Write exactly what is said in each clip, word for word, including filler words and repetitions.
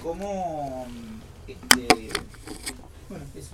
cómo, este, bueno, eso.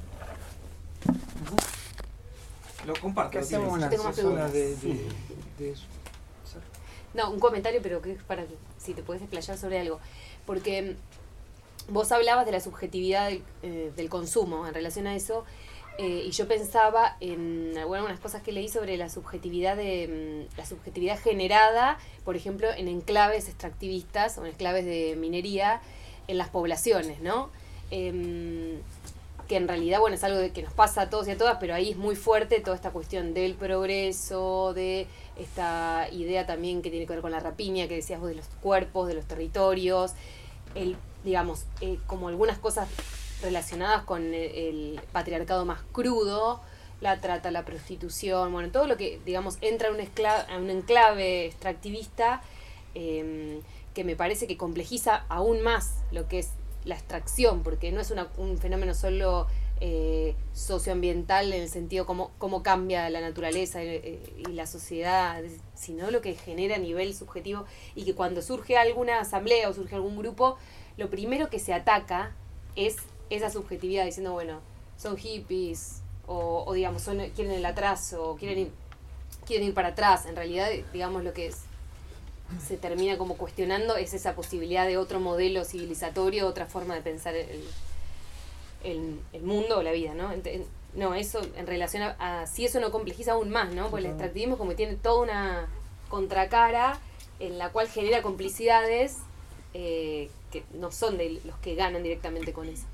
Lo comparto. Que hacemos una una de, de, de eso. No, un comentario, pero que es para que si te puedes desplayar sobre algo. Porque vos hablabas de la subjetividad del, eh, del consumo en relación a eso, eh, y yo pensaba en algunas cosas que leí sobre la subjetividad de la subjetividad generada, por ejemplo, en enclaves extractivistas o en enclaves de minería en las poblaciones, ¿no? Eh, que en realidad, bueno, es algo de que nos pasa a todos y a todas, pero ahí es muy fuerte toda esta cuestión del progreso, de esta idea también que tiene que ver con la rapiña, que decías vos, de los cuerpos, de los territorios, el, digamos, eh, como algunas cosas relacionadas con el, el patriarcado más crudo, la trata, la prostitución, bueno, todo lo que, digamos, entra a un, esclave, a un enclave extractivista, eh, que me parece que complejiza aún más lo que es la extracción, porque no es una, un fenómeno solo eh, socioambiental en el sentido cómo, cómo cambia la naturaleza y, y la sociedad, sino lo que genera a nivel subjetivo, y que cuando surge alguna asamblea o surge algún grupo, lo primero que se ataca es esa subjetividad, diciendo, bueno, son hippies, o, o digamos, son, quieren el atraso, quieren ir, quieren ir para atrás. En realidad, digamos, lo que es se termina como cuestionando es esa posibilidad de otro modelo civilizatorio, otra forma de pensar el, el, el mundo o la vida, ¿no? Ent- no, eso en relación a, a si eso no complejiza aún más, ¿no? Porque el extractivismo como que tiene toda una contracara en la cual genera complicidades eh, que no son de los que ganan directamente con eso.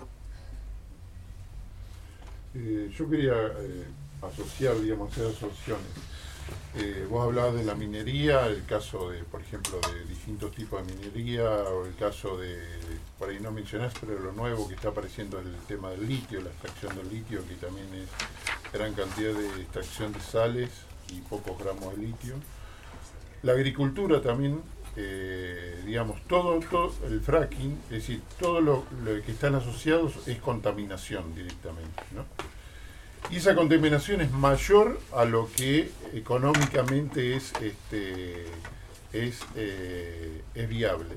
Eh, yo quería eh, asociar, digamos, esas soluciones. Eh, vos hablabas de la minería, el caso de, por ejemplo, de distintos tipos de minería, o el caso de, por ahí no mencionás, pero lo nuevo que está apareciendo es el tema del litio, la extracción del litio, que también es gran cantidad de extracción de sales y pocos gramos de litio. La agricultura también, eh, digamos, todo, todo el fracking, es decir, todo lo, lo que están asociados es contaminación directamente, ¿no? Y esa contaminación es mayor a lo que económicamente es, este, es, eh, es viable.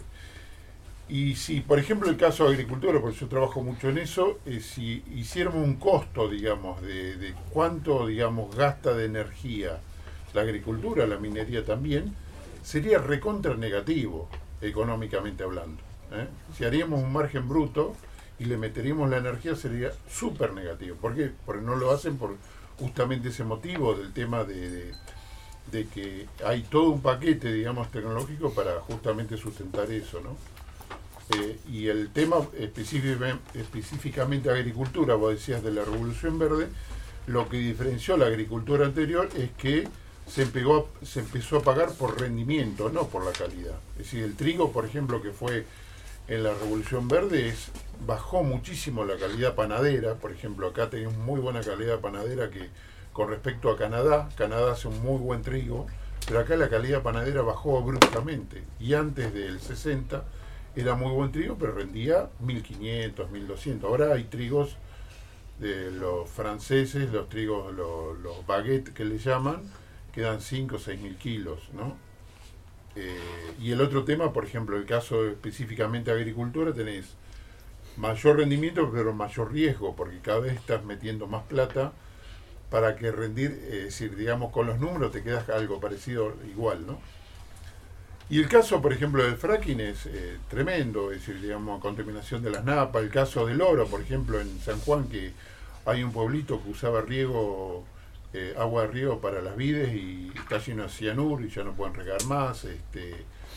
Y si, por ejemplo, el caso de agricultura, porque yo trabajo mucho en eso, eh, si hiciéramos un costo, digamos, de, de cuánto, digamos, gasta de energía la agricultura, la minería también, sería recontra negativo, económicamente hablando, ¿eh? Si haríamos un margen bruto y le meteríamos la energía, sería súper negativo. ¿Por qué? Porque no lo hacen por justamente ese motivo del tema de, de, de que hay todo un paquete, digamos, tecnológico para justamente sustentar eso, ¿no? Eh, y el tema específicamente, específicamente agricultura, vos decías de la Revolución Verde, lo que diferenció la agricultura anterior es que se, empegó, se empezó a pagar por rendimiento, no por la calidad. Es decir, el trigo, por ejemplo, que fue en la Revolución Verde, es, bajó muchísimo la calidad panadera. Por ejemplo, acá tenemos muy buena calidad panadera que con respecto a Canadá. Canadá hace un muy buen trigo, pero acá la calidad panadera bajó bruscamente. Y antes del sesenta era muy buen trigo, pero rendía mil quinientos, mil doscientos. Ahora hay trigos de los franceses, los trigos, los, los baguettes que le llaman, que dan cinco o seis mil kilos, ¿no? Eh, y el otro tema, por ejemplo, el caso específicamente de agricultura, tenés mayor rendimiento pero mayor riesgo, porque cada vez estás metiendo más plata para que rendir, es decir, digamos, con los números te quedas algo parecido igual, ¿no? Y el caso, por ejemplo, del fracking es eh, tremendo, es decir, digamos, contaminación de las napas. El caso del oro, por ejemplo, en San Juan, que hay un pueblito que usaba riego, Eh, agua de riego para las vides y está lleno de cianuro y ya no pueden regar más, este,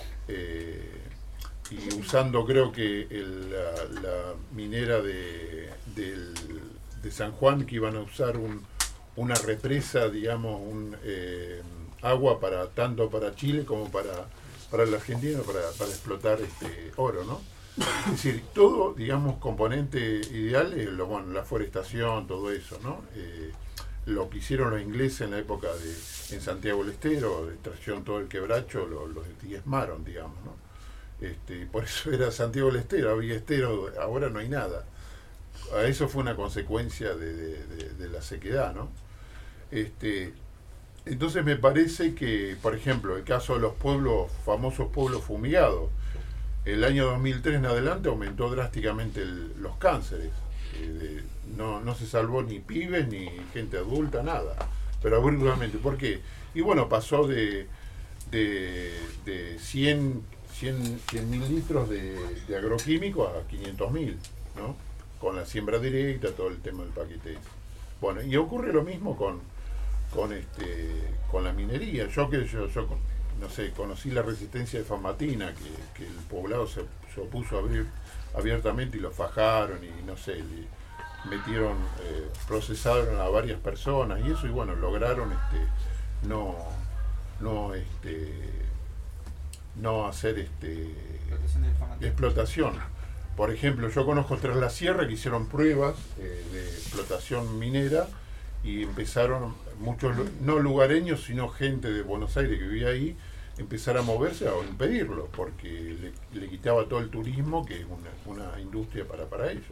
eh, y usando creo que el, la, la minera de, del, de San Juan, que iban a usar un, una represa, digamos, un eh, agua para tanto para Chile como para, para la Argentina, para, para explotar este oro, ¿no? Es decir, todo, digamos, componente ideal es lo, bueno, la forestación, todo eso, ¿no? Eh, lo que hicieron los ingleses en la época de en Santiago del Estero, trajeron todo el quebracho, lo, lo diezmaron, digamos, ¿no? Este, por eso era Santiago del Estero, había estero, ahora no hay nada. A eso fue una consecuencia de, de, de, de la sequedad, ¿no? Este, entonces me parece que, por ejemplo, el caso de los pueblos, famosos pueblos fumigados, el año dos mil tres en adelante aumentó drásticamente el, los cánceres. Eh, de, no, no se salvó ni pibes, ni gente adulta, nada. Pero abruptamente. ¿Por qué? Y bueno, pasó de, de, de cien mil litros de, de agroquímico a quinientos mil, ¿no? Con la siembra directa, todo el tema del paquete. Bueno, y ocurre lo mismo con, con, este, con la minería. Yo que yo, yo no sé, conocí la resistencia de Famatina, que, que el poblado se, se opuso a abrir abiertamente y lo fajaron y no sé, le metieron, eh, procesaron a varias personas y eso, y bueno, lograron este, no, no, este, no hacer este, explotación. Por ejemplo, yo conozco Tras la Sierra que hicieron pruebas eh, de explotación minera y empezaron muchos, no lugareños, sino gente de Buenos Aires que vivía ahí, empezar a moverse o impedirlo, porque le, le quitaba todo el turismo, que es una, una industria para, para ellos,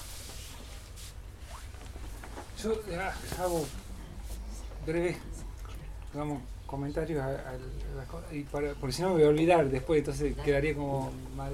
¿no? Yo ya, hago breves, digamos, comentarios a, a, a, y para, porque si no me voy a olvidar después, entonces quedaría como mal.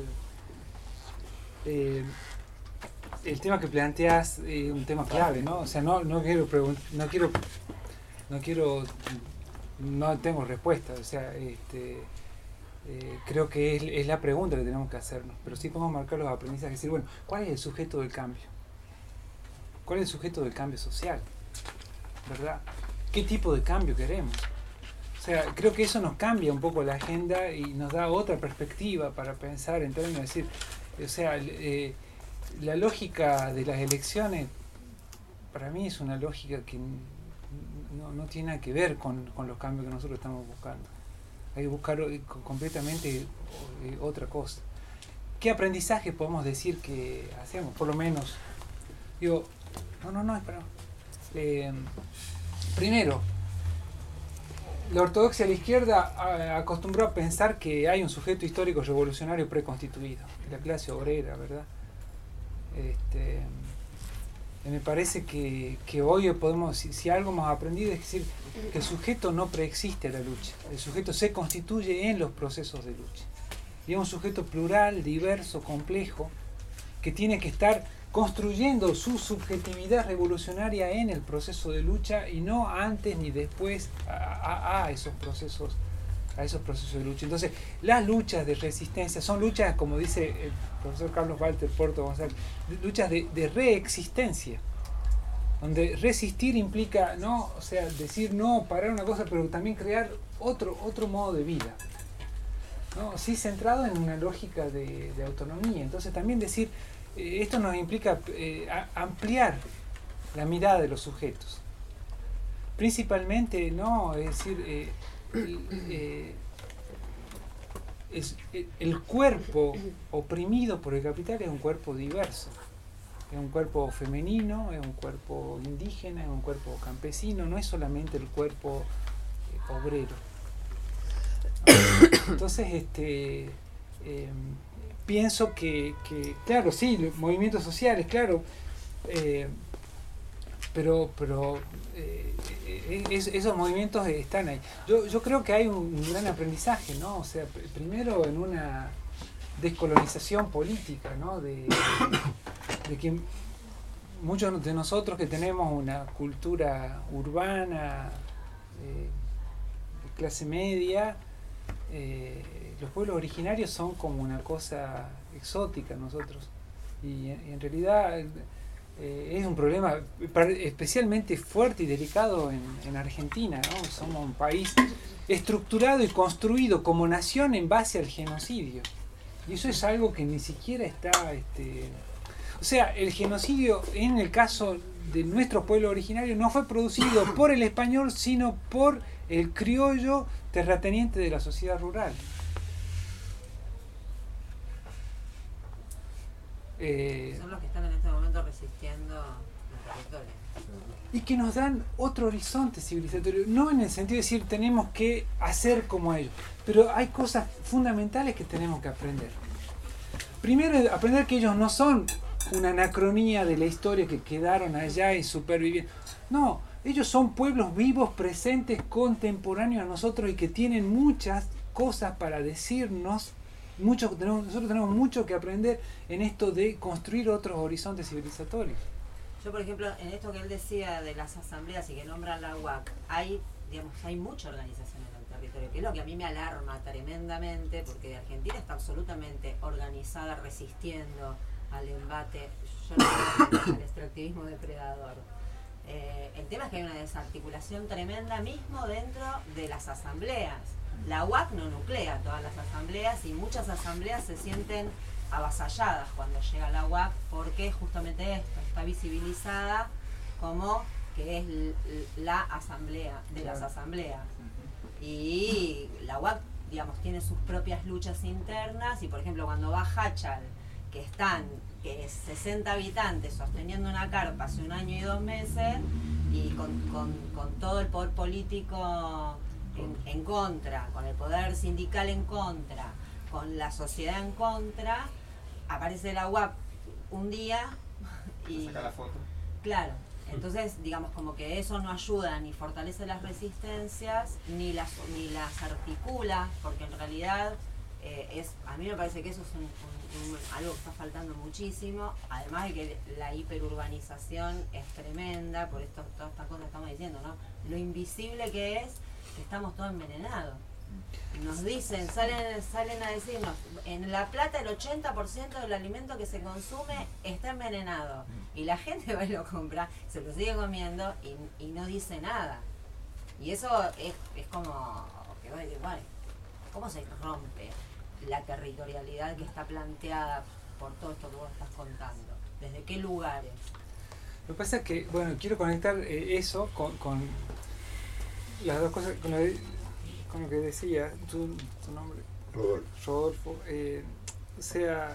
Eh, el tema que planteas es un tema clave, ¿no? O sea, no, no quiero preguntar, no quiero, no quiero, no tengo respuesta, o sea, este, eh, creo que es, es la pregunta que tenemos que hacernos, pero sí podemos marcar los aprendizajes, decir, bueno, ¿cuál es el sujeto del cambio? ¿Cuál es el sujeto del cambio social? ¿Verdad? ¿Qué tipo de cambio queremos? O sea, creo que eso nos cambia un poco la agenda y nos da otra perspectiva para pensar en términos de decir, o sea, eh, la lógica de las elecciones para mí es una lógica que no, no tiene nada que ver con, con los cambios que nosotros estamos buscando. Hay que buscar completamente otra cosa. ¿Qué aprendizaje podemos decir que hacemos? Por lo menos, digo, no, no, no, espera. Eh, primero, la ortodoxia a la izquierda acostumbró a pensar que hay un sujeto histórico revolucionario preconstituido, la clase obrera, ¿verdad? Este, me parece que, que hoy podemos, si, si algo hemos aprendido, es decir, que el sujeto no preexiste a la lucha, el sujeto se constituye en los procesos de lucha. Y es un sujeto plural, diverso, complejo, que tiene que estar construyendo su subjetividad revolucionaria en el proceso de lucha y no antes ni después a, a, a esos procesos a esos procesos de lucha. Entonces, las luchas de resistencia son luchas, como dice el profesor Carlos Walter Porto González, luchas de, de reexistencia, donde resistir implica, no, o sea, decir no, parar una cosa, pero también crear otro, otro modo de vida, ¿no? Sí, centrado en una lógica de, de autonomía. Entonces, también decir, eh, esto nos implica eh, ampliar la mirada de los sujetos. Principalmente, ¿no? Es decir, eh, el, eh, es, el cuerpo oprimido por el capital es un cuerpo diverso. Es un cuerpo femenino, es un cuerpo indígena, es un cuerpo campesino, no es solamente el cuerpo eh, obrero. Entonces, este, eh, pienso que, que, claro, sí, movimientos sociales, claro, eh, pero, pero eh, es, esos movimientos están ahí. Yo, yo creo que hay un, un gran aprendizaje, ¿no? O sea, primero en una descolonización política, ¿no? De, de, de que muchos de nosotros que tenemos una cultura urbana, eh, de clase media, eh, los pueblos originarios son como una cosa exótica nosotros. Y en, en realidad eh, es un problema especialmente fuerte y delicado en, en Argentina, ¿no? Somos un país estructurado y construido como nación en base al genocidio. Y eso es algo que ni siquiera está... Este, o sea, el genocidio en el caso de nuestro pueblo originario no fue producido por el español, sino por el criollo terrateniente de la sociedad rural. Eh, Son los que están en este momento resistiendo los territorios. Y que nos dan otro horizonte civilizatorio, no en el sentido de decir tenemos que hacer como ellos, pero hay cosas fundamentales que tenemos que aprender. Primero, aprender que ellos no son una anacronía de la historia que quedaron allá y supervivieron. No, ellos son pueblos vivos, presentes, contemporáneos a nosotros y que tienen muchas cosas para decirnos mucho, tenemos, nosotros tenemos mucho que aprender en esto de construir otros horizontes civilizatorios. Yo, por ejemplo, en esto que él decía de las asambleas y que nombra la U A C, hay, digamos, hay mucha organización en el territorio, que es lo que a mí me alarma tremendamente, porque Argentina está absolutamente organizada, resistiendo al embate, yo no digo al extractivismo depredador. Eh, el tema es que hay una desarticulación tremenda mismo dentro de las asambleas. La U A C no nuclea todas las asambleas y muchas asambleas se sienten avasalladas cuando llega la U A C porque justamente esto está visibilizada como que es la asamblea de las asambleas. Y la U A C, digamos, tiene sus propias luchas internas y, por ejemplo, cuando va Hachal, que están que es sesenta habitantes sosteniendo una carpa hace un año y dos meses y con, con, con todo el poder político en, en contra, con el poder sindical en contra, con la sociedad en contra, aparece la U A P un día y saca la foto. Claro, entonces digamos como que eso no ayuda ni fortalece las resistencias ni las ni las articula, porque en realidad eh, es a mí me parece que eso es un, un, un, algo que está faltando muchísimo, además de que la hiperurbanización es tremenda, por esto todas estas cosas que estamos diciendo, ¿no? Lo invisible que es que estamos todos envenenados. Nos dicen, salen, salen a decirnos, en La Plata el ochenta por ciento del alimento que se consume está envenenado. Y la gente va y lo compra, se lo sigue comiendo y, y no dice nada. Y eso es, es como que vos decís, bueno, ¿cómo se rompe la territorialidad que está planteada por todo esto que vos estás contando? ¿Desde qué lugares? Lo que pasa es que, bueno, quiero conectar eh, eso con, con las dos cosas, con lo, de, con lo que decía tu, tu nombre, Rodolfo. Rodolfo. Eh, o sea,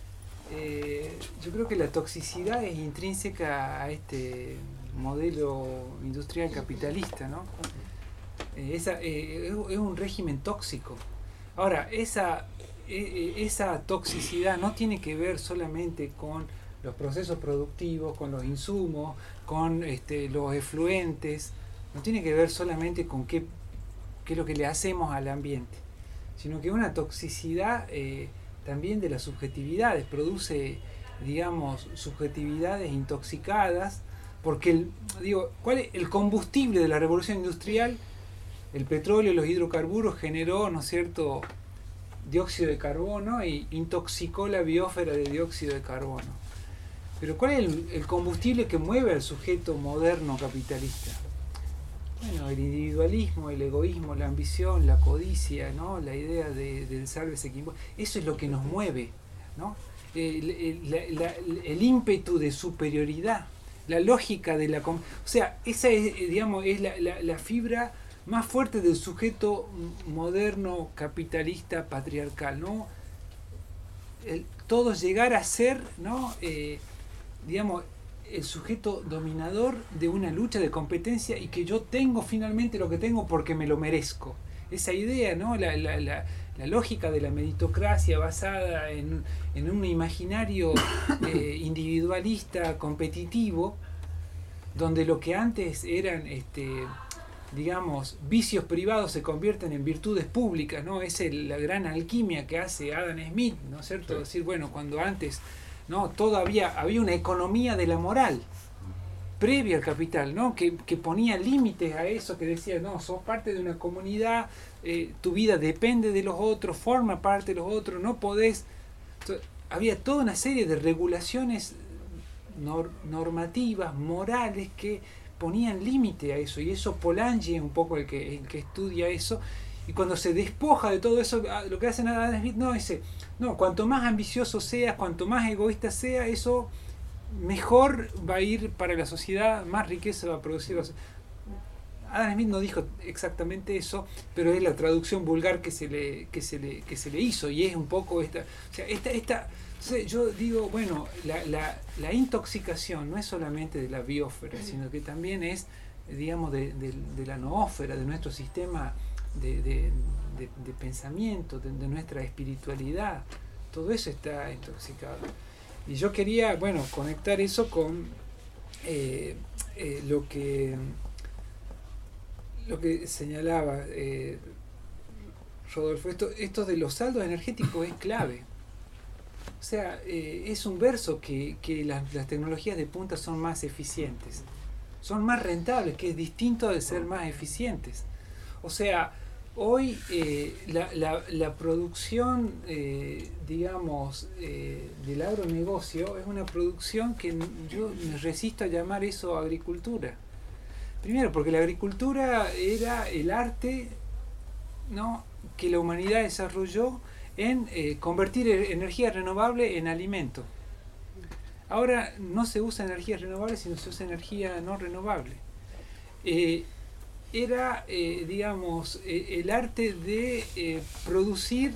eh, yo creo que la toxicidad es intrínseca a este modelo industrial capitalista, ¿no? Eh, esa, eh, es un régimen tóxico. Ahora, esa, eh, esa toxicidad no tiene que ver solamente con los procesos productivos, con los insumos, con este, los efluentes, no tiene que ver solamente con qué, qué es lo que le hacemos al ambiente, sino que una toxicidad eh, también de las subjetividades, produce, digamos, subjetividades intoxicadas, porque el, digo, ¿cuál es el combustible de la revolución industrial? El petróleo y los hidrocarburos generó, ¿no es cierto?, dióxido de carbono y intoxicó la biosfera de dióxido de carbono. Pero ¿cuál es el, el combustible que mueve al sujeto moderno capitalista? Bueno, el individualismo, el egoísmo, la ambición, la codicia, ¿no? La idea de, del sálvese quien pueda. Eso es lo que nos mueve, ¿no? El, el, la, la, el ímpetu de superioridad, la lógica de la... O sea, esa es, digamos, es la, la, la fibra más fuerte del sujeto moderno, capitalista, patriarcal, ¿no? El, todo llegar a ser, ¿no? Eh, digamos, el sujeto dominador de una lucha de competencia y que yo tengo finalmente lo que tengo porque me lo merezco. Esa idea, ¿no? La, la, la, la lógica de la meritocracia basada en, en un imaginario eh, individualista, competitivo, donde lo que antes eran, este, digamos, vicios privados se convierten en virtudes públicas, ¿no? Es el, la gran alquimia que hace Adam Smith, ¿no es cierto? Sí. Decir, bueno, cuando antes, ¿no? Todavía había una economía de la moral previa al capital, ¿no? Que, que ponía límites a eso, que decía, no, sos parte de una comunidad, eh, tu vida depende de los otros, forma parte de los otros, no podés... Entonces, había toda una serie de regulaciones nor, normativas, morales, que ponían límite a eso, y eso Polanyi es un poco el que, el que estudia eso, y cuando se despoja de todo eso, lo que hacen Adam Smith, no, dice, no, cuanto más ambicioso seas, cuanto más egoísta sea, eso mejor va a ir para la sociedad, más riqueza va a producir. Adam Smith no dijo exactamente eso, pero es la traducción vulgar que se le, que se le, que se le hizo, y es un poco esta, o sea, esta, esta yo digo, bueno, la, la, la intoxicación no es solamente de la biosfera, sino que también es, digamos, de, de, de la noósfera, de nuestro sistema de, de, de, de pensamiento, de, de nuestra espiritualidad. Todo eso está intoxicado. Y yo quería, bueno, conectar eso con eh, eh, lo que lo que señalaba eh, Rodolfo, esto, esto de los saldos energéticos es clave. O sea, eh, es un verso que, que las, las tecnologías de punta son más eficientes, son más rentables, que es distinto de ser más eficientes. O sea, hoy eh, la, la, la producción, eh, digamos, eh, del agronegocio es una producción que yo me resisto a llamar eso agricultura. Primero, porque la agricultura era el arte, ¿no?, que la humanidad desarrolló en eh, convertir energía renovable en alimento. Ahora no se usa energía renovable, sino se usa energía no renovable. Eh, era, eh, digamos, eh, el arte de eh, producir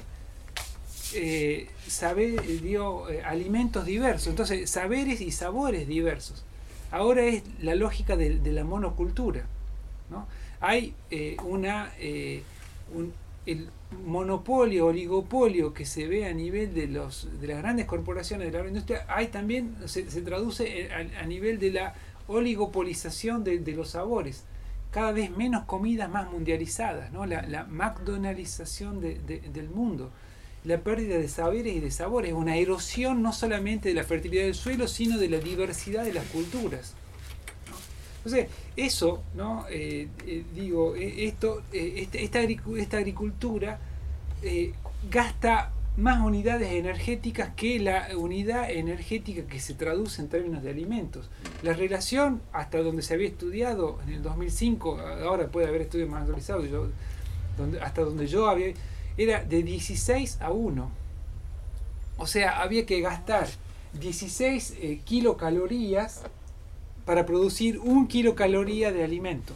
eh, saber, eh, digo, eh, alimentos diversos, entonces saberes y sabores diversos. Ahora es la lógica de, de la monocultura, ¿no? Hay eh, una eh, un, el monopolio, oligopolio que se ve a nivel de los de las grandes corporaciones de la agroindustria. Hay también, se, se traduce a, a nivel de la oligopolización de, de los sabores. Cada vez menos comidas más mundializadas, ¿no? La, la McDonaldización de, de, del mundo, la pérdida de saberes y de sabores, una erosión no solamente de la fertilidad del suelo, sino de la diversidad de las culturas. Entonces, eso, ¿no? Eh, eh, digo, eh, esto, eh, este, esta, esta agricultura eh, gasta más unidades energéticas que la unidad energética que se traduce en términos de alimentos. La relación, hasta donde se había estudiado en el dos mil cinco, ahora puede haber estudios más actualizados, yo, donde, hasta donde yo había, era de dieciséis a uno. O sea, había que gastar dieciséis eh, kilocalorías para producir un kilocaloría de alimento.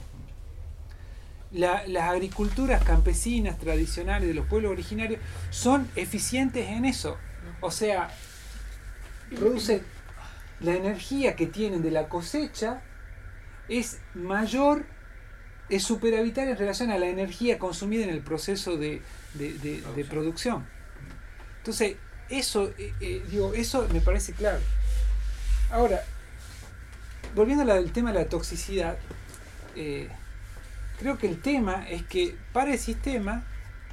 La, las agriculturas campesinas tradicionales de los pueblos originarios son eficientes en eso. O sea, producen la energía que tienen de la cosecha es mayor, es superavitaria en relación a la energía consumida en el proceso de, de, de, de producción. Entonces, eso, eh, eh, digo, eso me parece clave. Ahora, volviendo al tema de la toxicidad, eh, creo que el tema es que para el sistema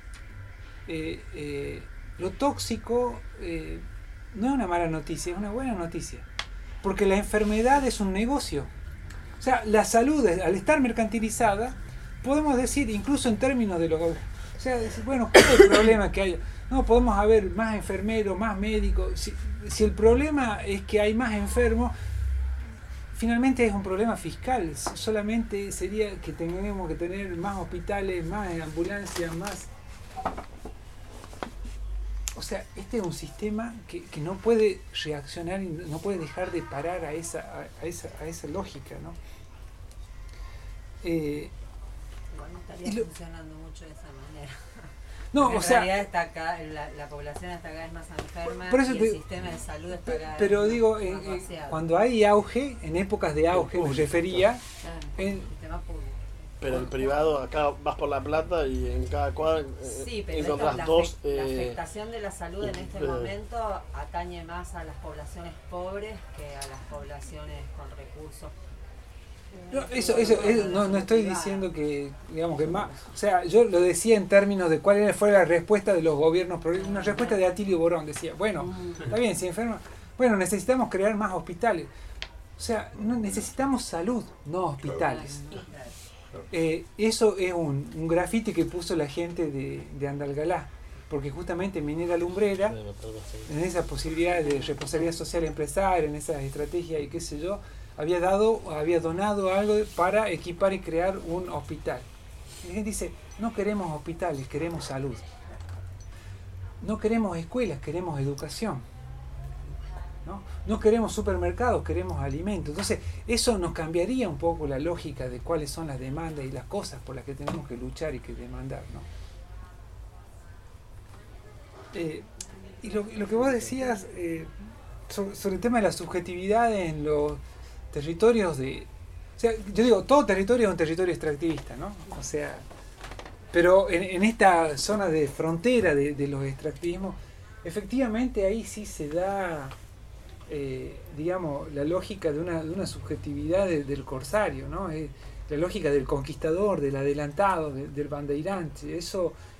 eh, eh, lo tóxico eh, no es una mala noticia, es una buena noticia, porque la enfermedad es un negocio. O sea, la salud, al estar mercantilizada, podemos decir, incluso en términos de los... O sea, decir, bueno, ¿cuál es el problema que hay? No, podemos haber más enfermeros, más médicos. Si, si el problema es que hay más enfermos, finalmente es un problema fiscal. Solamente sería que tengamos que tener más hospitales, más ambulancias, más... O sea, este es un sistema que, que no puede reaccionar y no puede dejar de parar a esa, a, a esa, a esa lógica, ¿no? Eh, Igual no estaría lo, funcionando mucho de esa manera. No, en o sea, realidad está acá, la, la población está cada vez más enferma por eso y te, el sistema de salud está cada vez pero más, digo, más en, vaciado. cuando hay auge, en épocas de auge, me refería, Claro, en, el sistema público. Pero el privado, acá vas por La Plata y en cada cuadra eh, Sí, pero encontrás esto, la, dos... afect- la eh, afectación de la salud en este eh, momento atañe más a las poblaciones pobres que a las poblaciones con recursos. no, eso, eso, eso no, no estoy diciendo que, digamos que más, o sea, yo lo decía en términos de cuál fue la respuesta de los gobiernos, una respuesta de Atilio Borón, decía, bueno, está bien, si enferma, bueno, necesitamos crear más hospitales, o sea, no, necesitamos salud, no hospitales. Eh, eso es un, un grafiti que puso la gente de, de Andalgalá, porque justamente Minera Lumbrera, en esas posibilidades de responsabilidad social empresaria, en esas estrategias y qué sé yo, había dado, había donado algo para equipar y crear un hospital. Y la gente dice, no queremos hospitales, queremos salud. No queremos escuelas, queremos educación. ¿No? No queremos supermercados, queremos alimentos. Entonces, eso nos cambiaría un poco la lógica de cuáles son las demandas y las cosas por las que tenemos que luchar y que demandar, ¿no? Eh, y lo, lo que vos decías eh, sobre, sobre el tema de la subjetividad en los territorios de... O sea, yo digo, todo territorio es un territorio extractivista, ¿no? O sea, pero en, en esta zona de frontera de, de los extractivismos, efectivamente ahí sí se da... Eh, digamos, la lógica de una, de una subjetividad de, del corsario, ¿no? Eh, la lógica del conquistador, del adelantado, de, del bandeirante. Eso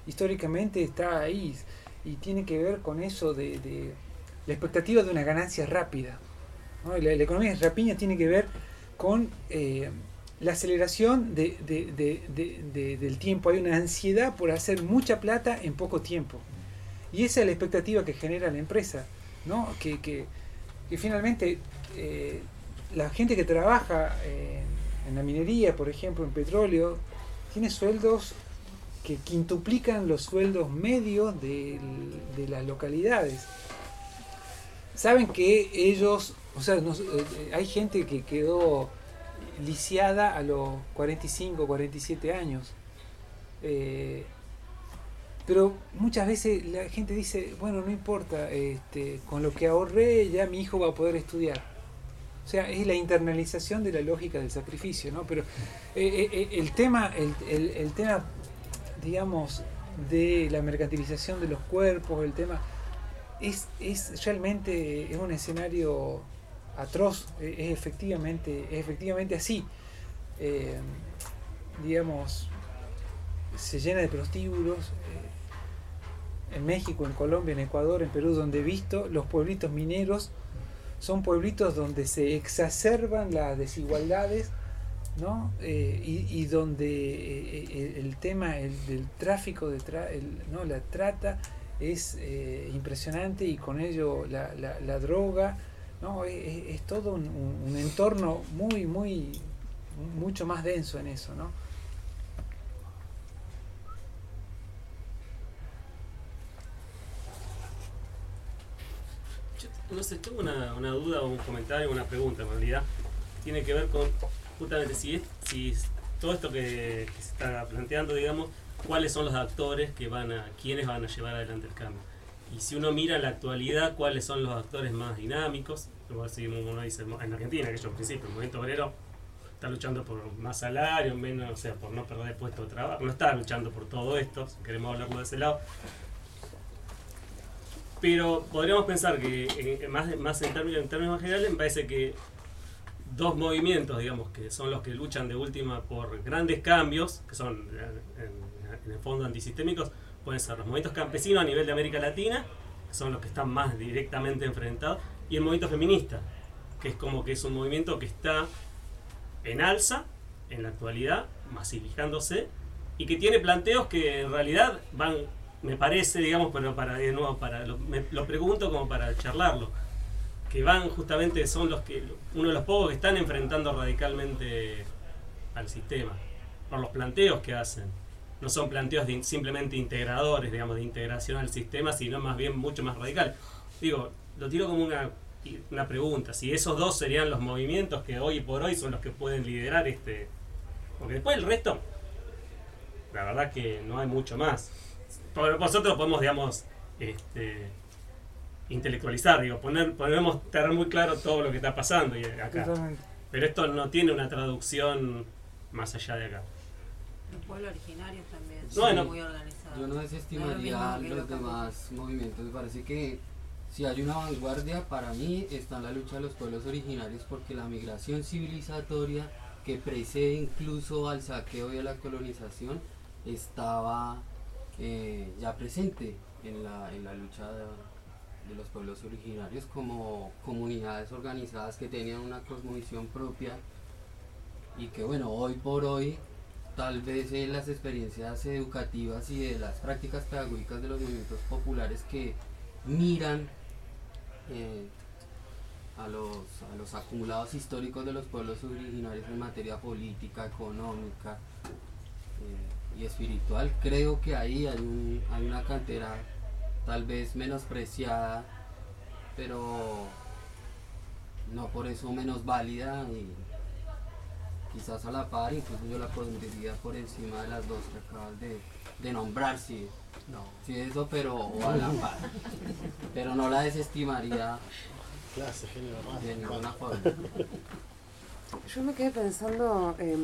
históricamente está ahí y tiene que ver con eso de, de la expectativa de una ganancia rápida, ¿no? La, la economía rapiña tiene que ver con eh, la aceleración de, de, de, de, de, del tiempo. Hay una ansiedad por hacer mucha plata en poco tiempo. Y esa es la expectativa que genera la empresa, ¿no? Que, que, que finalmente eh, la gente que trabaja eh, en la minería, por ejemplo, en petróleo, tiene sueldos que quintuplican los sueldos medios de, de las localidades. Saben que ellos, o sea, no, eh, hay gente que quedó lisiada a los cuarenta y cinco, cuarenta y siete años. Eh, pero muchas veces la gente dice, bueno, no importa, este, con lo que ahorré ya mi hijo va a poder estudiar. O sea, es la internalización de la lógica del sacrificio, ¿no? Pero eh, eh, el tema, el, el, el tema, digamos, de la mercantilización de los cuerpos, el tema es, es realmente es un escenario atroz, es, es efectivamente, es efectivamente así. Eh, digamos, se llena de prostíbulos. Eh, en México, en Colombia, en Ecuador, en Perú, donde he visto, los pueblitos mineros son pueblitos donde se exacerban las desigualdades, ¿no? Eh, y, y donde eh, el, el tema el, del tráfico, de tra el, ¿no? la trata es eh, impresionante, y con ello la, la, la droga, ¿no? Es, es todo un, un, un entorno muy, muy, mucho más denso en eso, ¿no? No sé, tengo una, una duda o un comentario, una pregunta en realidad. Tiene que ver con justamente si, es, si todo esto que, que se está planteando, digamos, cuáles son los actores que van a, quiénes van a llevar adelante el cambio. Y si uno mira en la actualidad, cuáles son los actores más dinámicos, como si uno dice en Argentina, que yo al principio, el movimiento obrero está luchando por más salario, menos, o sea, por no perder puesto de trabajo, no está luchando por todo esto, si queremos hablarlo de ese lado. Pero podríamos pensar que, eh, más, más en, términos, en términos generales, me parece que dos movimientos, digamos, que son los que luchan de última por grandes cambios, que son en, en el fondo antisistémicos, pueden ser los movimientos campesinos a nivel de América Latina, que son los que están más directamente enfrentados, y el movimiento feminista, que es como que es un movimiento que está en alza en la actualidad, masificándose, y que tiene planteos que en realidad van... me parece, digamos, pero para de nuevo, para lo, me, lo pregunto como para charlarlo, que van justamente, son los que, uno de los pocos que están enfrentando radicalmente al sistema, por los planteos que hacen. No son planteos de, simplemente integradores, digamos, de integración al sistema, sino más bien mucho más radical. Digo, lo tiro como una, una pregunta, si esos dos serían los movimientos que hoy por hoy son los que pueden liderar este... Porque después el resto, la verdad que no hay mucho más. Nosotros podemos, digamos, este, intelectualizar, digo, poner, podemos tener muy claro todo lo que está pasando y acá. Totalmente. Pero esto no tiene una traducción más allá de acá. Los pueblos originarios también Bueno, son muy organizados. Yo no desestimaría No es lo mismo que los lo demás movimientos. Me parece que si hay una vanguardia, para mí está en la lucha de los pueblos originarios, porque la migración civilizatoria que precede incluso al saqueo y a la colonización estaba eh, ya presente en la, en la lucha de, de los pueblos originarios como comunidades organizadas que tenían una cosmovisión propia, y que bueno, hoy por hoy tal vez eh, las experiencias educativas y de las prácticas pedagógicas de los movimientos populares que miran eh, a, los, a los acumulados históricos de los pueblos originarios en materia política, económica eh, y espiritual, creo que ahí hay, un, hay una cantera tal vez menospreciada, pero no por eso menos válida, y quizás a la par, incluso yo la pondría por encima de las dos que acabas de, de nombrar, sí, no, sí eso, pero o a la par, pero no la desestimaría Clase, género, raza, de ninguna forma. Yo me quedé pensando eh,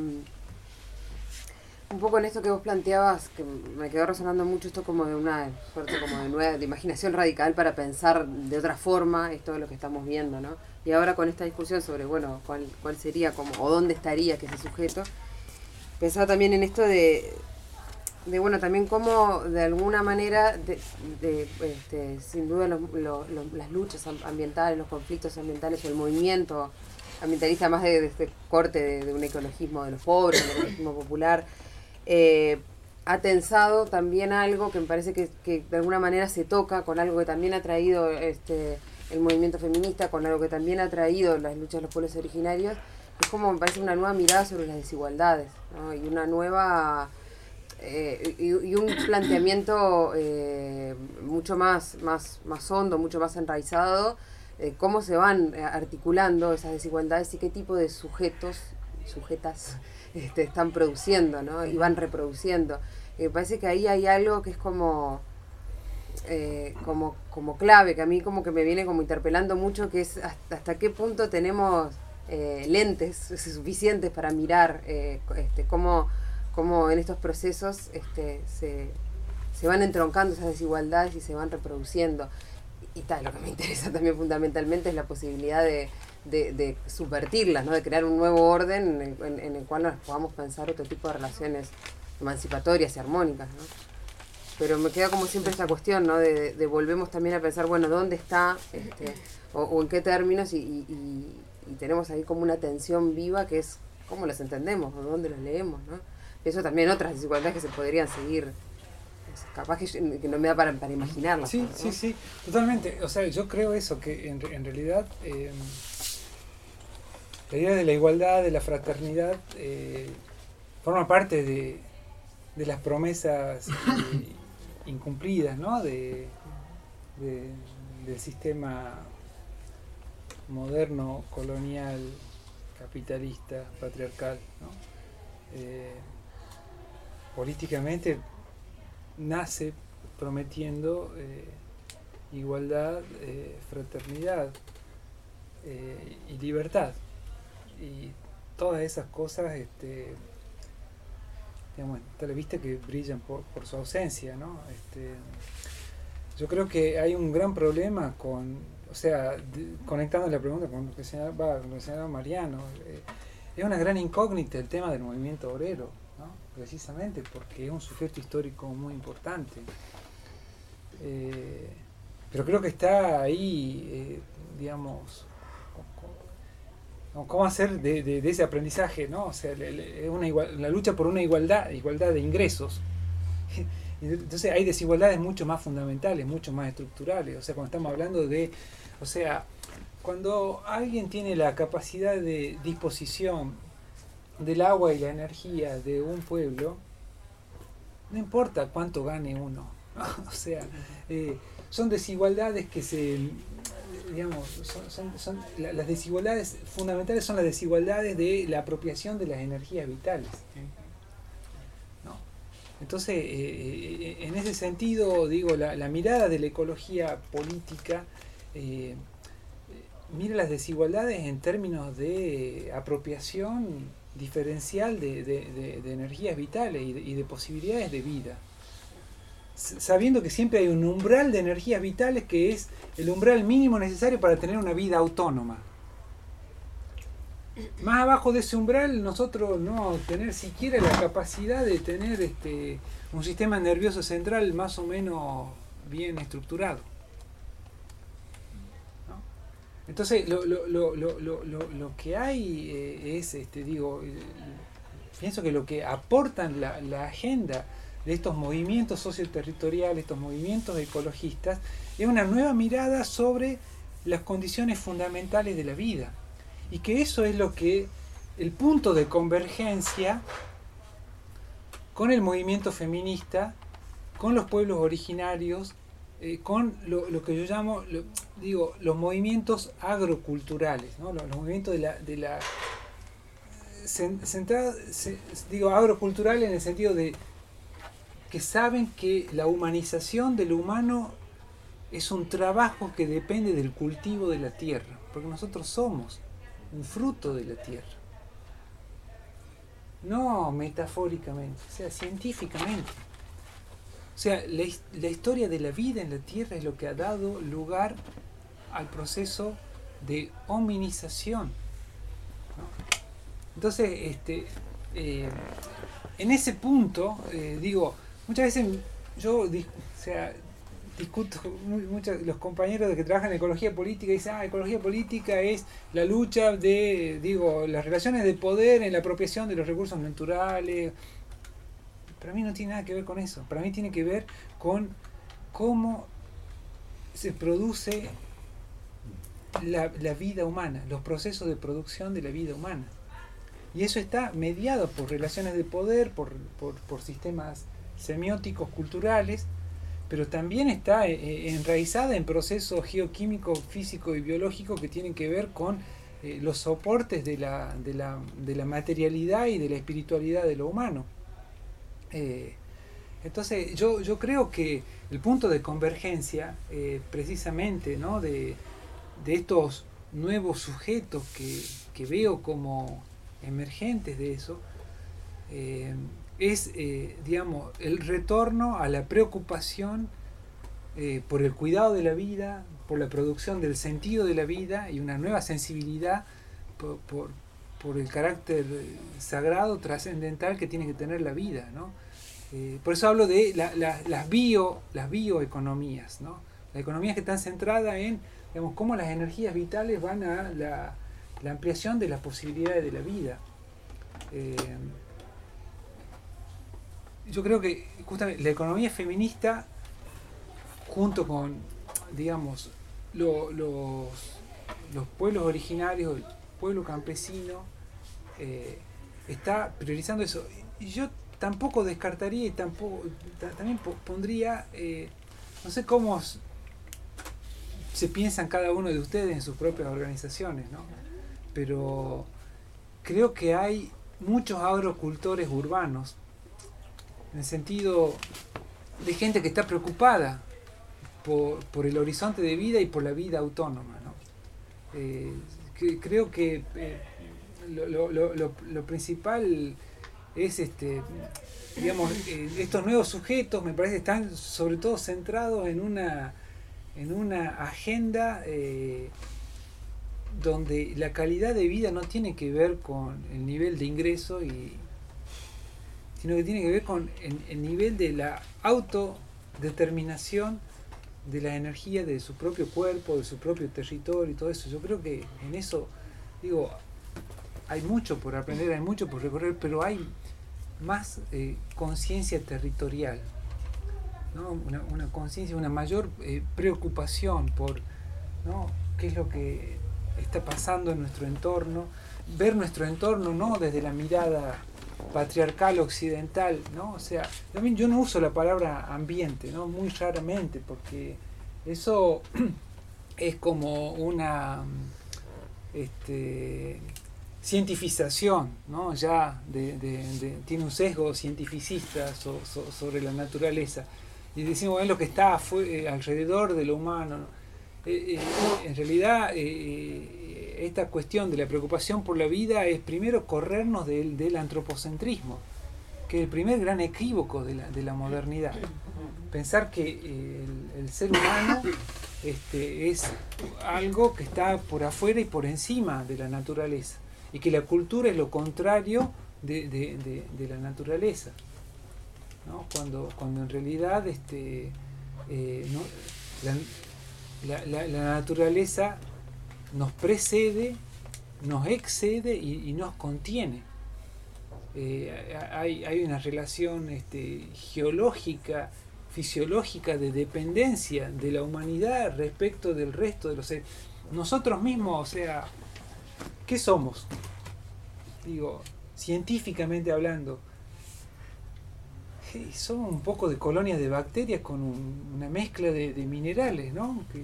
un poco en esto que vos planteabas, que me quedó resonando mucho esto como de una suerte como de nueva, de imaginación radical para pensar de otra forma esto de lo que estamos viendo, ¿no? Y ahora con esta discusión sobre, bueno, cuál, cuál sería como, o dónde estaría que ese sujeto, pensaba también en esto de, de bueno, también cómo de alguna manera, de, de, este, sin duda los, los, los, las luchas ambientales, los conflictos ambientales, el movimiento ambientalista más de, de este corte de, de un ecologismo de los pobres, un ecologismo popular, eh, ha tensado también algo que me parece que, que de alguna manera se toca con algo que también ha traído este, el movimiento feminista, con algo que también ha traído las luchas de los pueblos originarios. Es como me parece una nueva mirada sobre las desigualdades, ¿no? Y una nueva eh, y, y un planteamiento eh, mucho más, más, más hondo, mucho más enraizado, eh, cómo se van articulando esas desigualdades y qué tipo de sujetos, sujetas este, están produciendo, ¿no? Y van reproduciendo. Y me parece que ahí hay algo que es como eh, como, como clave, que a mí como que me viene como interpelando mucho, que es hasta, hasta qué punto tenemos eh, lentes suficientes para mirar eh, este, cómo, cómo en estos procesos este, se, se van entroncando esas desigualdades y se van reproduciendo. Y tal, lo que me interesa también fundamentalmente es la posibilidad de, de, de subvertirlas, ¿no? De crear un nuevo orden en el, en, en el cual nos podamos pensar otro tipo de relaciones emancipatorias y armónicas, ¿no? Pero me queda como siempre esta cuestión, ¿no? De, de, de volvemos también a pensar, bueno, ¿dónde está? Este, o, o en qué términos, y, y, y tenemos ahí como una tensión viva que es cómo las entendemos, o dónde las leemos, ¿no? Eso también otras desigualdades que se podrían seguir, capaz que, que no me da para, para imaginarlas. Sí, ¿no? sí, sí, totalmente. O sea, yo creo eso, que en, en realidad eh, la idea de la igualdad, de la fraternidad, eh, forma parte de, de las promesas eh, incumplidas, ¿no? De, de, del sistema moderno, colonial, capitalista, patriarcal, ¿no? Eh, políticamente nace prometiendo eh, igualdad, eh, fraternidad eh, y libertad, y todas esas cosas este, digamos, a la vista que brillan por, por su ausencia, ¿no? Este, yo creo que hay un gran problema con, o sea, de, conectando la pregunta con lo que señalaba, con lo que señalaba Mariano, eh, es una gran incógnita el tema del movimiento obrero, ¿no? Precisamente porque es un sujeto histórico muy importante. Eh, pero creo que está ahí, eh, digamos, cómo hacer de, de, de ese aprendizaje, ¿no? O sea, le, le, es una igual, la lucha por una igualdad, igualdad de ingresos. Entonces hay desigualdades mucho más fundamentales, mucho más estructurales. O sea, cuando estamos hablando de, o sea, cuando alguien tiene la capacidad de disposición del agua y la energía de un pueblo, no importa cuánto gane uno, ¿no? O sea, eh, son desigualdades que se, digamos, son, son, son la, las desigualdades fundamentales son las desigualdades de la apropiación de las energías vitales, ¿no? Entonces, eh, en ese sentido, digo, la, la mirada de la ecología política eh, mira las desigualdades en términos de apropiación diferencial de, de, de, de energías vitales y de, y de posibilidades de vida, sabiendo que siempre hay un umbral de energías vitales que es el umbral mínimo necesario para tener una vida autónoma. Más abajo de ese umbral nosotros no vamos a tener siquiera la capacidad de tener este, un sistema nervioso central más o menos bien estructurado. Entonces, lo, lo, lo, lo, lo, lo que hay eh, es, este, digo, eh, pienso que lo que aportan la, la agenda de estos movimientos socioterritoriales, estos movimientos ecologistas, es una nueva mirada sobre las condiciones fundamentales de la vida. Y que eso es lo que, el punto de convergencia con el movimiento feminista, con los pueblos originarios, Eh, con lo, lo que yo llamo, lo, digo, los movimientos agroculturales, ¿no? Los, los movimientos de la, de la centrada, se, digo, agrocultural en el sentido de que saben que la humanización del humano es un trabajo que depende del cultivo de la tierra, porque nosotros somos un fruto de la tierra, no metafóricamente, o sea, científicamente. O sea, la, la historia de la vida en la Tierra es lo que ha dado lugar al proceso de hominización, ¿no? Entonces, este, eh, en ese punto, eh, digo, muchas veces yo dis- o sea, discuto con mu- muchos los compañeros de que trabajan en ecología política y dicen, ah, ecología política es la lucha de, digo, las relaciones de poder en la apropiación de los recursos naturales. Para mí no tiene nada que ver con eso. Para mí tiene que ver con cómo se produce la, la vida humana, los procesos de producción de la vida humana. Y eso está mediado por relaciones de poder, por, por, por sistemas semióticos, culturales, pero también está eh, enraizada en procesos geoquímicos, físicos y biológicos que tienen que ver con eh, los soportes de la, de, la, de la materialidad y de la espiritualidad de lo humano. Eh, entonces yo, yo creo que el punto de convergencia eh, precisamente, ¿no?, de, de estos nuevos sujetos que, que veo como emergentes de eso, eh, es, eh, digamos, el retorno a la preocupación eh, por el cuidado de la vida, por la producción del sentido de la vida y una nueva sensibilidad por, por, por el carácter sagrado, trascendental que tiene que tener la vida, ¿no? Eh, por eso hablo de la, la, las, bio, las bioeconomías, ¿no? Las economías que están centradas en, digamos, cómo las energías vitales van a la, la ampliación de las posibilidades de la vida. Eh, yo creo que justamente la economía feminista, junto con, digamos, lo, los, los pueblos originarios, el pueblo campesino, eh, está priorizando eso. Y yo tampoco descartaría y tampoco también pondría, eh, no sé cómo se piensan cada uno de ustedes en sus propias organizaciones, ¿no? Pero creo que hay muchos agrocultores urbanos, en el sentido de gente que está preocupada por, por el horizonte de vida y por la vida autónoma, ¿no? Eh, que, creo que eh, lo, lo, lo, lo principal es, este, digamos, eh, estos nuevos sujetos, me parece, están sobre todo centrados en una, en una agenda eh, donde la calidad de vida no tiene que ver con el nivel de ingreso, y, sino que tiene que ver con el, el nivel de la autodeterminación de la energía de su propio cuerpo, de su propio territorio y todo eso. Yo creo que en eso, digo, hay mucho por aprender, hay mucho por recorrer, pero hay más eh, conciencia territorial, ¿no? Una, una conciencia, una mayor eh, preocupación por, ¿no?, qué es lo que está pasando en nuestro entorno, ver nuestro entorno no desde la mirada patriarcal occidental, ¿no? O sea, también yo no uso la palabra ambiente, ¿no?, muy raramente, porque eso es como una este, cientificación, ¿no? Ya de, de, de, tiene un sesgo cientificista so, so, sobre la naturaleza, y decimos es lo que está fue, alrededor de lo humano, ¿no? eh, eh, en realidad eh, esta cuestión de la preocupación por la vida es primero corrernos del, del antropocentrismo, que es el primer gran equívoco de la, de la modernidad. Pensar que eh, el, el ser humano este, es algo que está por afuera y por encima de la naturaleza, y que la cultura es lo contrario de, de, de, de la naturaleza, ¿no? Cuando, cuando en realidad este, eh, no, la, la, la naturaleza nos precede, nos excede y, y nos contiene. Eh, hay, hay una relación este, geológica, fisiológica, de dependencia de la humanidad respecto del resto de los seres. Nosotros mismos, o sea, ¿qué somos? Digo, científicamente hablando, hey, somos un poco de colonias de bacterias con un, una mezcla de, de minerales, ¿no? Que,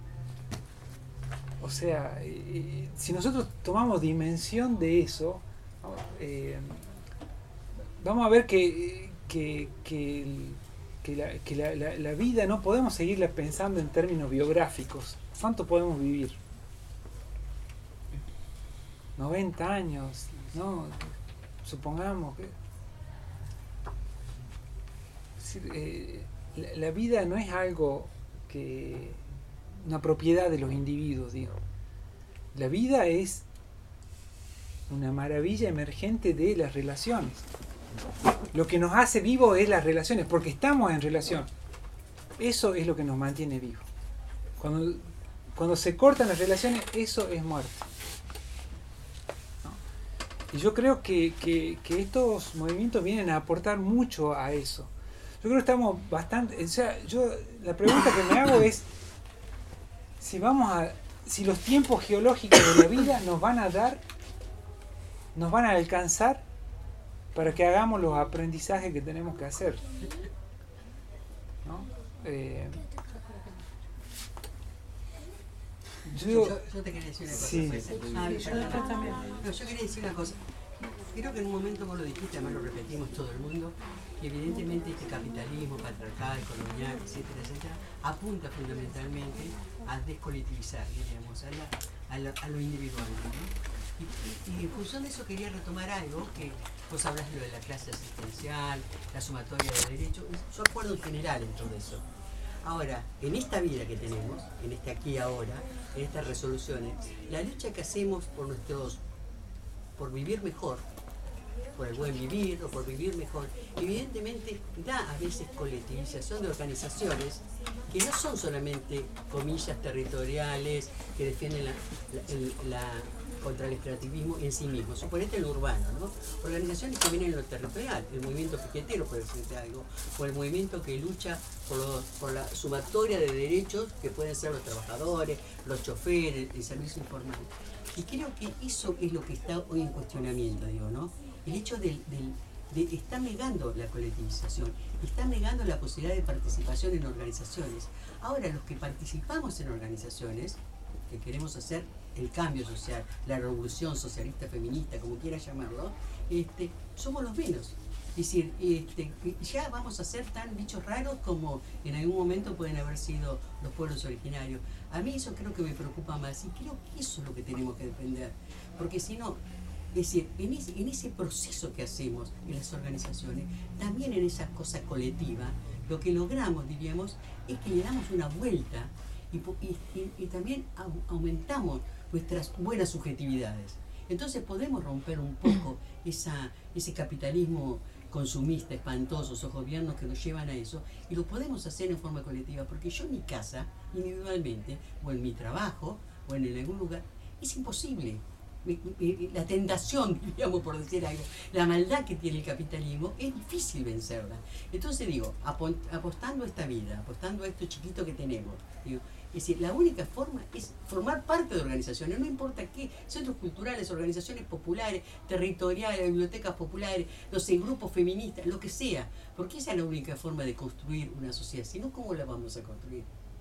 o sea, eh, si nosotros tomamos dimensión de eso, ¿no? eh, vamos a ver que, que, que, el, que, la, que la, la, la vida no podemos seguirla pensando en términos biográficos. ¿Cuánto podemos vivir? noventa años, ¿no? Supongamos que... Es decir, eh, la, la vida no es algo que... una propiedad de los individuos, digo. La vida es una maravilla emergente de las relaciones. Lo que nos hace vivo es las relaciones, porque estamos en relación. Eso es lo que nos mantiene vivos. Cuando, cuando se cortan las relaciones, eso es muerte. ¿No? Y yo creo que, que, que estos movimientos vienen a aportar mucho a eso. Yo creo que estamos bastante... O sea, yo la pregunta que me hago es si vamos a... si los tiempos geológicos de la vida nos van a dar, nos van a alcanzar para que hagamos los aprendizajes que tenemos que hacer. ¿No? Eh, yo, yo, yo te quería decir una cosa. Sí. Ah, yo, no, yo quería decir una cosa. Creo que en un momento vos lo dijiste, además lo repetimos todo el mundo, que evidentemente este capitalismo patriarcal, colonial, etcétera, etcétera, apunta fundamentalmente a descolectivizar, diríamos, a, la, a, la, a lo individual, ¿no? Y, y en función de eso quería retomar algo que vos hablas de lo de la clase asistencial, la sumatoria de derechos. Yo acuerdo en general en todo eso. Ahora, en esta vida que tenemos, en este aquí y ahora, en estas resoluciones, la lucha que hacemos por nuestros, por vivir mejor, por el buen vivir o por vivir mejor, evidentemente da a veces colectivización de organizaciones que no son solamente comillas territoriales que defienden la, la, el, la contra el extractivismo en sí mismo. Suponete en lo urbano, ¿no? Organizaciones que vienen en lo territorial, el movimiento piquetero, por decirte algo, o el movimiento que lucha por, lo, por la sumatoria de derechos que pueden ser los trabajadores, los choferes, el servicio informal. Y creo que eso es lo que está hoy en cuestionamiento, digo, ¿no? El hecho del, del, de estar negando la colectivización, está negando la posibilidad de participación en organizaciones. Ahora, los que participamos en organizaciones, que queremos hacer el cambio social, la revolución socialista feminista, como quiera llamarlo, este, somos los menos. Es decir, este, ya vamos a ser tan bichos raros como en algún momento pueden haber sido los pueblos originarios. A mí eso creo que me preocupa más y creo que eso es lo que tenemos que defender. Porque si no, es decir, en ese, en ese proceso que hacemos en las organizaciones, también en esa cosa colectiva, lo que logramos, diríamos, es que le damos una vuelta y, y, y también aumentamos nuestras buenas subjetividades. Entonces podemos romper un poco esa, ese capitalismo consumista, espantoso, esos gobiernos que nos llevan a eso, y lo podemos hacer en forma colectiva, porque yo en mi casa, individualmente, o en mi trabajo, o en algún lugar, es imposible. La tentación, diríamos, por decir algo, la maldad que tiene el capitalismo, es difícil vencerla. Entonces digo, apostando a esta vida, apostando a esto chiquito que tenemos, digo, es decir, la única forma es formar parte de organizaciones, no importa qué, centros culturales, organizaciones populares, territoriales, bibliotecas populares, no sé, grupos feministas, lo que sea, porque esa es la única forma de construir una sociedad, si no, ¿cómo la vamos a construir?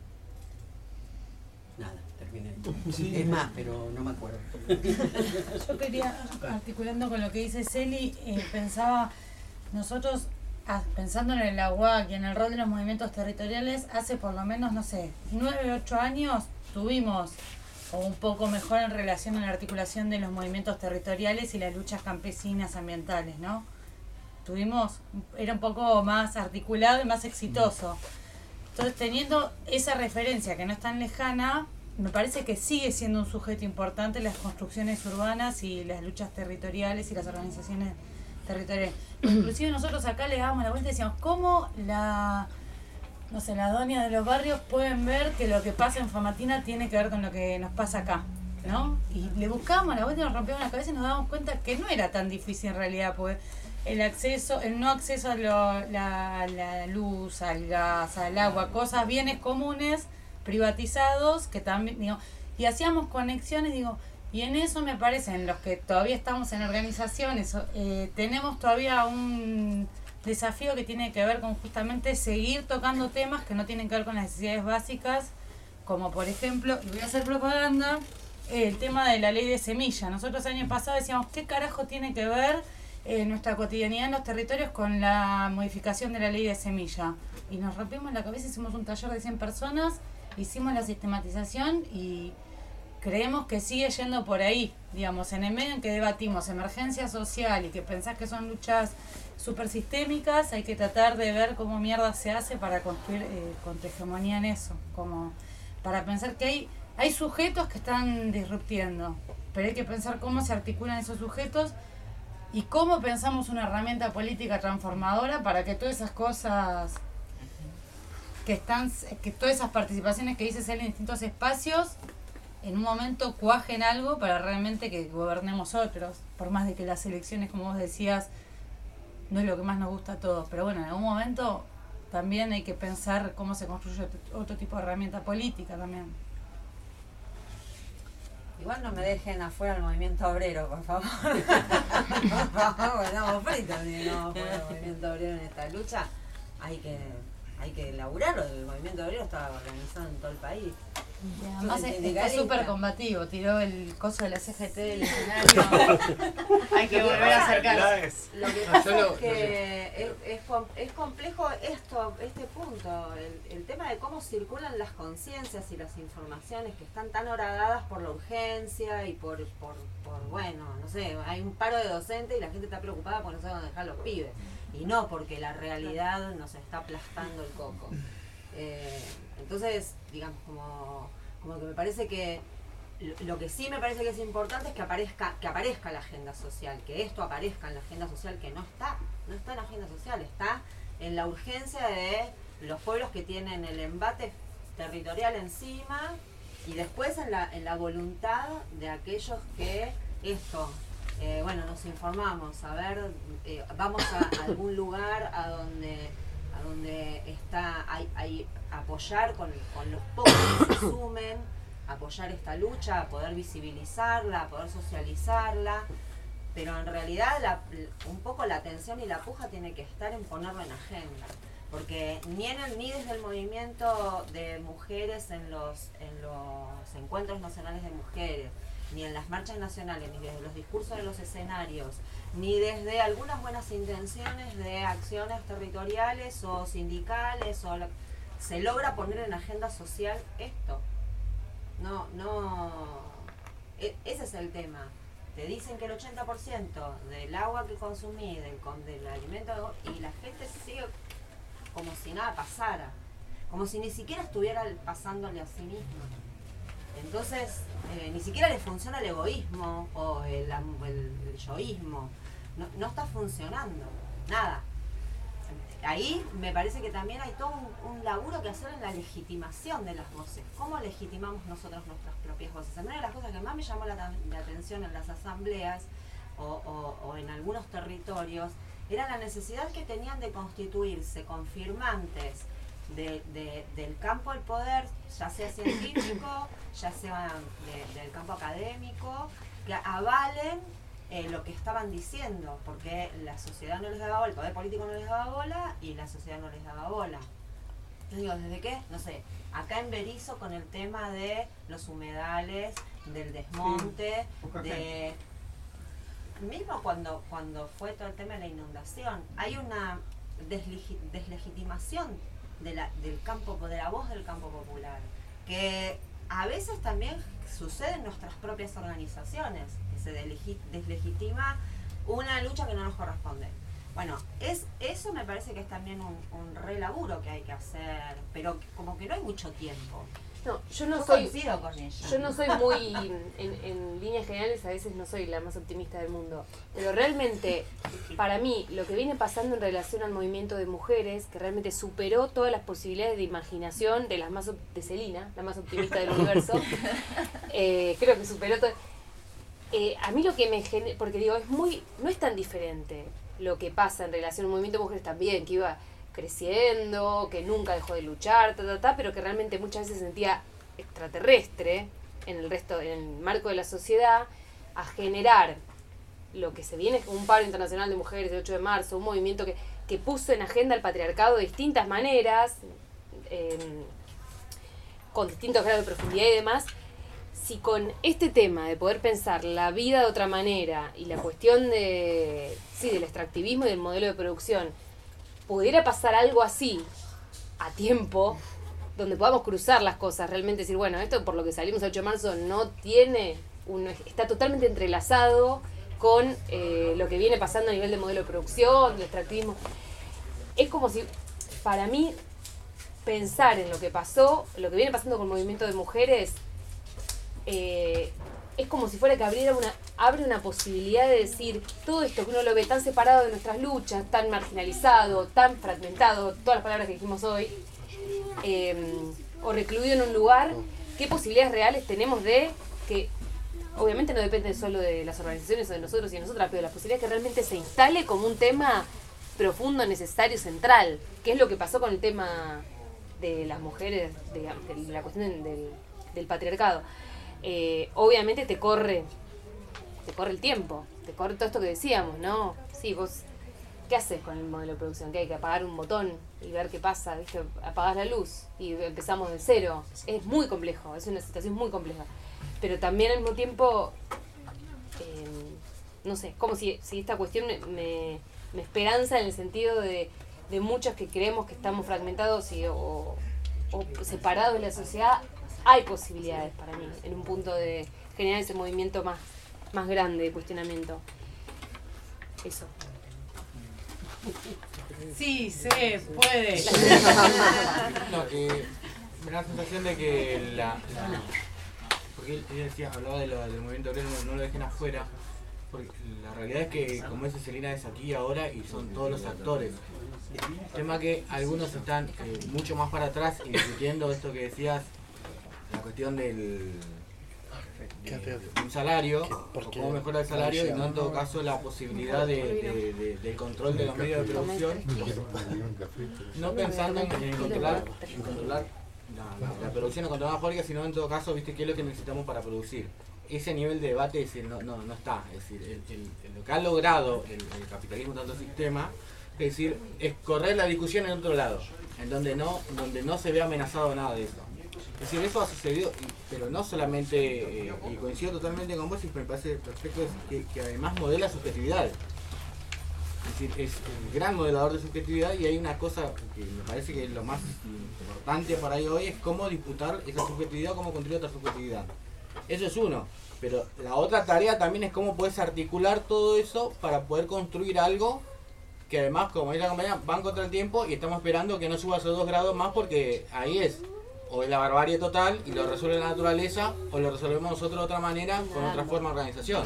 Nada, terminé. Sí. Es más, pero no me acuerdo. Yo quería, articulando con lo que dice Celi, eh, pensaba, nosotros, ah, pensando en el A U A C y en el rol de los movimientos territoriales, hace por lo menos, no sé, nueve, ocho años tuvimos, o un poco mejor en relación a la articulación de los movimientos territoriales y las luchas campesinas ambientales, ¿no? Tuvimos, era un poco más articulado y más exitoso. Entonces, teniendo esa referencia que no es tan lejana, me parece que sigue siendo un sujeto importante las construcciones urbanas y las luchas territoriales y las organizaciones territoriales. Inclusive nosotros acá le dábamos la vuelta y decíamos, ¿cómo la, no sé, las doñas de los barrios pueden ver que lo que pasa en Famatina tiene que ver con lo que nos pasa acá? ¿No? Y le buscábamos la vuelta y nos rompíamos la cabeza y nos dábamos cuenta que no era tan difícil en realidad, porque el acceso, el no acceso a lo, la, la luz, al gas, al agua, cosas, bienes comunes, privatizados, que también, digo, y hacíamos conexiones, digo, y en eso me parece, en los que todavía estamos en organizaciones, eh, tenemos todavía un desafío que tiene que ver con justamente seguir tocando temas que no tienen que ver con las necesidades básicas, como por ejemplo, y voy a hacer propaganda, el tema de la ley de semilla. Nosotros el año pasado decíamos, ¿qué carajo tiene que ver Eh, nuestra cotidianidad en los territorios con la modificación de la ley de semilla? Y nos rompimos la cabeza, hicimos un taller de cien personas, hicimos la sistematización y creemos que sigue yendo por ahí, digamos, en el medio en que debatimos emergencia social y que pensás que son luchas súper sistémicas, hay que tratar de ver cómo mierda se hace para construir eh, contrahegemonía en eso, como para pensar que hay, hay sujetos que están disruptiendo, pero hay que pensar cómo se articulan esos sujetos y cómo pensamos una herramienta política transformadora para que todas esas cosas que están, que todas esas participaciones que dices en distintos espacios, en un momento cuajen algo para realmente que gobernemos otros, por más de que las elecciones, como vos decías, no es lo que más nos gusta a todos, pero bueno, en algún momento también hay que pensar cómo se construye otro tipo de herramienta política también. Igual no me dejen afuera el movimiento obrero, por favor. Por favor, estamos fritos si no fuera el movimiento obrero en esta lucha. Hay que, hay que laburarlo. El movimiento obrero está organizado en todo el país. Y además está súper combativo, tiró el coso de la C G T del escenario. Hay que volver a acercarse. Lo que pasa es que es, es, es complejo esto, este punto, el, el tema de cómo circulan las conciencias y las informaciones que están tan horadadas por la urgencia y por, por, por, bueno, no sé, hay un paro de docentes y la gente está preocupada porque no sabe dónde dejar los pibes. Y no porque la realidad nos está aplastando el coco. Eh, entonces, digamos, como, como que me parece que lo, lo que sí me parece que es importante es que aparezca, que aparezca la agenda social, que esto aparezca en la agenda social, que no está, no está en la agenda social, está en la urgencia de los pueblos que tienen el embate territorial encima y después en la, en la voluntad de aquellos que esto, eh, bueno, nos informamos, a ver, eh, vamos a, a algún lugar a donde a donde está hay, hay apoyar con, con los pocos que se sumen, apoyar esta lucha, a poder visibilizarla, a poder socializarla, pero en realidad la, un poco la atención y la puja tiene que estar en ponerlo en agenda, porque ni en el, ni desde el movimiento de mujeres en los en los encuentros nacionales de mujeres, ni en las marchas nacionales, ni desde los discursos de los escenarios, ni desde algunas buenas intenciones de acciones territoriales o sindicales, o la, se logra poner en agenda social esto. No, no, e, ese es el tema. Te dicen que el ochenta por ciento del agua que consumís, del, del alimento, y la gente sigue como si nada pasara, como si ni siquiera estuviera pasándole a sí misma. Entonces, eh, ni siquiera le funciona el egoísmo o el, el, el yoísmo. No, no está funcionando, nada. Ahí me parece que también hay todo un, un laburo que hacer en la legitimación de las voces. ¿Cómo legitimamos nosotros nuestras propias voces? Una de las cosas que más me llamó la, la atención en las asambleas o, o, o en algunos territorios era la necesidad que tenían de constituirse confirmantes De, de, del campo del poder, ya sea científico, ya sea de, del campo académico, que avalen eh, lo que estaban diciendo, porque la sociedad no les daba bola, el poder político no les daba bola y la sociedad no les daba bola. Entonces digo, ¿desde qué? No sé, acá en Berizo con el tema de los humedales, del desmonte, sí, de... Mismo cuando, cuando fue todo el tema de la inundación, hay una deslegi deslegitimación De la, del campo, de la voz del campo popular, que a veces también sucede en nuestras propias organizaciones, que se deslegitima una lucha que no nos corresponde. Bueno, es, eso me parece que es también un, un re laburo que hay que hacer, pero como que no hay mucho tiempo. No, yo no yo soy. coincido con ella. Yo no soy muy. En, en líneas generales, a veces no soy la más optimista del mundo. Pero realmente, para mí, lo que viene pasando en relación al movimiento de mujeres, que realmente superó todas las posibilidades de imaginación de las más de Celina, la más optimista del universo, eh, creo que superó todo. Eh, a mí lo que me genera. Porque digo, es muy. No es tan diferente lo que pasa en relación al movimiento de mujeres también, que iba creciendo, que nunca dejó de luchar, ta, ta, ta, pero que realmente muchas veces se sentía extraterrestre en el resto, en el marco de la sociedad, a generar lo que se viene como un paro internacional de mujeres el ocho de marzo, un movimiento que, que puso en agenda el patriarcado de distintas maneras, eh, con distintos grados de profundidad y demás. Si con este tema de poder pensar la vida de otra manera y la cuestión de sí, del extractivismo y del modelo de producción pudiera pasar algo así a tiempo, donde podamos cruzar las cosas, realmente decir, bueno, esto por lo que salimos el ocho de marzo no tiene, un, está totalmente entrelazado con eh, lo que viene pasando a nivel de modelo de producción, de extractivismo. Es como si, para mí, pensar en lo que pasó, lo que viene pasando con el movimiento de mujeres, eh, es es como si fuera que abriera una, abre una posibilidad de decir todo esto que uno lo ve tan separado de nuestras luchas, tan marginalizado, tan fragmentado, todas las palabras que dijimos hoy, eh, o recluido en un lugar, ¿qué posibilidades reales tenemos de que, obviamente no depende solo de las organizaciones o de nosotros y de nosotras, pero las posibilidades que realmente se instale como un tema profundo, necesario, central, que es lo que pasó con el tema de las mujeres, de, de la cuestión del, del patriarcado? Eh, obviamente te corre, te corre el tiempo, te corre todo esto que decíamos, ¿no? Sí, vos, ¿qué haces con el modelo de producción? Que hay que apagar un botón y ver qué pasa, ¿viste? Apagás la luz y empezamos de cero. Es muy complejo, es una situación muy compleja. Pero también al mismo tiempo, eh, no sé, como si, si esta cuestión me, me, me esperanza en el sentido de, de muchos que creemos que estamos fragmentados y, o, o separados de la sociedad. Hay posibilidades para mí, en un punto de generar ese movimiento más, más grande de cuestionamiento. Eso. Sí, se puede. No, que me da la sensación de que la... la porque él decía, hablaba de lo, del movimiento obrero, no, no lo dejen afuera. Porque la realidad es que, como dice Celina, es aquí y ahora y son todos los actores. El tema que algunos están eh, mucho más para atrás y discutiendo esto que decías, la cuestión del de, de un salario, o cómo mejora el salario, y no en todo caso la posibilidad de, de, de, de control de los medios de producción, no pensando en, en controlar, en controlar la, la, la producción o controlar la fábrica, sino en todo caso, viste, qué es lo que necesitamos para producir. Ese nivel de debate es decir, no, no, no está, es decir, el, el, el, lo que ha logrado el, el capitalismo, tanto sistema, es decir, es correr la discusión en otro lado, en donde no, donde no se ve amenazado nada de eso. Es decir, eso ha sucedido, pero no solamente, eh, y coincido totalmente con vos, y me parece perfecto, es que, que además modela subjetividad. Es decir, es el gran modelador de subjetividad, y hay una cosa que me parece que es lo más importante para ahí hoy, es cómo disputar esa subjetividad, cómo construir otra subjetividad. Eso es uno, pero la otra tarea también es cómo puedes articular todo eso para poder construir algo que además, como dice la compañía, van contra el tiempo y estamos esperando que no suba esos dos grados más, porque ahí es, o es la barbarie total y lo resuelve la naturaleza, o lo resolvemos nosotros de otra manera, con otra forma de organización.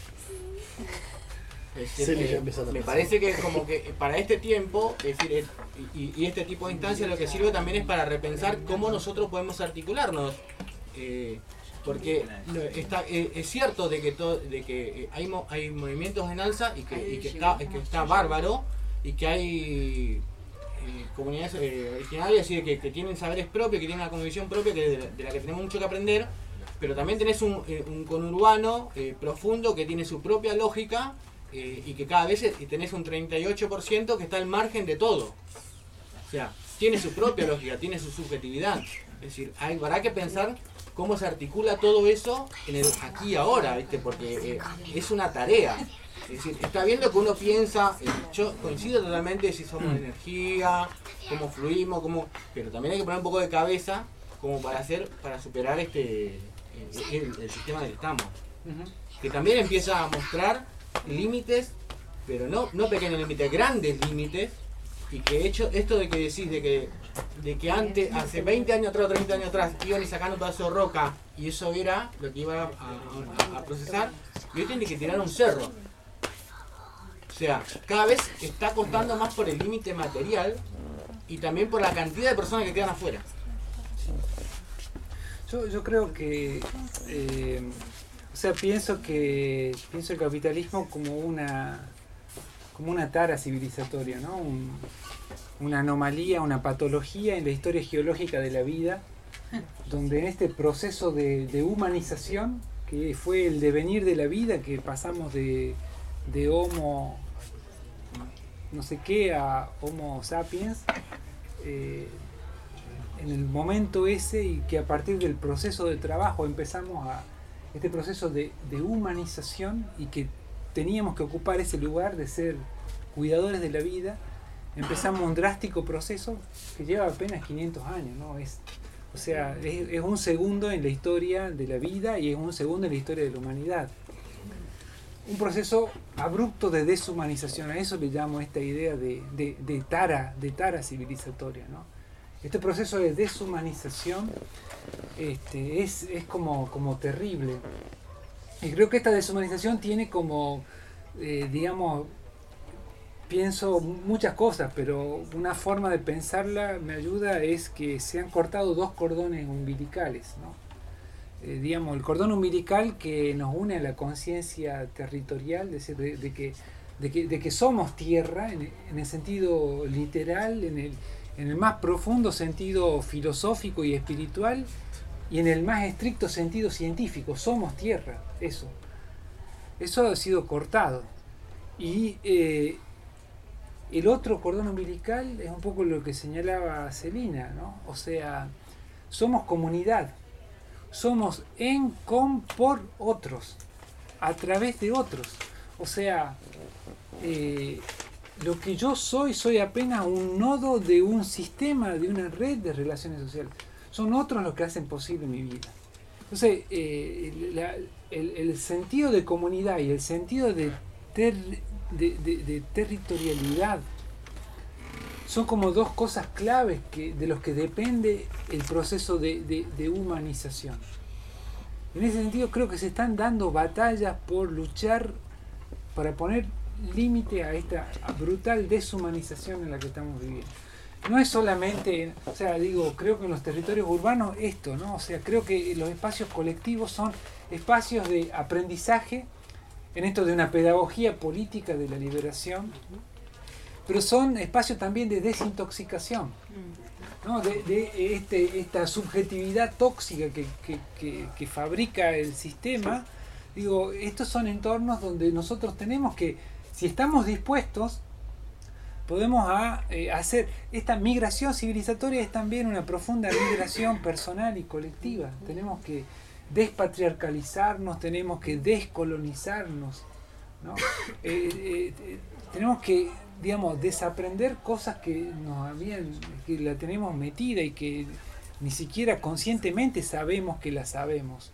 Es decir, eh, me parece que como que para este tiempo, es decir, es, y, y este tipo de instancias lo que sirve también es para repensar cómo nosotros podemos articularnos. Eh, porque está, eh, es cierto de que, to, de que eh, hay, mo, hay movimientos en alza y que, y que, está, que está bárbaro, y que hay eh, comunidades eh, originarias así, que, que tienen saberes propios, que tienen una convicción propia, que de, de la que tenemos mucho que aprender, pero también tenés un, eh, un conurbano eh, profundo que tiene su propia lógica, eh, y que cada vez tenés un treinta y ocho por ciento que está al margen de todo. O sea, tiene su propia lógica, tiene su subjetividad. Es decir, hay, habrá que pensar cómo se articula todo eso en el aquí y ahora, ¿viste? Porque eh, es una tarea. Es decir, está bien lo que uno piensa, eh, yo coincido totalmente si somos energía, cómo fluimos, cómo, pero también hay que poner un poco de cabeza como para hacer, para superar este eh, el, el sistema en el que estamos. Que también empieza a mostrar límites, pero no, no pequeños límites, grandes límites, y que hecho esto de que decís de que de que antes, hace veinte años atrás o treinta años atrás, iban y sacando un pedazo de roca y eso era lo que iba a, a, a procesar, y hoy tienen que tirar un cerro. O sea, cada vez está costando más por el límite material y también por la cantidad de personas que quedan afuera. Yo, yo creo que, eh, o sea, pienso que pienso el capitalismo como una como una tara civilizatoria, ¿no? Un, una anomalía, una patología en la historia geológica de la vida, donde en este proceso de, de humanización, que fue el devenir de la vida, que pasamos de, de Homo no sé qué a Homo sapiens, eh, en el momento ese, y que a partir del proceso de trabajo empezamos a este proceso de, de humanización, y que teníamos que ocupar ese lugar de ser cuidadores de la vida, empezamos un drástico proceso que lleva apenas quinientos años, ¿no? Es, o sea, es, es un segundo en la historia de la vida y es un segundo en la historia de la humanidad. Un proceso abrupto de deshumanización, a eso le llamo esta idea de, de, de tara, de tara civilizatoria, ¿no? Este proceso de deshumanización este, es, es como, como terrible, Y creo que esta deshumanización tiene como, eh, digamos, pienso muchas cosas, pero una forma de pensarla me ayuda es que se han cortado dos cordones umbilicales, ¿no? Eh, digamos, el cordón umbilical que nos une a la conciencia territorial, es decir, de, de, que, de, que, de que somos tierra, en, en el sentido literal, en el, en el más profundo sentido filosófico y espiritual, y en el más estricto sentido científico, somos tierra, eso. Eso ha sido cortado. Y eh, el otro cordón umbilical es un poco lo que señalaba Celina, ¿no? O sea, somos comunidad. Somos en, con, por otros, a través de otros. O sea, eh, lo que yo soy, soy apenas un nodo de un sistema, de una red de relaciones sociales. Son otros los que hacen posible mi vida. Entonces, eh, la, el, el sentido de comunidad y el sentido de, ter, de, de, de territorialidad son como dos cosas claves que, de los que depende el proceso de, de, de humanización. En ese sentido creo que se están dando batallas por luchar para poner límite a esta brutal deshumanización en la que estamos viviendo. No es solamente, o sea, digo, creo que en los territorios urbanos esto, ¿no? O sea, creo que los espacios colectivos son espacios de aprendizaje, en esto de una pedagogía política de la liberación, pero son espacios también de desintoxicación, ¿no? de, de este, esta subjetividad tóxica que, que, que, que fabrica el sistema. Digo, estos son entornos donde nosotros tenemos que, si estamos dispuestos, podemos a, eh, hacer esta migración civilizatoria. Es también una profunda migración personal y colectiva. Tenemos que despatriarcalizarnos, tenemos que descolonizarnos, ¿no? eh, eh, eh, tenemos que, digamos, desaprender cosas que nos habían, que la tenemos metida y que ni siquiera conscientemente sabemos que la sabemos.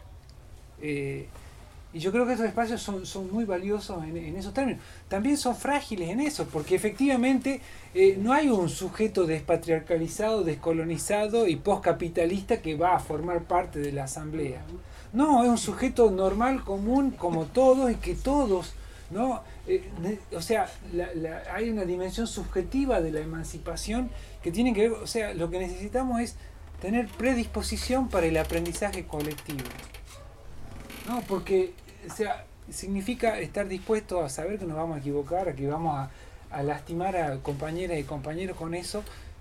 Eh, y yo creo que estos espacios son, son muy valiosos en, en esos términos. También son frágiles en eso, porque efectivamente eh, no hay un sujeto despatriarcalizado, descolonizado y postcapitalista que va a formar parte de la asamblea. No, es un sujeto normal, común, como todos, y que todos, ¿no? Eh, o sea, la, la, hay una dimensión subjetiva de la emancipación que tiene que ver, o sea, lo que necesitamos es tener predisposición para el aprendizaje colectivo, ¿no? Porque, o sea, significa estar dispuesto a saber que nos vamos a equivocar, a que vamos a, a lastimar a compañeras y compañeros con eso,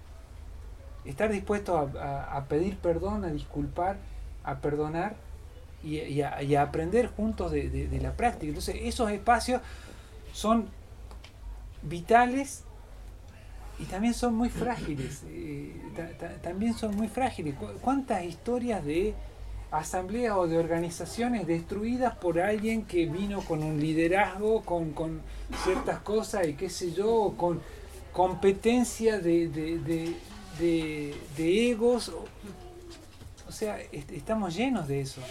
estar dispuesto a, a, a pedir perdón, a disculpar, a perdonar y, y, a, y a aprender juntos de, de, de la práctica. Entonces, esos espacios son vitales y también son muy frágiles. Eh, ta, ta, también son muy frágiles. ¿Cuántas historias de asambleas o de organizaciones destruidas por alguien que vino con un liderazgo, con, con ciertas cosas y qué sé yo, con competencia de, de, de, de, de egos? O sea, est estamos llenos de eso.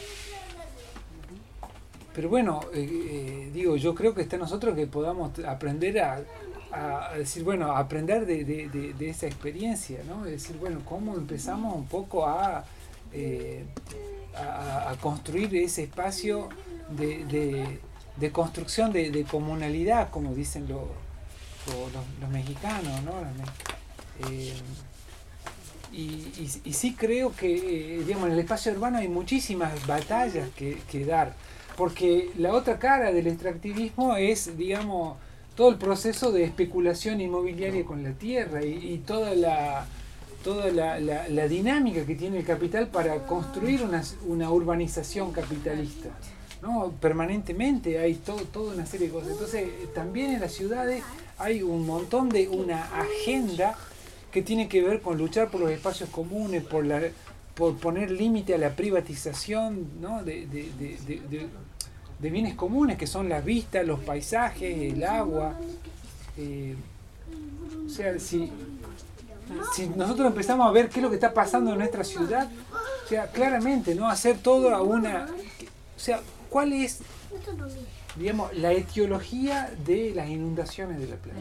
Pero bueno, eh, eh, digo, yo creo que está en nosotros que podamos aprender a, a decir, bueno, a aprender de, de, de, de esa experiencia, ¿no? Es decir, bueno, cómo empezamos un poco a, eh, a, a construir ese espacio de, de, de construcción de, de comunalidad, como dicen lo, lo, los, los mexicanos, ¿no? Eh, y, y, y sí creo que, eh, digamos, en el espacio urbano hay muchísimas batallas que, que dar. Porque la otra cara del extractivismo es, digamos, todo el proceso de especulación inmobiliaria con la tierra y, y toda la toda la, la, la dinámica que tiene el capital para construir una, una urbanización capitalista, ¿no? Permanentemente hay todo, toda una serie de cosas. Entonces, también en las ciudades hay un montón de una agenda que tiene que ver con luchar por los espacios comunes, por la por poner límite a la privatización, ¿no? de, de, de, de, de, de bienes comunes que son las vistas, los paisajes, el agua. Eh, o sea, si, si nosotros empezamos a ver qué es lo que está pasando en nuestra ciudad, o sea, claramente, ¿no? Hacer todo a una... O sea, ¿cuál es, digamos, la etiología de las inundaciones de la playa?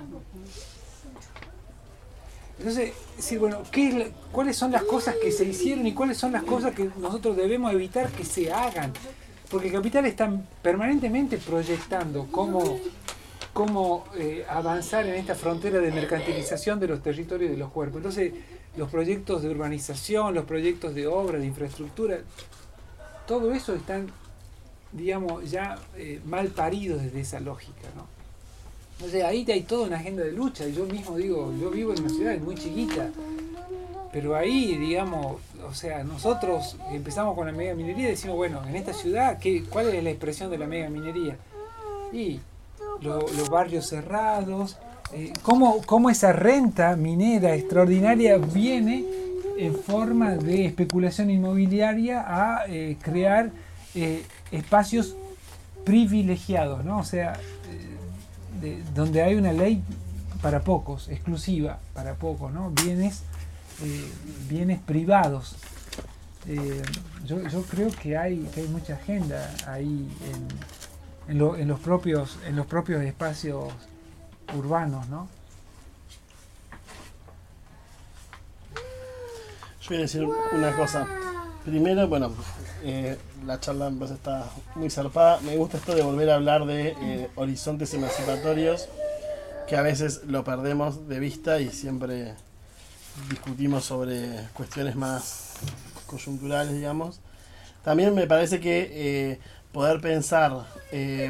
Entonces, decir, bueno, ¿qué es la, ¿cuáles son las cosas que se hicieron y cuáles son las cosas que nosotros debemos evitar que se hagan? porque el capital está permanentemente proyectando cómo, cómo eh, avanzar en esta frontera de mercantilización de los territorios y de los cuerpos. Entonces, los proyectos de urbanización, los proyectos de obra, de infraestructura, todo eso están, digamos, ya eh, mal paridos desde esa lógica, ¿no? Entonces, ahí hay toda una agenda de lucha. Y yo mismo digo, yo vivo en una ciudad muy chiquita, pero ahí, digamos, o sea, nosotros empezamos con la mega minería y decimos, bueno, en esta ciudad, ¿qué, ¿cuál es la expresión de la mega minería? Y lo, los barrios cerrados, eh, cómo, cómo esa renta minera extraordinaria viene en forma de especulación inmobiliaria a eh, crear eh, espacios privilegiados, ¿no? O sea, eh, de, donde hay una ley para pocos, exclusiva para pocos, ¿no? Bienes Eh, bienes privados. Eh, yo, yo creo que hay, que hay mucha agenda ahí en, en, lo, en los propios en los propios espacios urbanos, ¿no? Yo voy a decir una cosa. Primero, bueno, eh, la charla pues, está muy zarpada. Me gusta esto de volver a hablar de eh, horizontes emancipatorios, que a veces lo perdemos de vista y siempre discutimos sobre cuestiones más coyunturales, digamos. También me parece que eh, poder pensar eh,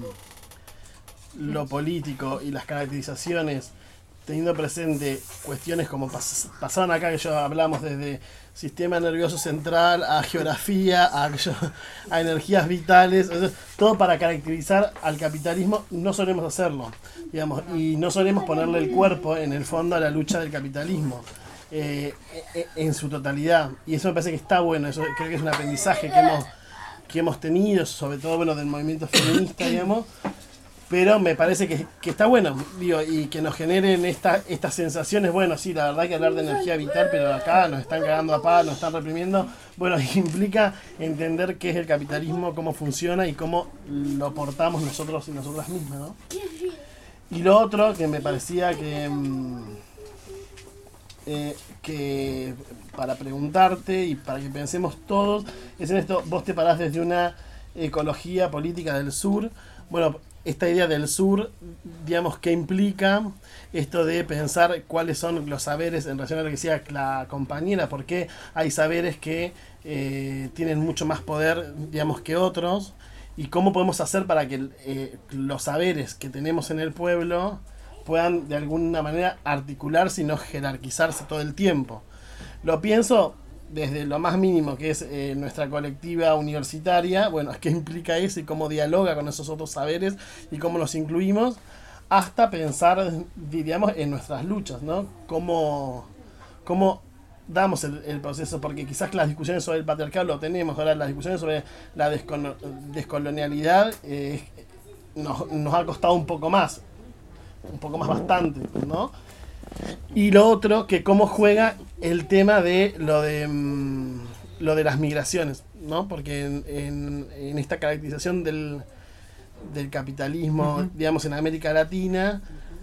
lo político y las caracterizaciones teniendo presente cuestiones como pas pasaron acá, que yo hablamos desde sistema nervioso central a geografía, a, a energías vitales, o sea, todo para caracterizar al capitalismo, no solemos hacerlo, digamos, y no solemos ponerle el cuerpo en el fondo a la lucha del capitalismo eh, en su totalidad, y eso me parece que está bueno. Eso creo que es un aprendizaje que hemos que hemos tenido, sobre todo bueno del movimiento feminista, digamos, pero me parece que, que está bueno, digo, y que nos generen esta, estas sensaciones. Bueno, sí, la verdad hay que hablar de energía vital, pero acá nos están cagando a paz, nos están reprimiendo. Bueno, implica entender qué es el capitalismo, cómo funciona y cómo lo portamos nosotros y nosotras mismas, ¿no? Y lo otro que me parecía que, eh, que para preguntarte y para que pensemos todos, es en esto: vos te parás desde una ecología política del sur. Bueno, esta idea del sur, digamos, ¿qué implica esto de pensar cuáles son los saberes en relación a lo que decía la compañera? Porque hay saberes que eh, tienen mucho más poder, digamos, que otros, y cómo podemos hacer para que eh, los saberes que tenemos en el pueblo puedan de alguna manera articularse y no jerarquizarse todo el tiempo. Lo pienso desde lo más mínimo, que es eh, nuestra colectiva universitaria, bueno, qué implica eso y cómo dialoga con esos otros saberes y cómo los incluimos, hasta pensar, diríamos, en nuestras luchas, ¿no? Cómo, cómo damos el, el proceso, porque quizás las discusiones sobre el patriarcado lo tenemos, ahora las discusiones sobre la descolo descolonialidad eh, nos, nos ha costado un poco más, un poco más bastante, ¿no? Y lo otro, que cómo juega el tema de lo de mmm, lo de las migraciones, ¿no? Porque en, en, en esta caracterización del, del capitalismo, uh-huh. digamos, en América Latina,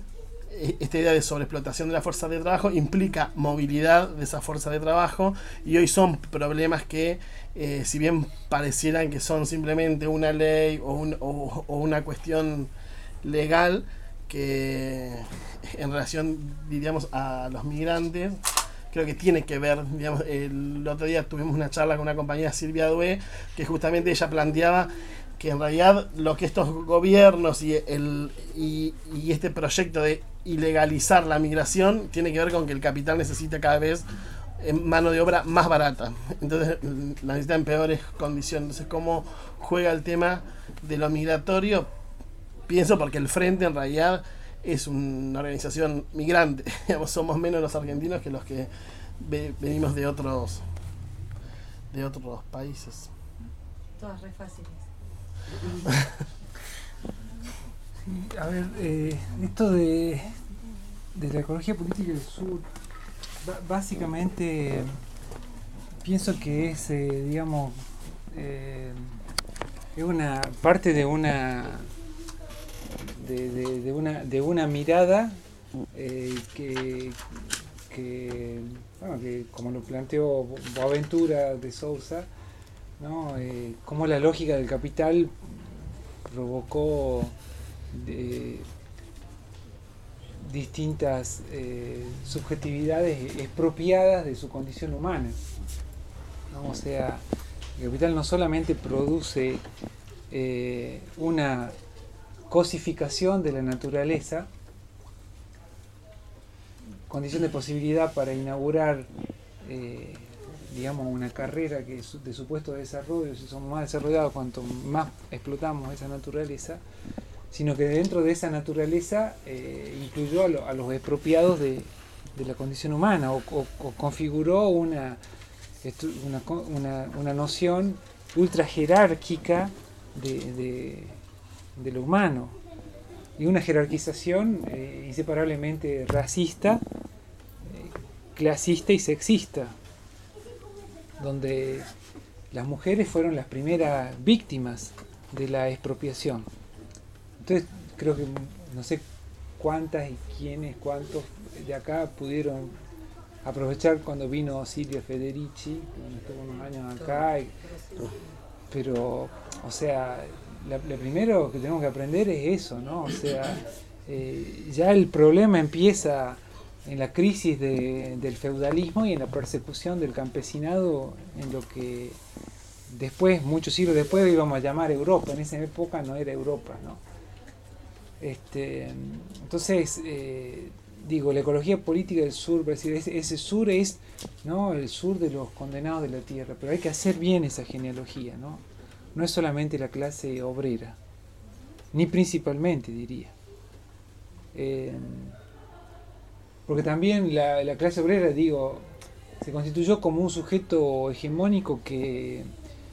esta idea de sobreexplotación de la fuerza de trabajo implica movilidad de esa fuerza de trabajo, y hoy son problemas que, eh, si bien parecieran que son simplemente una ley o, un, o, o una cuestión legal, que en relación, diríamos, a los migrantes, creo que tiene que ver, digamos, el otro día tuvimos una charla con una compañera, Silvia Dué, que justamente ella planteaba que en realidad lo que estos gobiernos y, el, y, y este proyecto de ilegalizar la migración tiene que ver con que el capital necesita cada vez mano de obra más barata, entonces la necesita en peores condiciones. Entonces, ¿cómo juega el tema de lo migratorio? Pienso porque el Frente en realidad es una organización migrante, digamos, somos menos los argentinos que los que ve, venimos de otros de otros países. Todas re fáciles. Sí, a ver, eh, esto de, de la ecología política del sur, básicamente pienso que es, eh, digamos, eh, es una parte de una De, de, de, una, de una mirada eh, que, que, bueno, que, como lo planteó Boaventura de Sousa, ¿no? Eh, cómo la lógica del capital provocó de, distintas eh, subjetividades expropiadas de su condición humana, ¿no? O sea, el capital no solamente produce eh, una cosificación de la naturaleza, condición de posibilidad para inaugurar eh, digamos una carrera que es de supuesto desarrollo, si somos más desarrollados cuanto más explotamos esa naturaleza, sino que dentro de esa naturaleza eh, incluyó a, lo, a los expropiados de, de la condición humana, o, o, o configuró una, una, una, una noción ultra jerárquica de, de, de lo humano, y una jerarquización eh, inseparablemente racista, eh, clasista y sexista, donde las mujeres fueron las primeras víctimas de la expropiación. Entonces creo que no sé cuántas y quiénes, cuántos de acá pudieron aprovechar cuando vino Silvia Federici, que estuvo unos años acá, y, pero, o sea, la, lo primero que tenemos que aprender es eso, ¿no? O sea, eh, ya el problema empieza en la crisis de, del feudalismo y en la persecución del campesinado, en lo que después, muchos siglos después, íbamos a llamar Europa. En esa época no era Europa, ¿no? Este, entonces, eh, digo, la ecología política del sur, decir, ese, ese sur es, ¿no?, el sur de los condenados de la tierra, pero hay que hacer bien esa genealogía, ¿no? No es solamente la clase obrera, ni principalmente, diría. Eh, porque también la, la clase obrera, digo, se constituyó como un sujeto hegemónico que,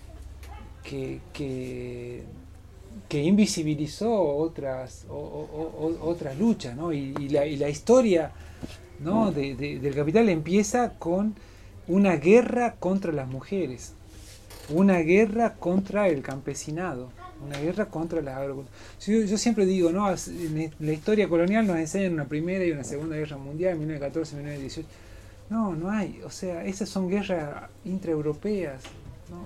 que, que, que invisibilizó otras, o, o, o, otras luchas, ¿no? Y, y, la, y la historia, ¿no?, de, de, del capital empieza con una guerra contra las mujeres, una guerra contra el campesinado, una guerra contra las agroculturas. Yo, yo siempre digo, ¿no?, en la historia colonial nos enseñan una primera y una segunda guerra mundial, mil novecientos catorce, mil novecientos dieciocho. No, no hay, o sea, esas son guerras intraeuropeas, ¿no?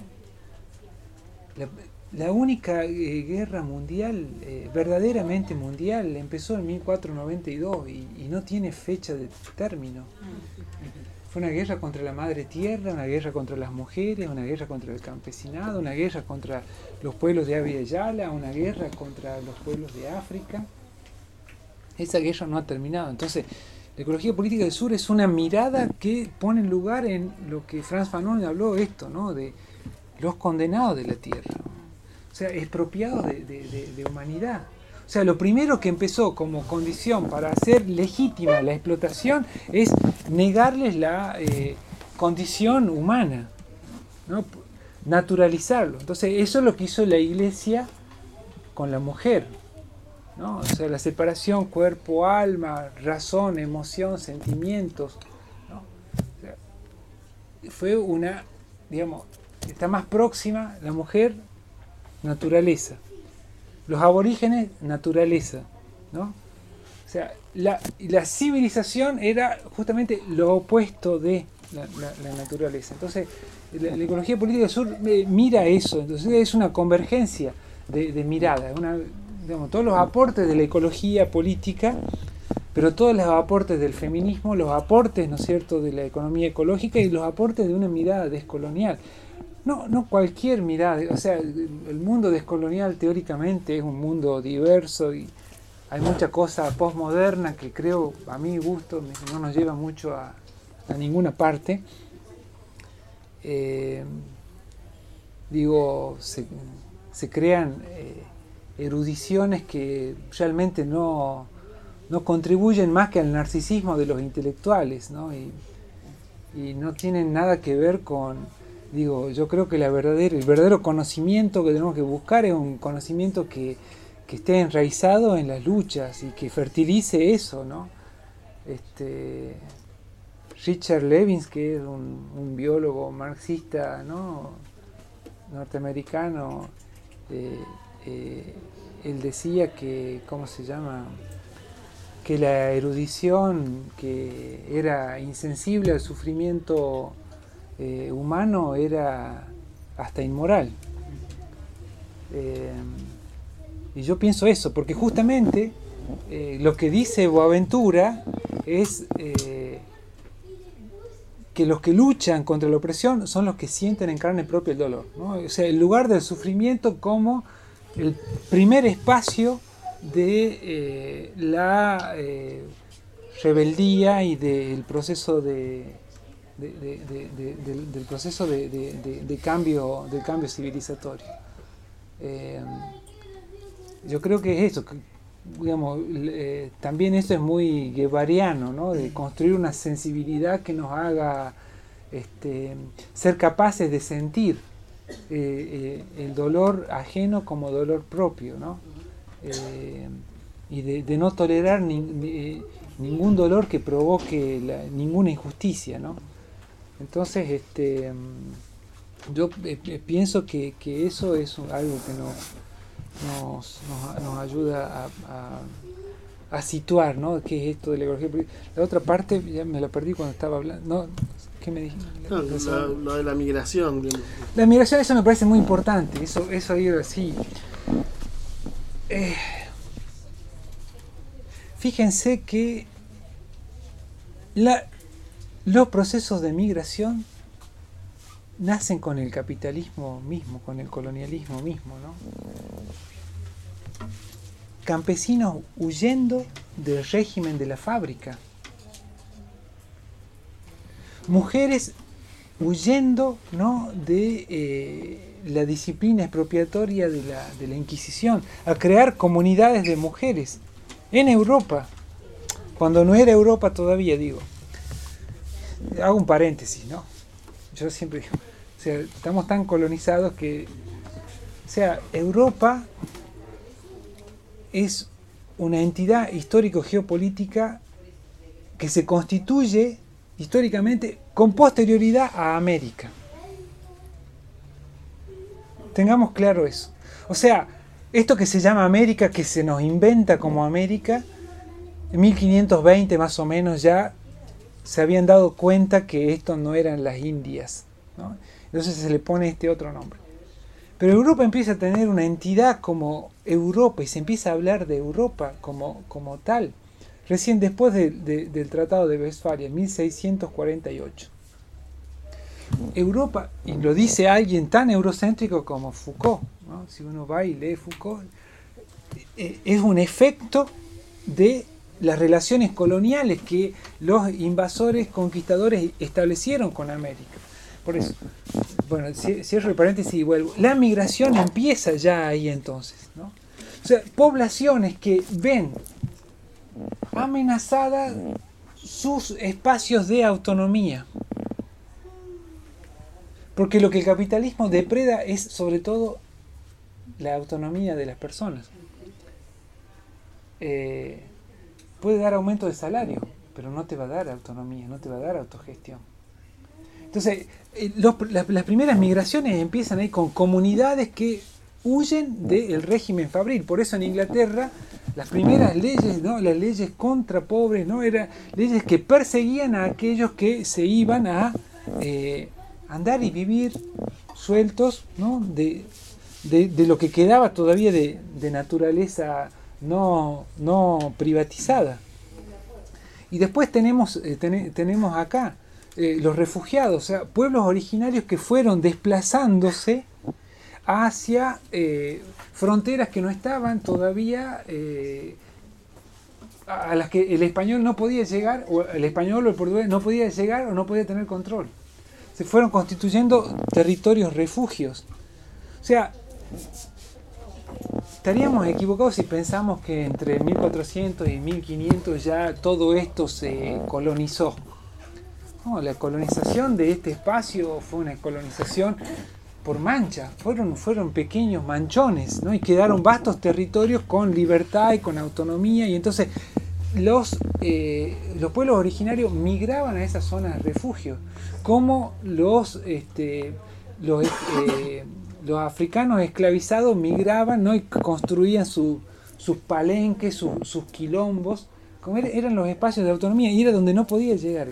La, la única eh, guerra mundial, eh, verdaderamente mundial, empezó en mil cuatrocientos noventa y dos y, y no tiene fecha de término. Fue una guerra contra la madre tierra, una guerra contra las mujeres, una guerra contra el campesinado, una guerra contra los pueblos de Abya Yala, una guerra contra los pueblos de África. Esa guerra no ha terminado. Entonces, la ecología política del sur es una mirada que pone en lugar en lo que Frantz Fanon habló, esto, ¿no?, de los condenados de la tierra, o sea, expropiados de, de, de, de humanidad. O sea, lo primero que empezó como condición para hacer legítima la explotación es negarles la eh, condición humana, ¿no?, naturalizarlo. Entonces, eso es lo que hizo la Iglesia con la mujer, ¿no? O sea, la separación cuerpo, alma, razón, emoción, sentimientos, ¿no? O sea, fue una, digamos, está más próxima la mujer, naturaleza. Los aborígenes, naturaleza, ¿no? O sea, la, la civilización era justamente lo opuesto de la, la, la naturaleza. Entonces, la, la ecología política del sur eh, mira eso. Entonces, es una convergencia de, de mirada, una, digamos, todos los aportes de la ecología política, pero todos los aportes del feminismo, los aportes, ¿no es cierto?, de la economía ecológica y los aportes de una mirada descolonial. No, no cualquier mirada, o sea, el mundo descolonial teóricamente es un mundo diverso y hay mucha cosa postmoderna que creo, a mi gusto, no nos lleva mucho a, a ninguna parte. Eh, digo, se, se crean eh, erudiciones que realmente no, no contribuyen más que al narcisismo de los intelectuales, ¿no? Y, y no tienen nada que ver con... Digo, yo creo que la verdadera, el verdadero conocimiento que tenemos que buscar es un conocimiento que, que esté enraizado en las luchas y que fertilice eso, ¿no? Este, Richard Levins, que es un, un biólogo marxista, ¿no?, norteamericano, eh, eh, él decía que, ¿cómo se llama?, que la erudición que era insensible al sufrimiento Eh, humano era hasta inmoral. Eh, y yo pienso eso, porque justamente eh, lo que dice Boaventura es eh, que los que luchan contra la opresión son los que sienten en carne propia el dolor, ¿no? O sea, el lugar del sufrimiento como el primer espacio de eh, la eh, rebeldía y del proceso de, de, de, de, de, de, del proceso de, de, de, de cambio del cambio civilizatorio. Eh, yo creo que es eso, que, digamos, eh, también eso es muy guevariano, ¿no? De construir una sensibilidad que nos haga este, ser capaces de sentir eh, eh, el dolor ajeno como dolor propio, ¿no? Eh, y de, de no tolerar ni, ni, ningún dolor que provoque la, ninguna injusticia, ¿no? Entonces, este, yo eh, pienso que, que eso es algo que nos, nos, nos, nos ayuda a, a, a situar, ¿no? ¿Qué es esto de la ecología? La otra parte ya me la perdí cuando estaba hablando. No, ¿qué me dijiste? No, lo, lo de la migración. La migración, eso me parece muy importante. Eso, eso ahí así. Eh, fíjense que la, los procesos de migración nacen con el capitalismo mismo, con el colonialismo mismo, ¿no? Campesinos huyendo del régimen de la fábrica. Mujeres huyendo, ¿no?, de eh, la disciplina expropiatoria de la, de la Inquisición, a crear comunidades de mujeres en Europa, cuando no era Europa todavía, digo. Hago un paréntesis, ¿no? Yo siempre digo, o sea, estamos tan colonizados que, o sea, Europa es una entidad histórico-geopolítica que se constituye históricamente con posterioridad a América. Tengamos claro eso. O sea, esto que se llama América, que se nos inventa como América, en mil quinientos veinte más o menos ya se habían dado cuenta que esto no eran las Indias, ¿no? Entonces se le pone este otro nombre. Pero Europa empieza a tener una entidad como Europa y se empieza a hablar de Europa como, como tal, recién después de, de, del Tratado de Westfalia, en mil seiscientos cuarenta y ocho. Europa, y lo dice alguien tan eurocéntrico como Foucault, ¿no? Si uno va y lee Foucault, es un efecto de las relaciones coloniales que los invasores conquistadores establecieron con América. Por eso, bueno, cierro el paréntesis y vuelvo. La migración empieza ya ahí entonces, ¿no? O sea, poblaciones que ven amenazadas sus espacios de autonomía. Porque lo que el capitalismo depreda es sobre todo la autonomía de las personas. Eh, puede dar aumento de salario, pero no te va a dar autonomía, no te va a dar autogestión. Entonces, eh, los, las, las primeras migraciones empiezan ahí con comunidades que huyen del régimen fabril. Por eso en Inglaterra las primeras leyes, ¿no?, las leyes contra pobres, ¿no?, eran leyes que perseguían a aquellos que se iban a eh, andar y vivir sueltos, ¿no?, de, de, de lo que quedaba todavía de, de naturaleza no, no privatizada. Y después tenemos, eh, ten, tenemos acá eh, los refugiados, o sea, pueblos originarios que fueron desplazándose hacia eh, fronteras que no estaban todavía, eh, a las que el español no podía llegar, o el español o el portugués no podía llegar o no podía tener control. Se fueron constituyendo territorios refugios. O sea, estaríamos equivocados si pensamos que entre mil cuatrocientos y mil quinientos ya todo esto se colonizó. No, la colonización de este espacio fue una colonización por mancha, fueron, fueron pequeños manchones, ¿no? Y quedaron vastos territorios con libertad y con autonomía, y entonces los, eh, los pueblos originarios migraban a esas zonas de refugio, como los, este, los, eh, los africanos esclavizados migraban, ¿no?, y construían su, sus palenques, su, sus quilombos, como eran los espacios de autonomía, y era donde no podía llegar. O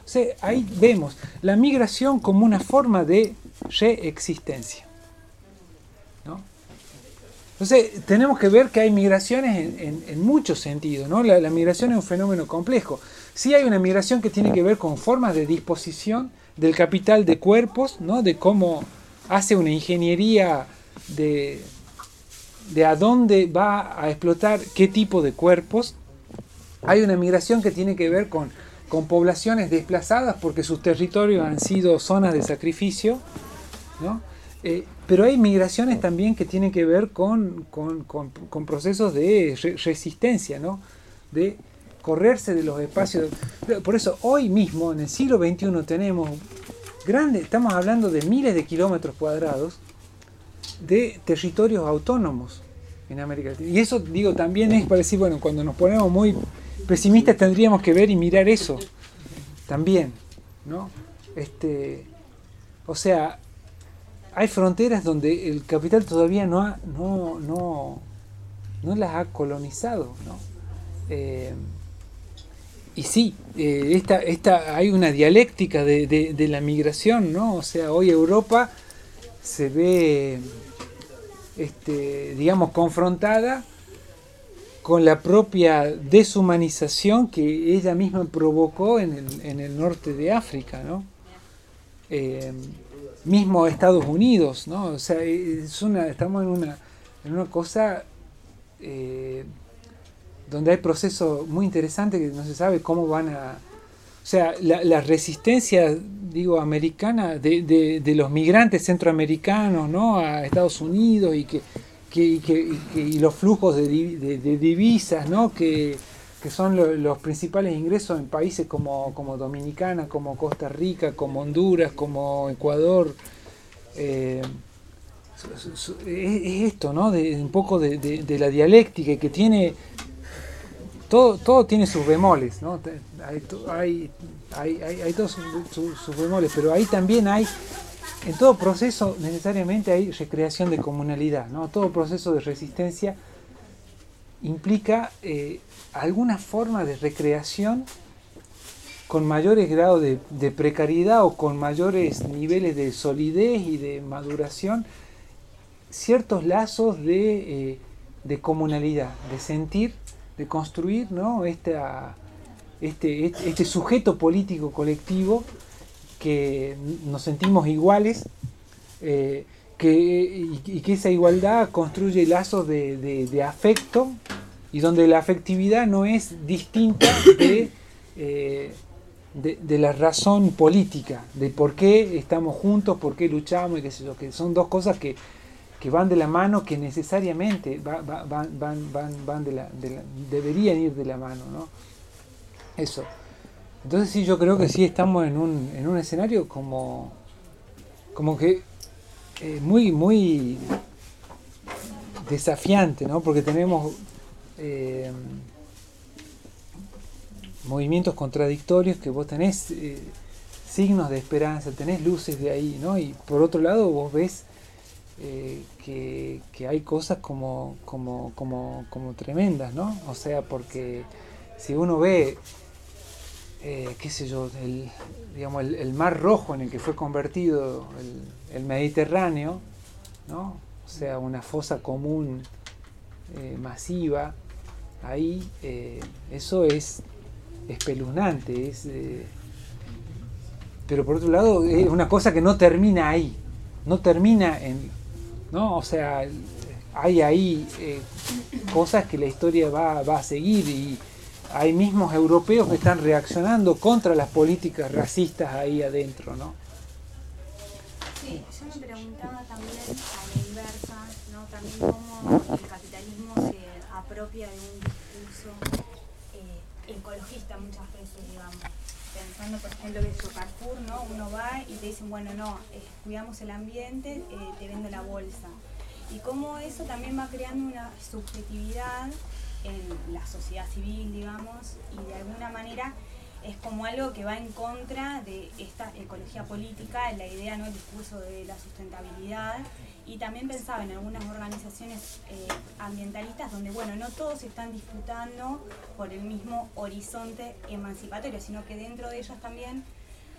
O sea, ahí vemos la migración como una forma de reexistencia, ¿no? Entonces, tenemos que ver que hay migraciones en, en, en muchos sentidos, ¿no? La, la migración es un fenómeno complejo. Sí hay una migración que tiene que ver con formas de disposición del capital de cuerpos, ¿no? De cómo hace una ingeniería de, de a dónde va a explotar qué tipo de cuerpos. Hay una migración que tiene que ver con, con poblaciones desplazadas porque sus territorios han sido zonas de sacrificio, ¿no? Eh, pero hay migraciones también que tienen que ver con, con, con, con procesos de re resistencia, ¿no? De correrse de los espacios. Por eso hoy mismo, en el siglo veintiuno, tenemos grandes, estamos hablando de miles de kilómetros cuadrados de territorios autónomos en América Latina. Y eso, digo, también es para decir, bueno, cuando nos ponemos muy pesimistas tendríamos que ver y mirar eso también, ¿no? Este, o sea, hay fronteras donde el capital todavía no ha, no, no, no las ha colonizado, ¿no? Eh, y sí, eh, esta, esta, hay una dialéctica de, de, de la migración, ¿no? O sea, hoy Europa se ve, este, digamos, confrontada con la propia deshumanización que ella misma provocó en el, en el norte de África, ¿no? Eh, mismo Estados Unidos, ¿no? O sea, es una, estamos en una, en una cosa eh, donde hay procesos muy interesantes que no se sabe cómo van a... O sea, la, la resistencia, digo, americana de, de, de los migrantes centroamericanos, ¿no? A Estados Unidos y que, que, que, y, que y los flujos de, de, de divisas, ¿no? Que, que son lo, los principales ingresos en países como, como Dominicana, como Costa Rica, como Honduras, como Ecuador. Eh, es, es esto, ¿no? De, un poco de, de, de la dialéctica que tiene... Todo, todo tiene sus bemoles, ¿no? Hay, hay, hay, hay, hay todos sus, sus, sus bemoles, pero ahí también hay, en todo proceso necesariamente hay recreación de comunalidad, ¿no? Todo proceso de resistencia implica eh, alguna forma de recreación con mayores grados de, de precariedad o con mayores niveles de solidez y de maduración, ciertos lazos de, eh, de comunalidad, de sentir, de construir, ¿no? Esta, este, este, este sujeto político colectivo que nos sentimos iguales, eh, que, y, y que esa igualdad construye lazos de, de, de afecto y donde la afectividad no es distinta de, eh, de, de la razón política, de por qué estamos juntos, por qué luchamos y qué sé yo, que son dos cosas que que van de la mano, que necesariamente va, va, van, van, van, van de la, de la, deberían ir de la mano, ¿no? Eso. Entonces sí, yo creo que sí estamos en un, en un escenario como, como que eh, muy, muy desafiante, ¿no? Porque tenemos eh, movimientos contradictorios que vos tenés eh, signos de esperanza, tenés luces de ahí, ¿no? Y por otro lado vos ves Eh, que, que hay cosas como, como, como, como tremendas, ¿no? O sea, porque si uno ve, eh, qué sé yo, el, digamos, el, el mar rojo en el que fue convertido el, el Mediterráneo, ¿no? O sea, una fosa común eh, masiva, ahí eh, eso es espeluznante, es, eh, pero por otro lado es una cosa que no termina ahí, no termina en... ¿no? O sea, hay ahí eh, cosas que la historia va, va a seguir y hay mismos europeos que están reaccionando contra las políticas racistas ahí adentro, ¿no? Sí, yo me preguntaba también a la inversa, ¿no? También cómo el capitalismo se apropia de un discurso eh, ecologista muchas veces, digamos. Pensando, por ejemplo, que su Carrefour, ¿no? Uno va y te dicen, bueno, no, eh, cuidamos el ambiente, eh, te vendo la bolsa. Y cómo eso también va creando una subjetividad en la sociedad civil, digamos, y de alguna manera es como algo que va en contra de esta ecología política, la idea, ¿no? El discurso de la sustentabilidad. Y también pensaba en algunas organizaciones eh, ambientalistas donde, bueno, no todos están disputando por el mismo horizonte emancipatorio, sino que dentro de ellas también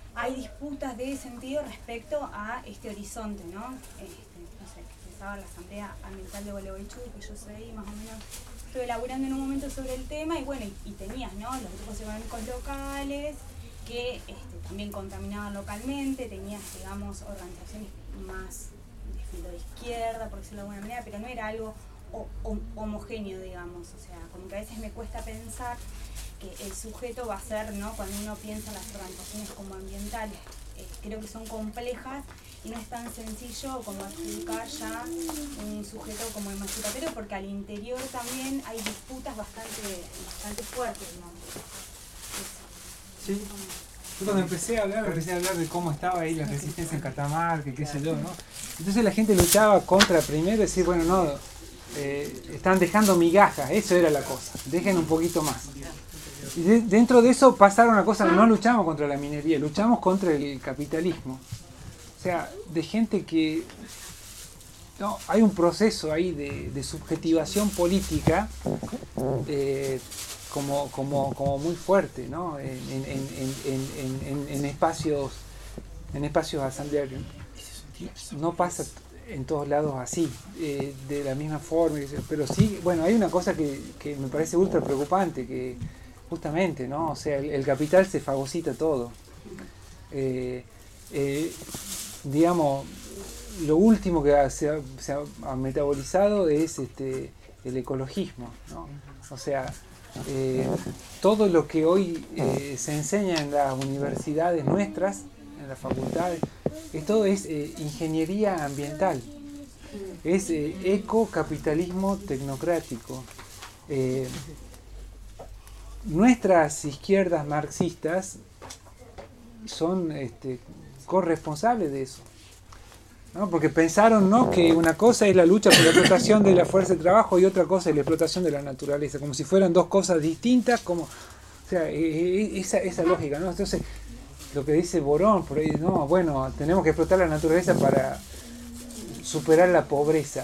hay disputas de sentido respecto a este horizonte, ¿no? Este, no sé, que pensaba la Asamblea Ambiental de Gualeguaychú, que yo soy más o menos, estuve elaborando en un momento sobre el tema, y bueno, y, y tenías, ¿no? Los grupos económicos locales, que este, también contaminaban localmente, tenías, digamos, organizaciones más de filo de izquierda, por decirlo de alguna manera, pero no era algo o, o, homogéneo, digamos, o sea, como que a veces me cuesta pensar que el sujeto va a ser, ¿no? Cuando uno piensa en las organizaciones como ambientales, eh, creo que son complejas y no es tan sencillo como adjudicar ya un sujeto como emancipatorio, porque al interior también hay disputas bastante, bastante fuertes, ¿no? Sí. Yo cuando empecé a hablar, empecé a hablar de cómo estaba ahí la resistencia en Catamarca, qué sé yo, ¿no? Entonces la gente luchaba contra primero, decir, bueno, no, eh, están dejando migajas, eso era la cosa, dejen un poquito más. Y de, dentro de eso pasaron una cosa, no luchamos contra la minería, luchamos contra el capitalismo. O sea, de gente que... No, hay un proceso ahí de, de subjetivación política eh, como, como, como muy fuerte, ¿no? En, en, en, en, en, en espacios en espacios asamblearios. No pasa en todos lados así, eh, de la misma forma, pero sí, bueno, hay una cosa que, que me parece ultra preocupante, que justamente, ¿no? O sea, el, el capital se fagocita todo. Eh, eh, digamos, lo último que se ha, se ha metabolizado es este, el ecologismo, ¿no? O sea, eh, todo lo que hoy eh, se enseña en las universidades nuestras, en las facultades, esto es eh, ingeniería ambiental, es eh, ecocapitalismo tecnocrático. Eh, nuestras izquierdas marxistas son este, corresponsables de eso, ¿no? Porque pensaron, ¿no?, que una cosa es la lucha por la explotación de la fuerza de trabajo y otra cosa es la explotación de la naturaleza, como si fueran dos cosas distintas, como, o sea, esa, esa lógica, ¿no? Entonces, lo que dice Borón por ahí, no, bueno, tenemos que explotar la naturaleza para superar la pobreza.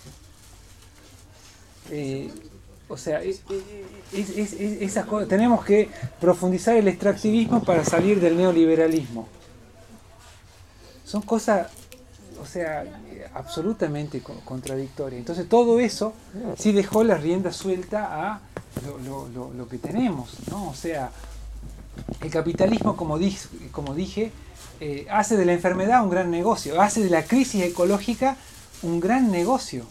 Eh, o sea, es, es, es, es, esas cosas, tenemos que profundizar el extractivismo para salir del neoliberalismo. Son cosas, o sea, absolutamente contradictorias. Entonces todo eso sí dejó la rienda suelta a lo, lo, lo, lo que tenemos, ¿no? O sea, el capitalismo, como dije, como dije eh, hace de la enfermedad un gran negocio, hace de la crisis ecológica un gran negocio.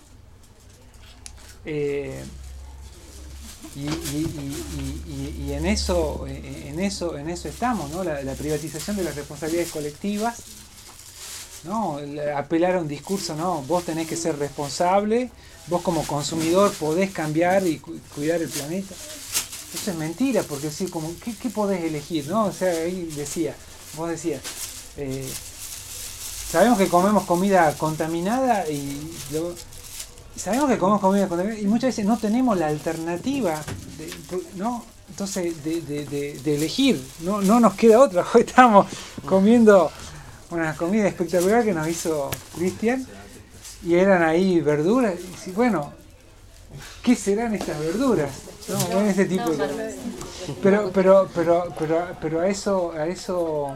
Eh, y, y, y, y, y en eso, en eso, en eso estamos, ¿no? La, la privatización de las responsabilidades colectivas, ¿no? Apelar a un discurso, no, vos tenés que ser responsable, vos como consumidor podés cambiar y cu cuidar el planeta. Eso es mentira, porque sí, como, ¿qué, ¿qué podés elegir? ¿No? O sea, ahí decía, vos decías, eh, sabemos que comemos comida contaminada y lo, sabemos que comemos comida contaminada y muchas veces no tenemos la alternativa, de, ¿no? Entonces, de, de, de, de elegir, no, no nos queda otra. Hoy estamos comiendo una comida espectacular que nos hizo Cristian y eran ahí verduras. Y bueno, ¿qué serán estas verduras? No, en ese tipo de... pero, pero, pero, pero, pero a eso, a eso,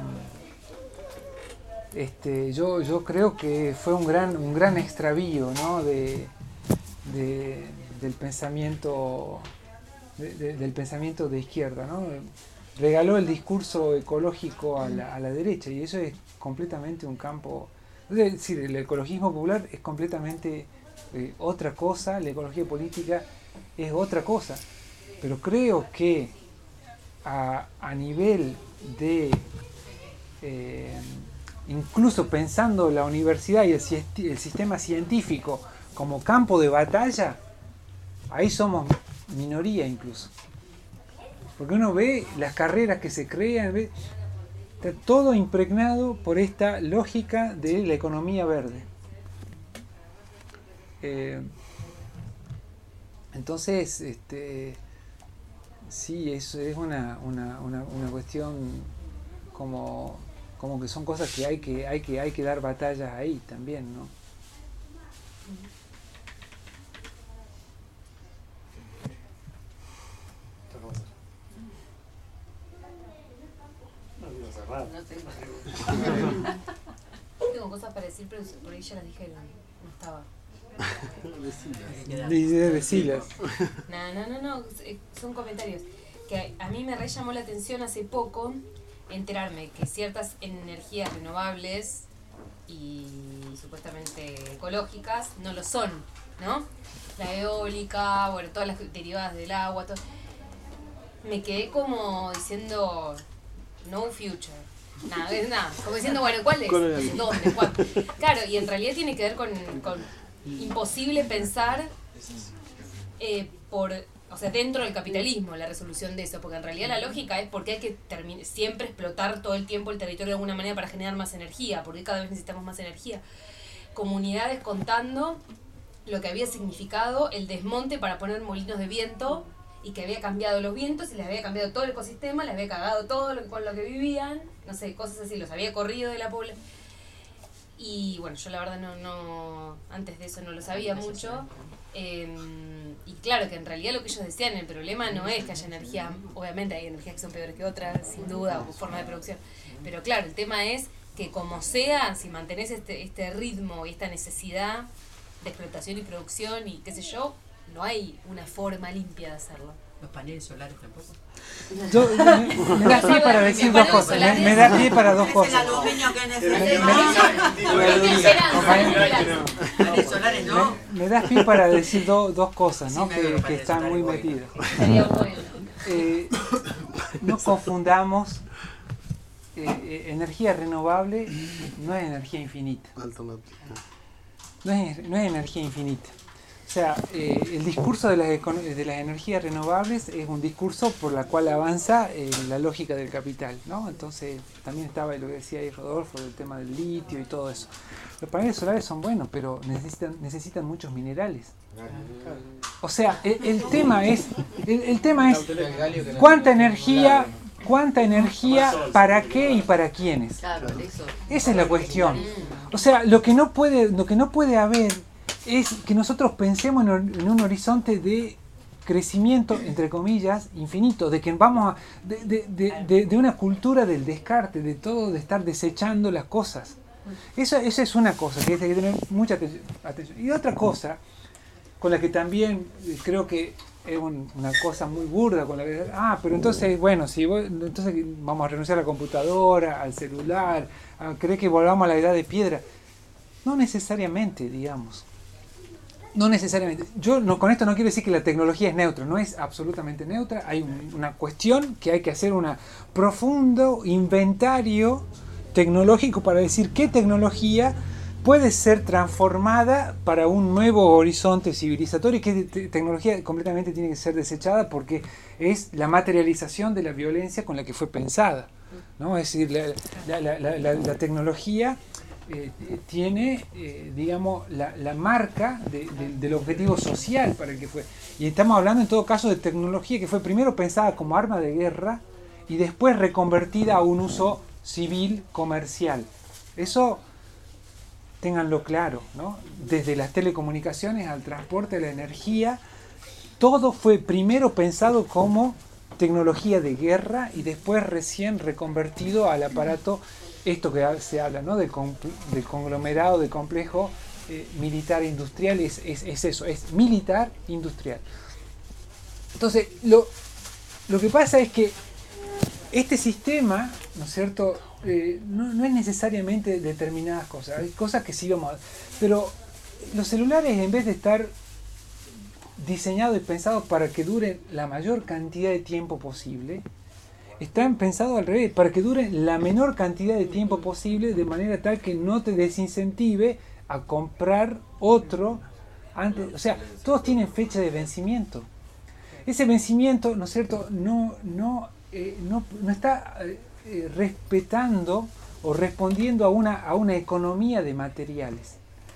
este, yo, yo creo que fue un gran, un gran extravío, ¿no? de, de, del pensamiento, de, de, del pensamiento de izquierda, ¿no? Regaló el discurso ecológico a la, a la derecha y eso es completamente un campo, es decir, el ecologismo popular es completamente eh, otra cosa, la ecología política es otra cosa. Pero creo que a, a nivel de, eh, incluso pensando la universidad y el, el sistema científico como campo de batalla, ahí somos minoría incluso. Porque uno ve las carreras que se crean, ve, está todo impregnado por esta lógica de la economía verde. Eh, entonces, este... sí, eso es una, una, una, una cuestión como, como que son cosas que hay que, hay que hay que dar batallas ahí también, ¿no? no tengo. Tengo cosas para decir, pero por ahí ya las dijeron. No estaba. Dice decilas. No, no, no, no. Son comentarios. Que a mí me re llamó la atención hace poco enterarme que ciertas energías renovables y supuestamente ecológicas no lo son, ¿no? La eólica, bueno, todas las derivadas del agua, todo. Me quedé como diciendo no future. Nada, es nada. Como diciendo, bueno, ¿cuál es? ¿Dónde? ¿Cuándo? Claro, y en realidad tiene que ver con, con imposible pensar eh, por, o sea, dentro del capitalismo la resolución de eso, porque en realidad la lógica es porque hay que termi- siempre explotar todo el tiempo el territorio de alguna manera para generar más energía, porque cada vez necesitamos más energía. Comunidades contando lo que había significado el desmonte para poner molinos de viento y que había cambiado los vientos y les había cambiado todo el ecosistema, les había cagado todo lo, con lo que vivían, no sé, cosas así, los había corrido de la población. Y bueno, yo la verdad no, no antes de eso no lo sabía mucho. Eh, y claro, que en realidad lo que ellos decían, el problema no es que haya energía, obviamente hay energías que son peores que otras, sin duda, o forma de producción. Pero claro, el tema es que como sea, si mantenés este, este ritmo y esta necesidad de explotación y producción y qué sé yo, no hay una forma limpia de hacerlo. Los paneles solares tampoco. Yo, me, me da pie para decir dos cosas. Me, me da pie para dos cosas. Es el aluminio que necesitamos. Me, me das pie para decir do, dos cosas, ¿no? Que, que están muy metidas. Eh, no confundamos eh, eh, energía renovable no es energía infinita. No es, no es energía infinita. O sea, eh, el discurso de las, de las energías renovables es un discurso por la cual avanza eh, la lógica del capital, ¿no? Entonces, también estaba lo que decía ahí Rodolfo, del tema del litio y todo eso. Los paneles solares son buenos, pero necesitan, necesitan muchos minerales. O sea, el, el tema es, el, el tema es cuánta energía, cuánta energía, para qué y para quiénes. Esa es la cuestión. O sea, lo que no puede, lo que no puede haber es que nosotros pensemos en, en un horizonte de crecimiento, entre comillas, infinito, de que vamos a, de, de, de, de, de una cultura del descarte, de todo, de estar desechando las cosas. Eso, eso es una cosa que hay que tener mucha atención. Y otra cosa, con la que también creo que es un, una cosa muy burda, con la que, ah, pero entonces, bueno, si vos, entonces vamos a renunciar a la computadora, al celular, a creer que volvamos a la edad de piedra. No necesariamente, digamos. No necesariamente. Yo no, con esto no quiero decir que la tecnología es neutra, no es absolutamente neutra. Hay un, una cuestión que hay que hacer un profundo inventario tecnológico para decir qué tecnología puede ser transformada para un nuevo horizonte civilizatorio y qué te tecnología completamente tiene que ser desechada porque es la materialización de la violencia con la que fue pensada, ¿no? Es decir, la, la, la, la, la tecnología Eh, tiene, eh, digamos, la, la marca de, de, del objetivo social para el que fue. Y estamos hablando en todo caso de tecnología que fue primero pensada como arma de guerra y después reconvertida a un uso civil comercial. Eso, ténganlo claro, ¿no? Desde las telecomunicaciones al transporte, a la energía, todo fue primero pensado como tecnología de guerra y después recién reconvertido al aparato. Esto que se habla, ¿no? del, del conglomerado, del complejo eh, militar industrial, es, es, es eso, es militar industrial. Entonces, lo, lo que pasa es que este sistema, ¿no es cierto?, eh, no, no es necesariamente determinadas cosas, hay cosas que sí vamos a... Pero los celulares, en vez de estar diseñados y pensados para que duren la mayor cantidad de tiempo posible, están pensados al revés, para que duren la menor cantidad de tiempo posible, de manera tal que no te desincentive a comprar otro antes. O sea, todos tienen fecha de vencimiento. Ese vencimiento, ¿no es cierto?, no, no, eh, no, no está eh, respetando o respondiendo a una, a una economía de materiales,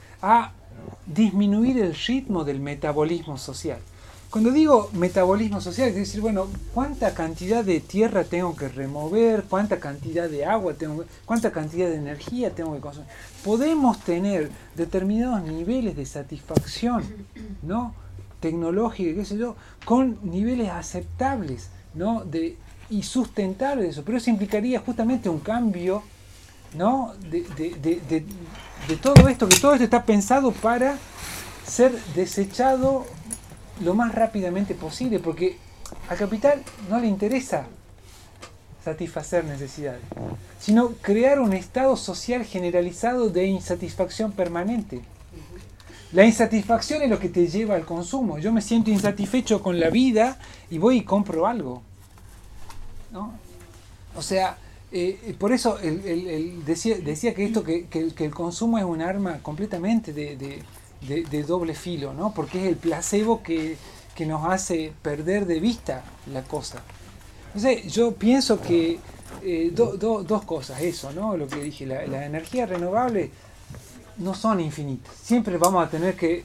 a disminuir el ritmo del metabolismo social. Cuando digo metabolismo social, es decir, bueno, ¿cuánta cantidad de tierra tengo que remover? ¿Cuánta cantidad de agua tengo que, cuánta cantidad de energía tengo que consumir? Podemos tener determinados niveles de satisfacción, ¿no?, tecnológica, qué sé yo, con niveles aceptables, ¿no?, de y sustentar eso, pero eso implicaría justamente un cambio, ¿no? de, de, de, de, de todo esto, que todo esto está pensado para ser desechado lo más rápidamente posible, porque al capital no le interesa satisfacer necesidades, sino crear un estado social generalizado de insatisfacción permanente. La insatisfacción es lo que te lleva al consumo. Yo me siento insatisfecho con la vida y voy y compro algo, ¿no? O sea, eh, por eso el, el, el decía, decía que esto que, que, que el consumo es un arma completamente de, de, de, de doble filo, ¿no? Porque es el placebo que, que nos hace perder de vista la cosa. Entonces, yo pienso que eh, do, do, dos cosas, eso, ¿no? Lo que dije, la, la energía renovable no son infinitas. Siempre vamos a tener que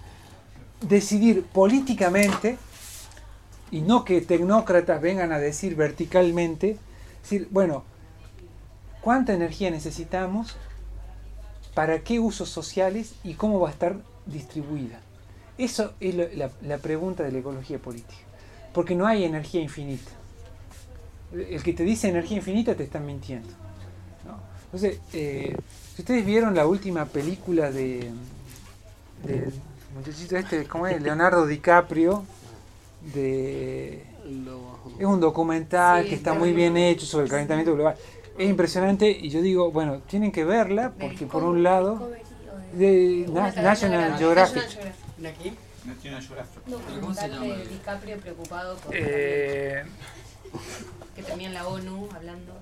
decidir políticamente, y no que tecnócratas vengan a decir verticalmente, decir, bueno, ¿cuánta energía necesitamos? ¿Para qué usos sociales? ¿Y cómo va a estar distribuida? Eso es lo, la, la pregunta de la ecología política. Porque no hay energía infinita. El que te dice energía infinita te están mintiendo, ¿no? Entonces, eh, si ustedes vieron la última película de, de muchachito este, ¿cómo es? Leonardo DiCaprio, de, es un documental Sí, que está pero muy no- bien hecho sobre el calentamiento global. Es impresionante y yo digo, bueno, tienen que verla porque por un lado, de Una Na- cadena National grande. Geographic. National Geographic. ¿Aquí? National Geographic. Un ¿Cómo se documental llama? de DiCaprio preocupado por Eh, que termina en la ONU hablando.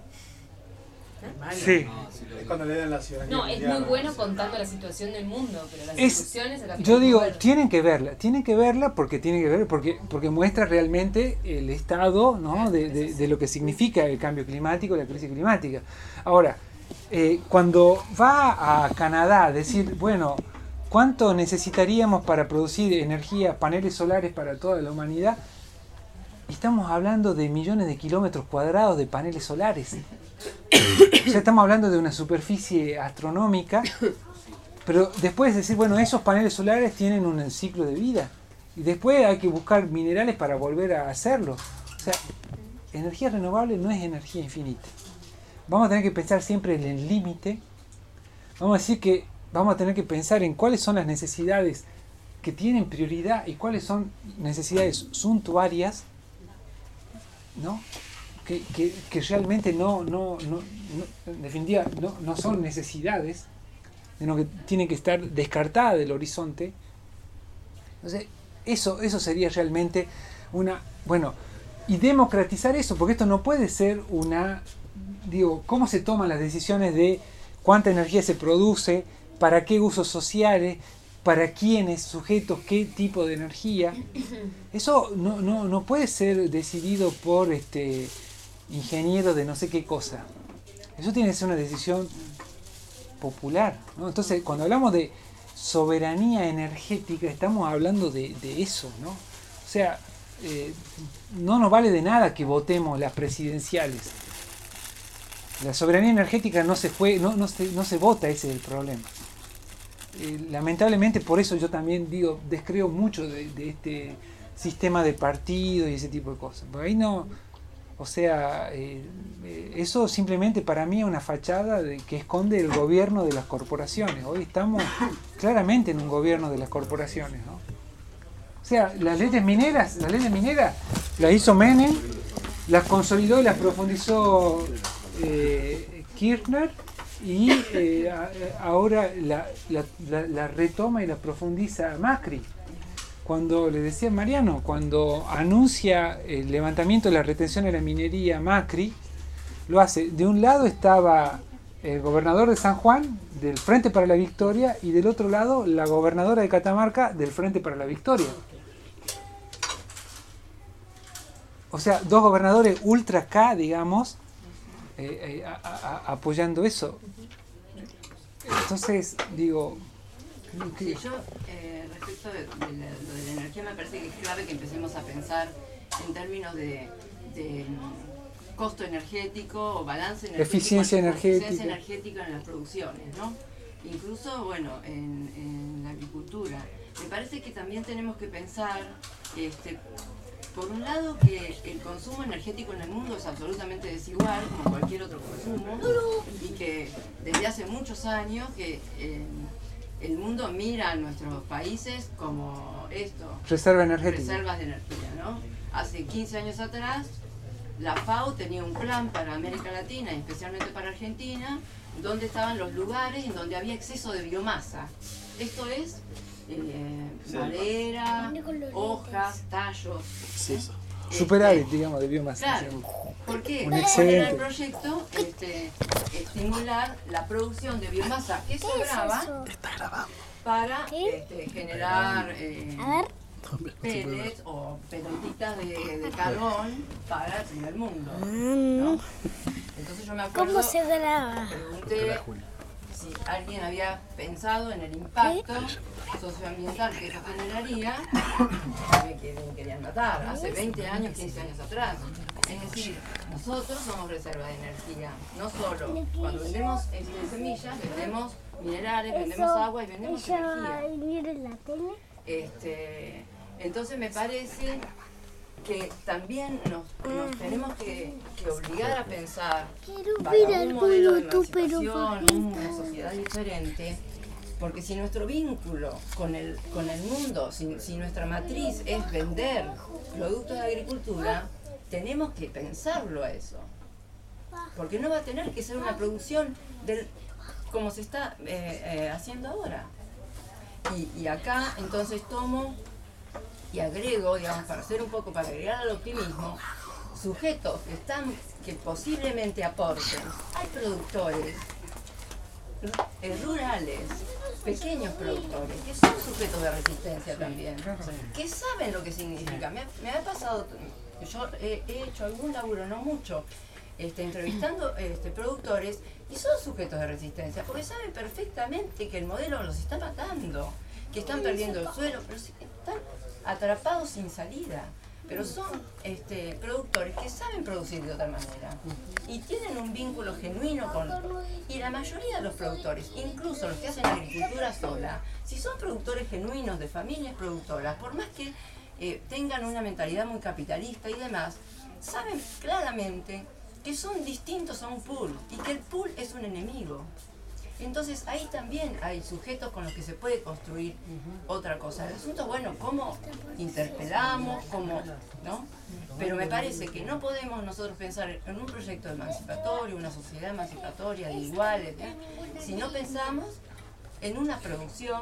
sí. No, sí lo Es vi. cuando le dan la ciudadanía No, es mundial, muy bueno contando la situación del mundo, pero las Es- soluciones a las que Yo hay que digo, ver. tienen que verla, tienen que verla porque tienen que ver, porque, porque muestra realmente el estado, ¿no? de, de, de lo que significa el cambio climático, la crisis climática. Ahora, eh, cuando va a Canadá a decir, bueno, ¿cuánto necesitaríamos para producir energía, paneles solares para toda la humanidad? Estamos hablando de millones de kilómetros cuadrados de paneles solares. O sea, estamos hablando de una superficie astronómica, pero después decir, bueno, esos paneles solares tienen un ciclo de vida y después hay que buscar minerales para volver a hacerlo. O sea, energía renovable no es energía infinita. Vamos a tener que pensar siempre en el límite. Vamos a decir que vamos a tener que pensar en cuáles son las necesidades que tienen prioridad y cuáles son necesidades suntuarias, ¿no? Que, que, que realmente no, no, no, no, en definitiva, no, no son necesidades, sino que tienen que estar descartadas del horizonte. Entonces, eso, eso sería realmente una, bueno, y democratizar eso, porque esto no puede ser una, digo, ¿cómo se toman las decisiones de cuánta energía se produce, para qué usos sociales, para quiénes, sujetos, qué tipo de energía? Eso no, no, no puede ser decidido por este ingeniero de no sé qué cosa. Eso tiene que ser una decisión popular, ¿no? Entonces, cuando hablamos de soberanía energética, estamos hablando de, de eso, ¿no? O sea, eh, no nos vale de nada que votemos las presidenciales. La soberanía energética no se fue, no, no se, no se vota, ese es el problema. Eh, lamentablemente, por eso yo también digo, descreo mucho de, de este sistema de partidos y ese tipo de cosas. Porque ahí no, o sea, eh, eh, eso simplemente para mí es una fachada de, que esconde el gobierno de las corporaciones. Hoy estamos claramente en un gobierno de las corporaciones, ¿no? O sea, las leyes mineras, las leyes mineras las hizo Menem, las consolidó y las profundizó eh, Kirchner, y eh, a- ahora la, la, la, la retoma y la profundiza Macri. Cuando le decía Mariano, cuando anuncia el levantamiento de la retención de la minería Macri, lo hace. De un lado estaba el gobernador de San Juan, del Frente para la Victoria, y del otro lado la gobernadora de Catamarca, del Frente para la Victoria. O sea, dos gobernadores ultra K, digamos, eh, eh, a- a- apoyando eso. Entonces, digo, Sí, yo, eh, respecto de, de la, lo de la energía, me parece que es clave que empecemos a pensar en términos de, de mm, costo energético o balance energético. Eficiencia en- energética. Eficiencia energética en las producciones, ¿no? Incluso, bueno, en, en la agricultura. Me parece que también tenemos que pensar este, por un lado que el consumo energético en el mundo es absolutamente desigual, como cualquier otro consumo, y que desde hace muchos años que eh, el mundo mira a nuestros países como esto, Reserva energética. reservas de energía, ¿no? Hace quince años atrás, la FAO tenía un plan para América Latina, y especialmente para Argentina, donde estaban los lugares en donde había exceso de biomasa. Esto es eh, madera, hojas, tallos. Sí, eso. Superávit, digamos, de biomasa. Claro. ¿Por qué? Un Porque excedente. era el proyecto este, estimular la producción de biomasa que sobraba para este, generar eh, pellets o pelotitas de, de carbón para el primer mundo, ¿no? Entonces yo me acuerdo, ¿Cómo se graba? pregunté si alguien había pensado en el impacto socioambiental que eso generaría, me querían, querían matar, hace veinte años, quince años atrás. Es decir, nosotros somos reserva de energía, no solo cuando vendemos este, semillas, vendemos minerales, vendemos agua y vendemos energía. Este, entonces me parece que también nos, nos tenemos que, que obligar a pensar para un modelo de emancipación, una sociedad diferente, porque si nuestro vínculo con el, con el mundo, si, si nuestra matriz es vender productos de agricultura, tenemos que pensarlo a eso, porque no va a tener que ser una producción del, como se está eh, eh, haciendo ahora. Y, y acá entonces tomo y agrego, digamos, para hacer un poco, para agregar al optimismo, sujetos que están, que posiblemente aporten. Hay productores eh, rurales, pequeños productores, que son sujetos de resistencia también, que saben lo que significa. Me, me ha pasado, yo he, he hecho algún laburo, no mucho, este, entrevistando este, productores, y son sujetos de resistencia, porque saben perfectamente que el modelo los está matando, que están perdiendo el suelo, pero sí, están atrapados sin salida, pero son este, productores que saben producir de otra manera y tienen un vínculo genuino con... Y la mayoría de los productores, incluso los que hacen agricultura sola, si son productores genuinos de familias productoras, por más que eh, tengan una mentalidad muy capitalista y demás, saben claramente que son distintos a un pool y que el pool es un enemigo. Entonces ahí también hay sujetos con los que se puede construir otra cosa. El asunto es, bueno, cómo interpelamos, cómo, ¿no? Pero me parece que no podemos nosotros pensar en un proyecto emancipatorio, una sociedad emancipatoria de iguales, ¿eh? Si no pensamos en una producción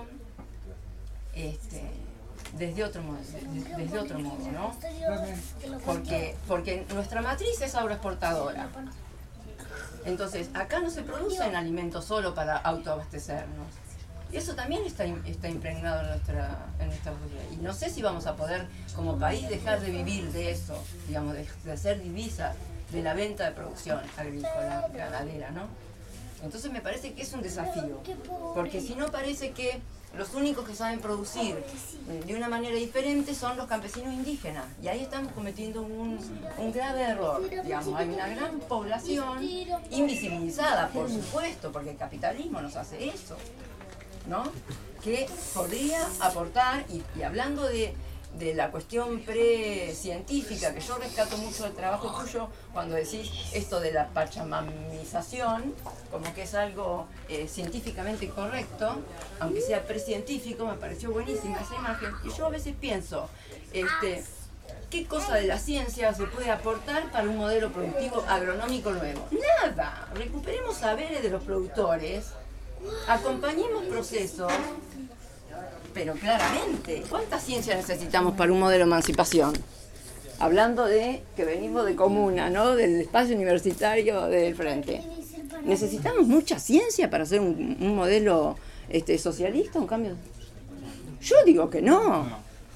este, desde otro modo, desde, desde otro modo, ¿no? Porque, porque nuestra matriz es agroexportadora. Entonces, acá no se producen alimentos solo para autoabastecernos. Y eso también está, está impregnado en nuestra, en nuestra sociedad. Y no sé si vamos a poder, como país, dejar de vivir de eso, digamos, de, de hacer divisa de la venta de producción agrícola, ganadera, ¿no? Entonces me parece que es un desafío, porque si no parece que los únicos que saben producir de una manera diferente son los campesinos indígenas. Y ahí estamos cometiendo un, un grave error. Digamos, hay una gran población invisibilizada, por supuesto, porque el capitalismo nos hace eso, ¿no? Que podría aportar, y, y hablando de, de la cuestión pre-científica, que yo rescato mucho del trabajo tuyo cuando decís esto de la pachamamización, como que es algo eh, científicamente correcto, aunque sea precientífico, me pareció buenísima esa imagen. Y yo a veces pienso, este, ¿qué cosa de la ciencia se puede aportar para un modelo productivo agronómico nuevo? Nada. Recuperemos saberes de los productores, acompañemos procesos, pero claramente, ¿cuánta ciencia necesitamos para un modelo de emancipación? Hablando de que venimos de comuna, ¿no? Del espacio universitario del frente. ¿Necesitamos mucha ciencia para hacer un, un modelo este, socialista, un cambio? Yo digo que no.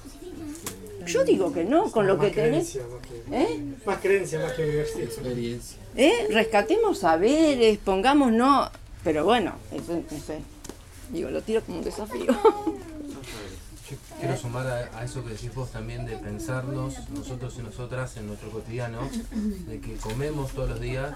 Yo digo que no, con lo que tenés. ¿Eh? Más creencia, más que universidad. Experiencia. ¿Eh? Rescatemos saberes, pongamos no. Pero bueno, eso no sé. Digo, lo tiro como un desafío. Yo quiero sumar a, a eso que decís vos también, de pensarnos nosotros y nosotras en nuestro cotidiano, de que comemos todos los días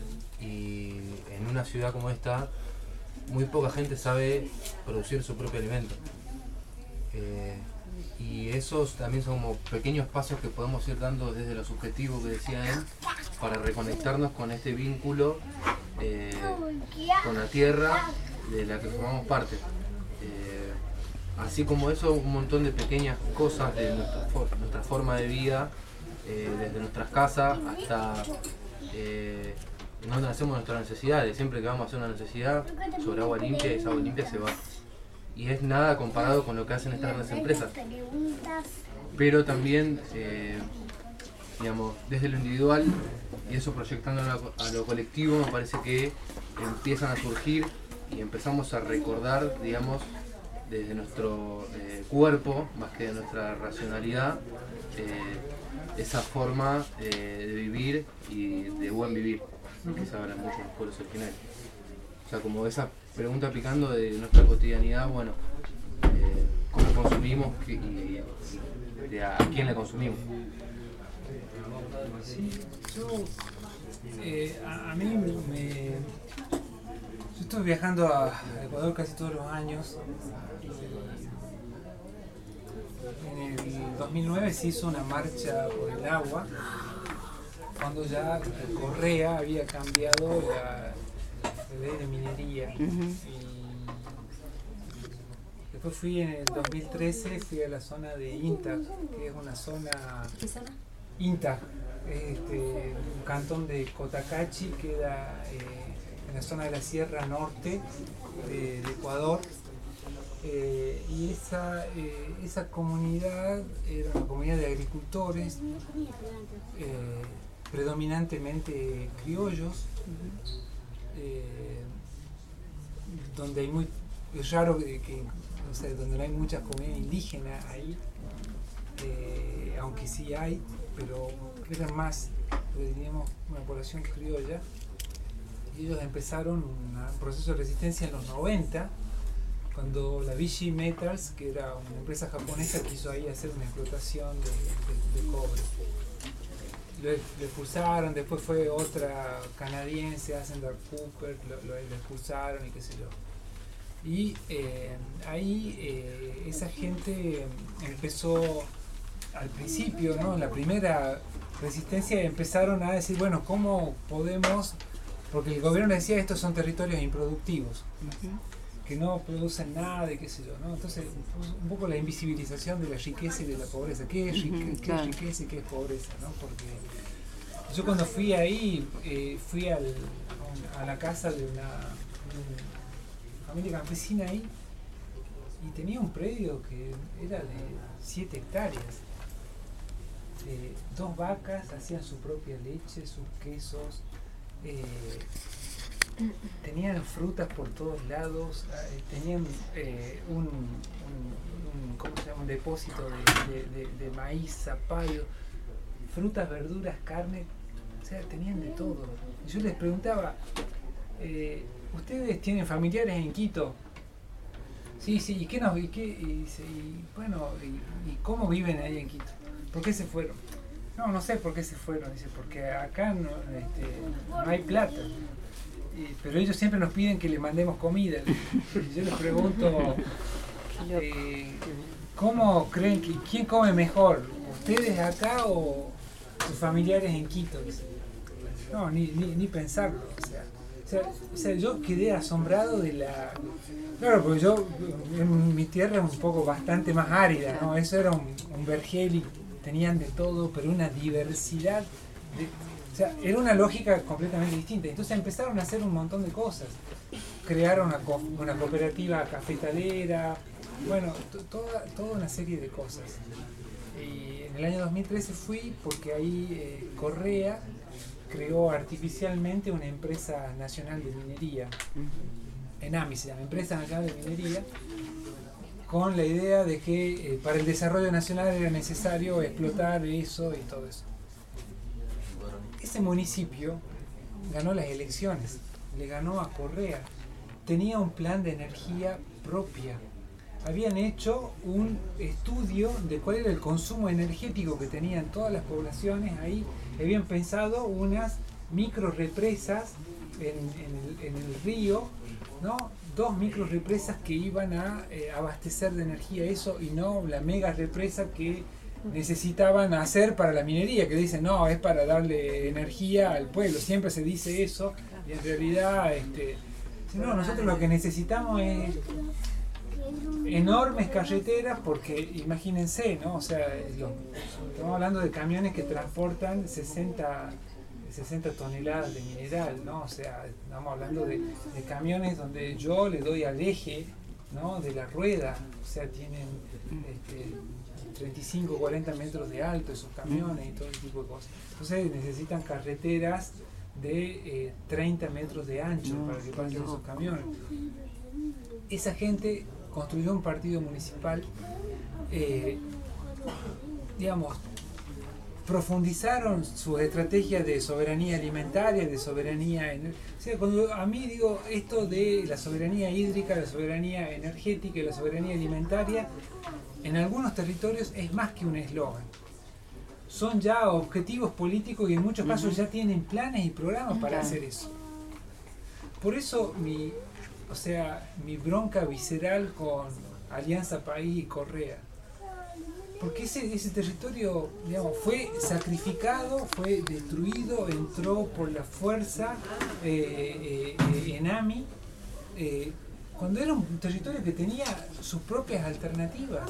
y en una ciudad como esta muy poca gente sabe producir su propio alimento. Eh, Y esos también son como pequeños pasos que podemos ir dando desde lo subjetivo que decía él, para reconectarnos con este vínculo eh, con la tierra de la que formamos parte. Eh, así como eso, un montón de pequeñas cosas de nuestra, for nuestra forma de vida, eh, desde nuestras casas hasta eh, donde hacemos nuestras necesidades. Siempre que vamos a hacer una necesidad sobre agua limpia, esa agua limpia se va. Y es nada comparado con lo que hacen estas grandes empresas. Pero también, eh, digamos, desde lo individual y eso proyectando a lo, a lo colectivo, me parece que empiezan a surgir y empezamos a recordar, digamos, desde nuestro eh, cuerpo, más que de nuestra racionalidad, eh, esa forma eh, de vivir y de buen vivir, que se habla mucho en los pueblos originarios. O sea, como esa pregunta picando de nuestra cotidianidad, bueno, eh, cómo consumimos y, y de a quién le consumimos. Sí, yo, eh, a, a mí me... Yo estoy viajando a Ecuador casi todos los años. En el dos mil nueve se hizo una marcha por el agua, cuando ya Correa había cambiado la, la ley de minería. Uh-huh. Y después fui en el dos mil trece, fui a la zona de Inta, que es una zona... ¿Qué zona? Inta, este, un cantón de Cotacachi, queda eh, en la zona de la Sierra Norte de, de Ecuador. Eh, y esa, eh, esa comunidad era una comunidad de agricultores, eh, predominantemente criollos, eh, donde hay muy, es raro que, que o sea, donde no hay mucha comunidad indígena ahí, eh, aunque sí hay, pero eran más, diríamos, una población criolla. Y ellos empezaron una, un proceso de resistencia en los noventa, cuando la Vichy Metals, que era una empresa japonesa, quiso ahí hacer una explotación de, de, de cobre. Lo, lo expulsaron, después fue otra canadiense, Ascendar Cooper, lo, lo, lo expulsaron y qué sé yo. Y eh, ahí eh, esa gente empezó, al principio, ¿no? En la primera resistencia empezaron a decir, bueno, ¿cómo podemos...? Porque el gobierno decía, estos son territorios improductivos, uh-huh, que no producen nada y qué sé yo, ¿no? Entonces, un poco la invisibilización de la riqueza y de la pobreza. ¿Qué es, rique uh-huh, qué claro. es riqueza y qué es pobreza, ¿no? Porque yo cuando fui ahí, eh, fui al, a la casa de una, una familia campesina ahí, y tenía un predio que era de siete hectáreas. Eh, dos vacas hacían su propia leche, sus quesos, eh, tenían frutas por todos lados, eh, tenían eh, un, un, un, ¿cómo se llama? Un depósito de, de, de, de maíz, zapallo, frutas, verduras, carne, o sea, tenían de todo. Y yo les preguntaba, eh, ¿ustedes tienen familiares en Quito? Sí, sí, ¿y qué nos y qué y, y bueno, y, y cómo viven ahí en Quito? ¿Por qué se fueron? No, no sé por qué se fueron, dice, porque acá no, este, no hay plata. Y, pero ellos siempre nos piden que les mandemos comida. Y yo les pregunto, eh, ¿cómo creen que quién come mejor? ¿Ustedes acá o sus familiares en Quito? Dice. No, ni, ni, ni pensarlo. O sea, o, sea, o sea, yo quedé asombrado de la... Claro, porque yo, en mi tierra es un poco bastante más árida, ¿no? Eso era un, un vergel y tenían de todo, pero una diversidad, de, o sea, era una lógica completamente distinta. Entonces empezaron a hacer un montón de cosas. Crearon una, co una cooperativa cafetalera, bueno, toda, toda una serie de cosas. Y en el año dos mil trece fui porque ahí eh, Correa creó artificialmente una empresa nacional de minería. ENAMI se llama, Empresa Nacional de Minería, con la idea de que eh, para el desarrollo nacional era necesario explotar eso y todo eso. Ese municipio ganó las elecciones, le ganó a Correa, tenía un plan de energía propia. Habían hecho un estudio de cuál era el consumo energético que tenían todas las poblaciones ahí, habían pensado unas micro represas en, en, el, en el río, ¿no? dos micro represas que iban a eh, abastecer de energía eso y no la mega represa que necesitaban hacer para la minería, que dicen no, es para darle energía al pueblo, siempre se dice eso y en realidad este, no, nosotros lo que necesitamos es enormes carreteras porque imagínense, ¿no? O sea, lo, estamos hablando de camiones que transportan sesenta toneladas de mineral, ¿no? O sea, estamos hablando de, de camiones donde yo le doy al eje, ¿no? De la rueda, o sea, tienen este, treinta y cinco, cuarenta metros de alto esos camiones y todo ese tipo de cosas. Entonces necesitan carreteras de eh, treinta metros de ancho para que pasen esos camiones. Esa gente construyó un partido municipal, eh, digamos, profundizaron sus estrategias de soberanía alimentaria, de soberanía energética. O sea, cuando a mí digo esto de la soberanía hídrica, la soberanía energética y la soberanía alimentaria, en algunos territorios es más que un eslogan. Son ya objetivos políticos y en muchos casos ya tienen planes y programas para hacer eso. Por eso mi, o sea, mi bronca visceral con Alianza País y Correa. Porque ese, ese territorio, digamos, fue sacrificado, fue destruido, entró por la fuerza eh, eh, en A M I, eh, cuando era un territorio que tenía sus propias alternativas,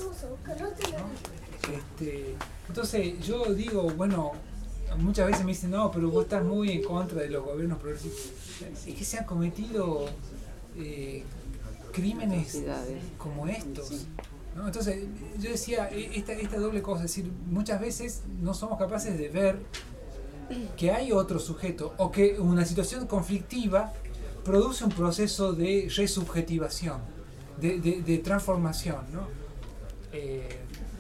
¿no? Este, entonces yo digo, bueno, muchas veces me dicen, no, pero vos estás muy en contra de los gobiernos progresistas. Es que se han cometido eh, crímenes como estos, ¿no? Entonces yo decía esta, esta doble cosa, es decir, muchas veces no somos capaces de ver que hay otro sujeto o que una situación conflictiva produce un proceso de resubjetivación, de, de, de transformación, ¿no? Eh,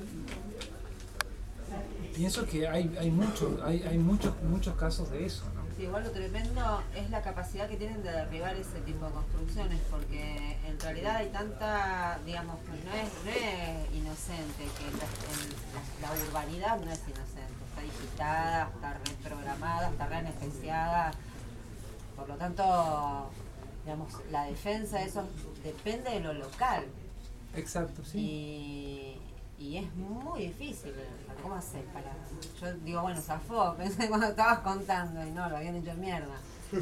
pienso que hay, hay, mucho, hay, hay muchos, muchos casos de eso, ¿no? Sí, igual lo tremendo es la capacidad que tienen de derribar ese tipo de construcciones, porque en realidad hay tanta, digamos, no es, no es inocente, que la, la, la urbanidad no es inocente, está digitada, está reprogramada, está reanestesiada, por lo tanto, digamos, la defensa de eso depende de lo local. Exacto, sí. Y, y es muy difícil. ¿Cómo haces para...? Yo digo, bueno, zafó, pensé cuando estabas contando y no, lo habían hecho mierda.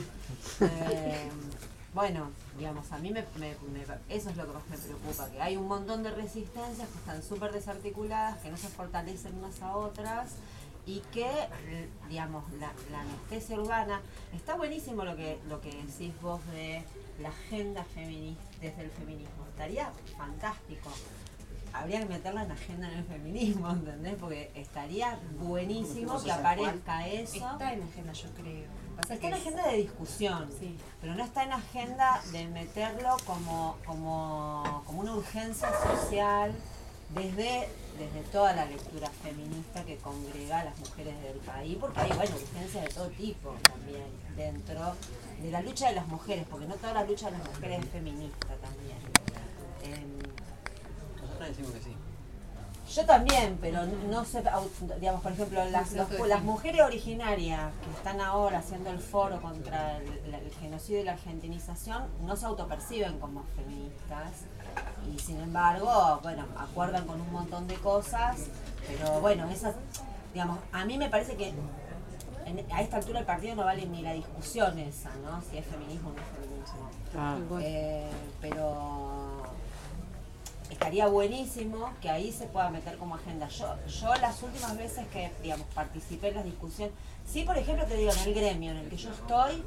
Eh, bueno, digamos, a mí me, me, me, eso es lo que más me preocupa, que hay un montón de resistencias que están súper desarticuladas, que no se fortalecen unas a otras y que, digamos, la, la anestesia urbana, está buenísimo lo que, lo que decís vos de la agenda feminista, desde el feminismo, estaría fantástico. Habría que meterla en la agenda del feminismo, ¿entendés? Porque estaría buenísimo que aparezca eso. Está en la agenda, yo creo. Está en la agenda de discusión, sí, pero no está en la agenda de meterlo como, como, como una urgencia social desde, desde toda la lectura feminista que congrega a las mujeres del país, porque hay, bueno, urgencias de todo tipo también dentro de la lucha de las mujeres, porque no toda la lucha de las mujeres es feminista también. Eh, Decimos que sí. Yo también, pero no sé, digamos, por ejemplo, las, los, las mujeres originarias que están ahora haciendo el foro contra el, el genocidio y la argentinización no se autoperciben como feministas y sin embargo, bueno, acuerdan con un montón de cosas, pero bueno, esas, digamos, a mí me parece que en, a esta altura del partido no vale ni la discusión esa, ¿no? Si es feminismo o no es feminismo. Ah, eh, pero estaría buenísimo que ahí se pueda meter como agenda. Yo, yo las últimas veces que, digamos, participé en la discusión, sí, por ejemplo, te digo, en el gremio en el que yo estoy,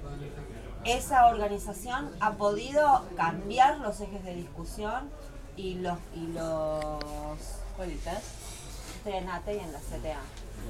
esa organización ha podido cambiar los ejes de discusión y los, y los, estoy en A T E y en la C T A.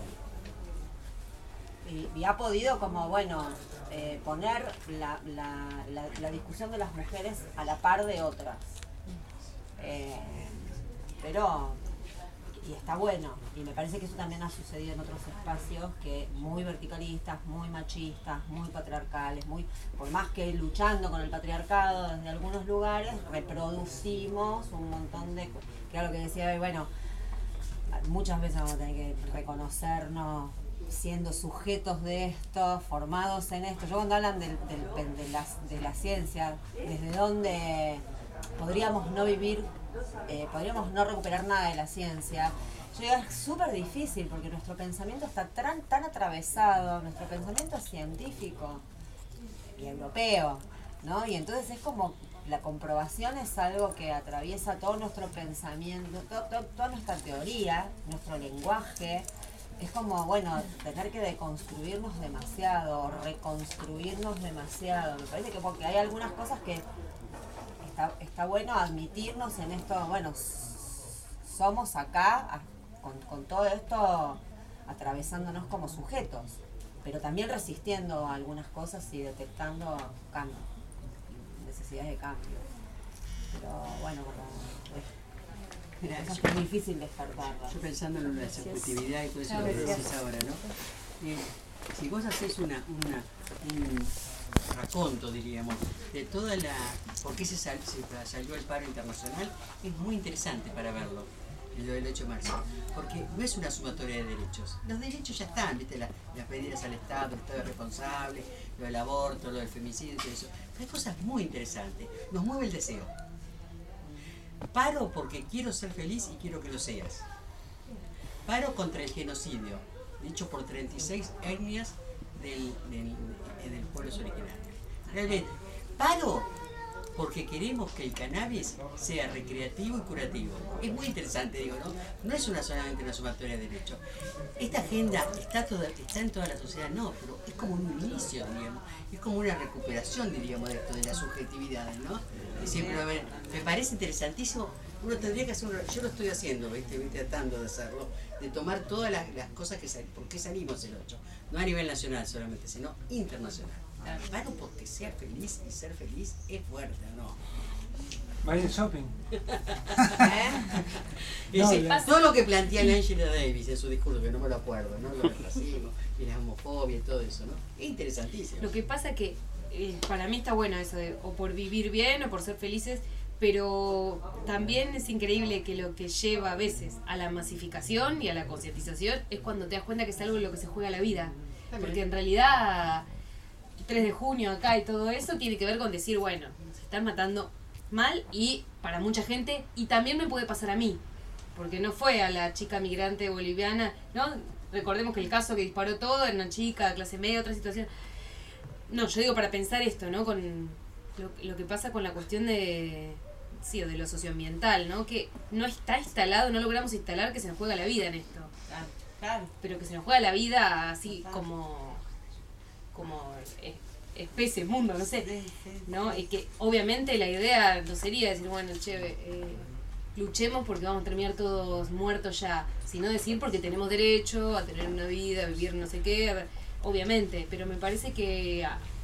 Y, y ha podido como, bueno, eh, poner la, la, la, la discusión de las mujeres a la par de otras. Eh, pero, y está bueno, y me parece que eso también ha sucedido en otros espacios que muy verticalistas, muy machistas, muy patriarcales, muy, por más que luchando con el patriarcado desde algunos lugares, reproducimos un montón de, que era lo que decía hoy, bueno, muchas veces vamos a tener que reconocernos siendo sujetos de esto, formados en esto. Yo cuando hablan del, del, de, las, de la ciencia, desde dónde podríamos no vivir, eh, podríamos no recuperar nada de la ciencia, yo digo, es súper difícil porque nuestro pensamiento está tan, tan atravesado, nuestro pensamiento es científico y europeo, ¿no? Y entonces es como la comprobación es algo que atraviesa todo nuestro pensamiento, todo, todo, toda nuestra teoría, nuestro lenguaje. Es como, bueno, tener que deconstruirnos demasiado, reconstruirnos demasiado. Me parece que porque hay algunas cosas que está, está bueno admitirnos en esto, bueno, somos acá con, con todo esto atravesándonos como sujetos, pero también resistiendo a algunas cosas y detectando cambios, necesidades de cambio. Pero bueno, como... Mira, es yo, muy difícil descartarla. Yo pensando en la subjetividad y todo eso que decís ahora, ¿no? Eh, si vos haces una, una, un raconto, diríamos, de toda la... ¿Por qué se, sal, se salió el paro internacional? Es muy interesante para verlo, lo del ocho de marzo. Porque no es una sumatoria de derechos. Los derechos ya están, ¿viste? La, las medidas al Estado, el Estado es responsable, lo del aborto, lo del femicidio y todo eso. Pero hay cosas muy interesantes. Nos mueve el deseo. Paro porque quiero ser feliz y quiero que lo seas. Paro contra el genocidio, dicho por treinta y seis etnias del, del, del pueblo originario. Realmente, paro porque queremos que el cannabis sea recreativo y curativo. Es muy interesante, digo, ¿no? No es una solamente una sumatoria de derechos. Esta agenda está, toda, está en toda la sociedad, no, pero es como un inicio, diríamos. Es como una recuperación, diríamos, de esto, de las subjetividades, ¿no? Y siempre, a ver, me parece interesantísimo. Uno tendría que hacer, un, yo lo estoy haciendo, ¿viste? Voy tratando de hacerlo, de tomar todas las, las cosas que salimos. ¿Por qué salimos el ocho? No a nivel nacional solamente, sino internacional. Paro porque sea feliz y ser feliz es fuerte, ¿no? Vaya al shopping. ¿Eh? No, sí, la... Todo lo que plantea la Angela Davis en su discurso, que no me lo acuerdo, ¿no? Lo del racismo y la homofobia y todo eso, ¿no? Es interesantísimo. Lo que pasa que eh, para mí está bueno eso de o por vivir bien o por ser felices, pero también es increíble que lo que lleva a veces a la masificación y a la concientización es cuando te das cuenta que es algo en lo que se juega la vida. Porque en realidad tres de junio acá y todo eso tiene que ver con decir, bueno, se están matando mal y para mucha gente, y también me puede pasar a mí, porque no fue a la chica migrante boliviana, ¿no? Recordemos que el caso que disparó todo era una chica de clase media, otra situación. No, yo digo para pensar esto, ¿no? Con lo, lo que pasa con la cuestión de, sí, o de lo socioambiental, ¿no? Que no está instalado, no logramos instalar que se nos juega la vida en esto. Claro, claro. Pero que se nos juega la vida así como... como eh, especie, mundo, no sé, ¿no? Y que obviamente la idea no sería decir, bueno, che, eh, luchemos porque vamos a terminar todos muertos ya, sino decir porque tenemos derecho a tener una vida, a vivir no sé qué, a ver, obviamente, pero me parece que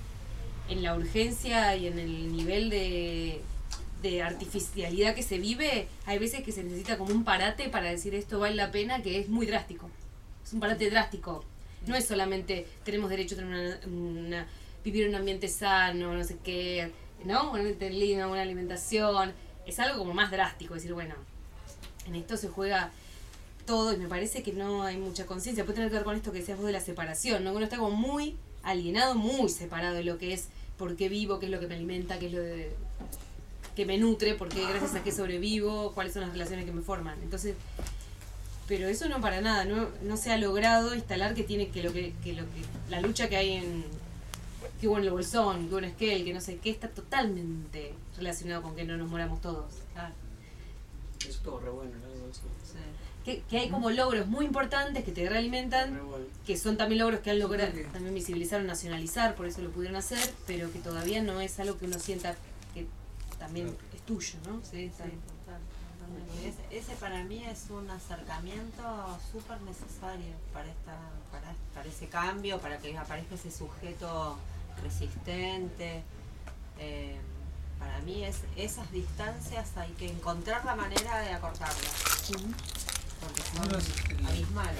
en la urgencia y en el nivel de, de artificialidad que se vive, hay veces que se necesita como un parate para decir esto vale la pena, que es muy drástico, es un parate drástico. No es solamente tenemos derecho a tener una, una, vivir en un ambiente sano, no sé qué, ¿no? Un ambiente lindo, una alimentación. Es algo como más drástico, decir, bueno, en esto se juega todo y me parece que no hay mucha conciencia. Puede tener que ver con esto que decías vos de la separación, ¿no? Uno está como muy alienado, muy separado de lo que es, por qué vivo, qué es lo que me alimenta, qué es lo de, que me nutre, por qué gracias a qué sobrevivo, cuáles son las relaciones que me forman. Entonces... pero eso no para nada, no, no se ha logrado instalar que tiene que lo que, que lo que la lucha que hay en que hubo en el Bolsón, que hubo en Esquel, que no sé qué, está totalmente relacionado con que no nos moramos todos. Claro. Eso estuvo re bueno, ¿no? El Bolsón. Sí. Que, que hay como logros muy importantes que te realimentan, bueno. Que son también logros que han logrado también visibilizar o nacionalizar, por eso lo pudieron hacer, pero que todavía no es algo que uno sienta que también es tuyo, ¿no? Sí, sí, total. Ese, ese para mí es un acercamiento súper necesario para, esta, para, para ese cambio, para que aparezca ese sujeto resistente. Eh, para mí es, esas distancias hay que encontrar la manera de acortarlas, porque son Nosotros, abismales.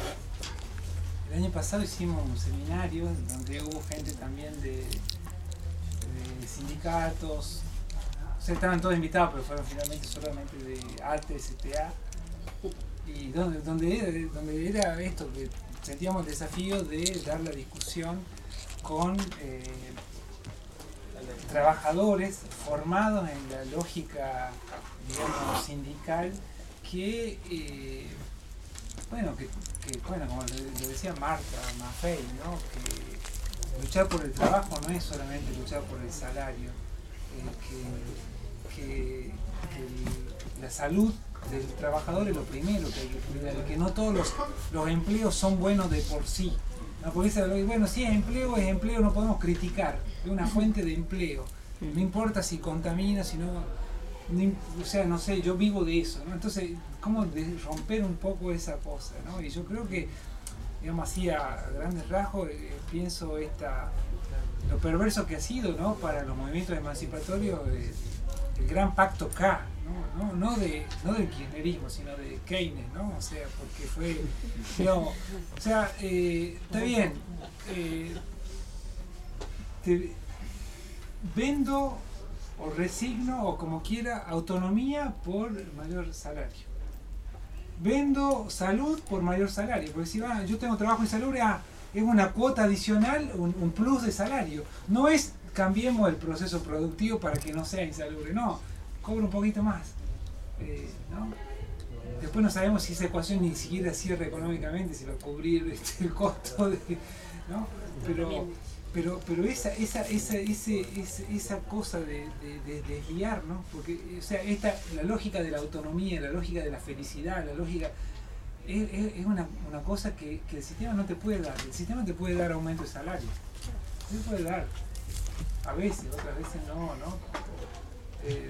El año pasado hicimos un seminario donde hubo gente también de, de sindicatos. O sea, estaban todos invitados, pero fueron finalmente solamente de arte, S T A. y donde, donde, era, donde era esto, que sentíamos el desafío de dar la discusión con eh, trabajadores formados en la lógica, digamos, sindical, que, eh, bueno, que, que, bueno, como lo decía Marta Maffei, ¿no? Que luchar por el trabajo no es solamente luchar por el salario, eh, que, que, que el, la salud del trabajador es lo primero que hay que cuidar, y que no todos los, los empleos son buenos de por sí. ¿No? Porque eso, bueno, si es empleo, es empleo, no podemos criticar, es una fuente de empleo. No importa si contamina, si no, ni, o sea, no sé, yo vivo de eso, ¿no? Entonces, ¿cómo de romper un poco esa cosa, ¿no? Y yo creo que, digamos así, a grandes rasgos, eh, pienso esta, lo perverso que ha sido, ¿no? Para los movimientos emancipatorios, eh, el gran pacto K, ¿no? No, no, de, no del kirchnerismo, sino de Keynes, ¿no? O sea, porque fue, digamos, o sea, eh, está bien, eh, te, vendo o resigno o como quiera autonomía por mayor salario. Vendo salud por mayor salario, porque si va, yo tengo trabajo y salud, ah, es una cuota adicional, un, un plus de salario. No es cambiemos el proceso productivo para que no sea insalubre, no, cobro un poquito más. Eh, ¿no? Después no sabemos si esa ecuación ni siquiera cierra económicamente, si va a cubrir este, el costo de, ¿no? Pero, pero, pero esa, esa, esa, ese, ese, esa cosa de, de, de desviar, ¿no? Porque, o sea, esta, la lógica de la autonomía, la lógica de la felicidad, la lógica es, es, es una, una cosa que, que el sistema no te puede dar. El sistema te puede dar aumento de salario, te puede dar, a veces, otras veces no, ¿no? Eh,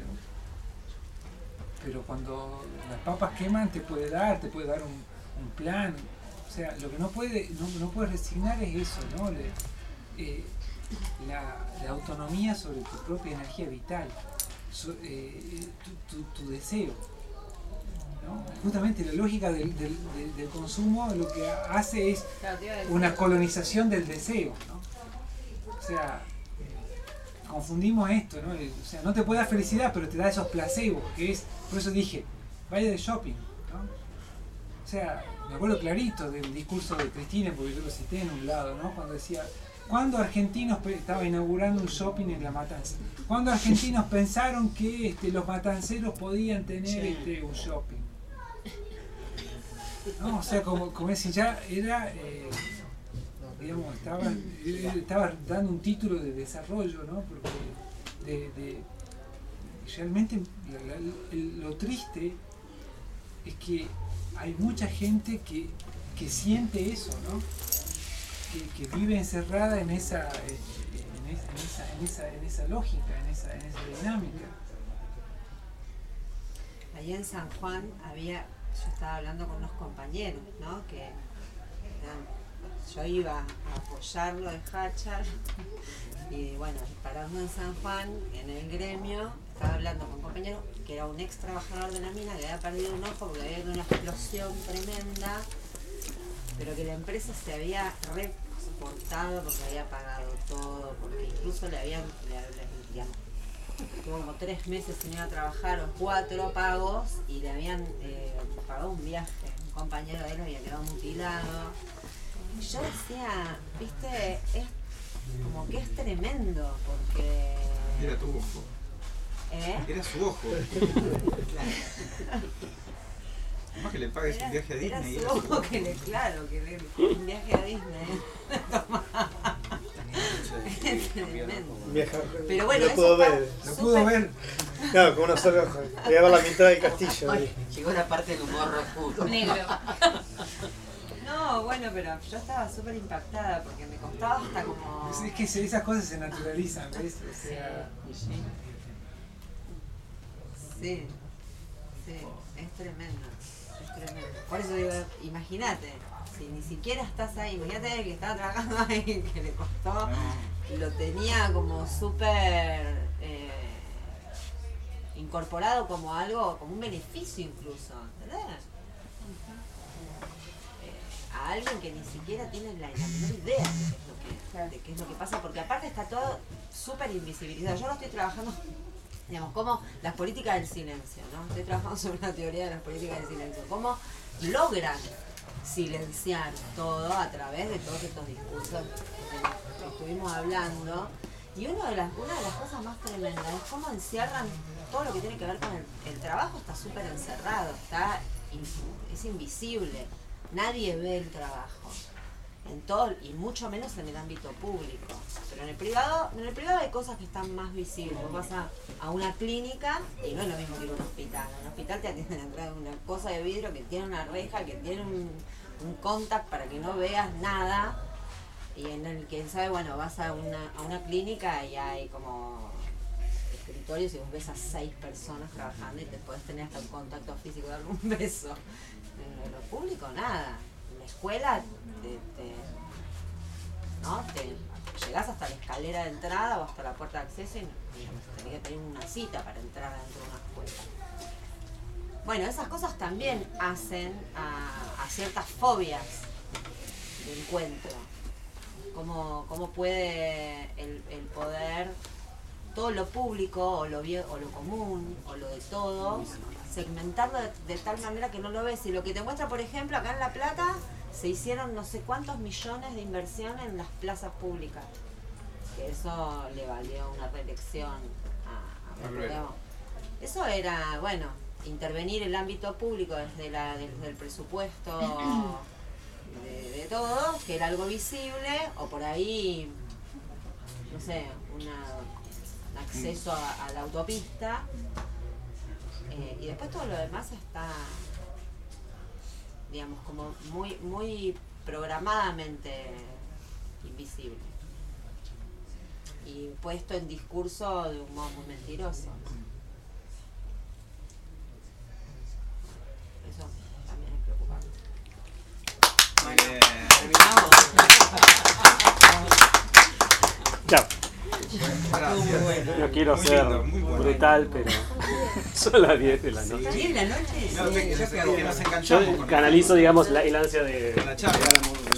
pero cuando las papas queman te puede dar, te puede dar un, un plan. O sea, lo que no puede, no, no puedes resignar es eso, ¿no? Le, eh, la, la autonomía sobre tu propia energía vital, so, eh, tu, tu, tu deseo, ¿no? Justamente la lógica del, del, del, del consumo lo que hace es una colonización del deseo, ¿no? O sea, confundimos esto, ¿no? O sea, no te puede dar felicidad, pero te da esos placebos, que es, por eso dije, vaya de shopping, ¿no? O sea, me acuerdo clarito del discurso de Cristina, porque yo lo cité en un lado, ¿no? Cuando decía, ¿cuándo argentinos estaba inaugurando un shopping en La Matanza? ¿Cuándo argentinos pensaron que este, los matanceros podían tener este, un shopping? ¿No? O sea, como, como si ya era... Eh, digamos, estaba, estaba dando un título de desarrollo, ¿no? Porque de, de, realmente la, la, el, lo triste es que hay mucha gente que, que siente eso, ¿no? Que, que vive encerrada en esa, en esa, en esa, en esa, en esa lógica, en esa, en esa dinámica. Allá en San Juan había, yo estaba hablando con unos compañeros, ¿no? Que eran, yo iba a apoyarlo de Hachar y bueno, parando en San Juan, en el gremio, estaba hablando con un compañero que era un ex trabajador de la mina que había perdido un ojo porque había habido una explosión tremenda, pero que la empresa se había reportado porque había pagado todo, porque incluso le habían, le, le, digamos, tuvo como tres meses sin ir a trabajar o cuatro pagos y le habían eh, pagado un viaje, un compañero de él había quedado mutilado. Yo decía, viste, es como que es tremendo, porque... Era tu ojo. ¿Eh? Era su ojo. Claro. Más que le pagues un viaje a Disney. Era su ojo que le, claro, que le un viaje a Disney. Es tremendo. Pero bueno, lo puedo ver. Lo pudo ver. Claro, con unos solo ojos. Voy a ver la mitad del castillo. Ay, llegó la parte del humor oscuro. Negro. No, bueno, pero yo estaba súper impactada porque me costaba hasta como... Es, es que esas cosas se naturalizan, ¿ves? O sea... Sí, sí, sí, es tremendo, es tremendo. Por eso digo, imagínate, si ni siquiera estás ahí, imagínate el que estaba trabajando ahí, que le costó, lo tenía como súper eh, incorporado como algo, como un beneficio incluso, ¿entendés? A alguien que ni siquiera tiene la, la menor idea de qué, es lo que, de qué es lo que pasa, porque aparte está todo súper invisibilizado. Yo no estoy trabajando Digamos, cómo las políticas del silencio, ¿no? Estoy trabajando sobre una teoría de las políticas del silencio. Cómo logran silenciar todo a través de todos estos discursos que estuvimos hablando. Y una de las, una de las cosas más tremendas es cómo encierran todo lo que tiene que ver con el, el trabajo. Está súper encerrado, está es invisible, nadie ve el trabajo en todo, y mucho menos en el ámbito público. Pero en el privado, en el privado hay cosas que están más visibles. Vos vas a, a una clínica y no es lo mismo que ir a un hospital. En un hospital te atienden a entrar en una cosa de vidrio que tiene una reja, que tiene un, un contact para que no veas nada, y en el que sabe, bueno, vas a una, a una clínica y hay como escritorios y vos ves a seis personas trabajando y te podés tener hasta un contacto físico, darle un beso. En lo público nada. En la escuela te, te, ¿no? te llegás hasta la escalera de entrada o hasta la puerta de acceso y digamos, tenés que tener una cita para entrar dentro de una escuela. Bueno, esas cosas también hacen a, a ciertas fobias de encuentro. Cómo, cómo puede el, el poder, todo lo público o lo, bien, o lo común o lo de todos, segmentarlo de, de tal manera que no lo ves. Y lo que te muestra, por ejemplo, acá en La Plata se hicieron no sé cuántos millones de inversión en las plazas públicas, que eso le valió una reelección a, a Rodríguez. Eso era, bueno, intervenir el ámbito público desde, la, desde el presupuesto de, de todos, que era algo visible, o por ahí, no sé, una, un acceso a, a la autopista. Eh, y después todo lo demás está, digamos, como muy, muy programadamente invisible. Y puesto en discurso de un modo muy mentiroso. Eso también es preocupante. Muy bien. Terminamos. Chao. Gracias. No quiero Muy ser lindo, muy bueno. brutal, pero son las diez de la noche. ¿diez de la noche? No, que, que nos, que nos Yo enganchamos con canalizo, digamos, la, el ansia de... con la charla.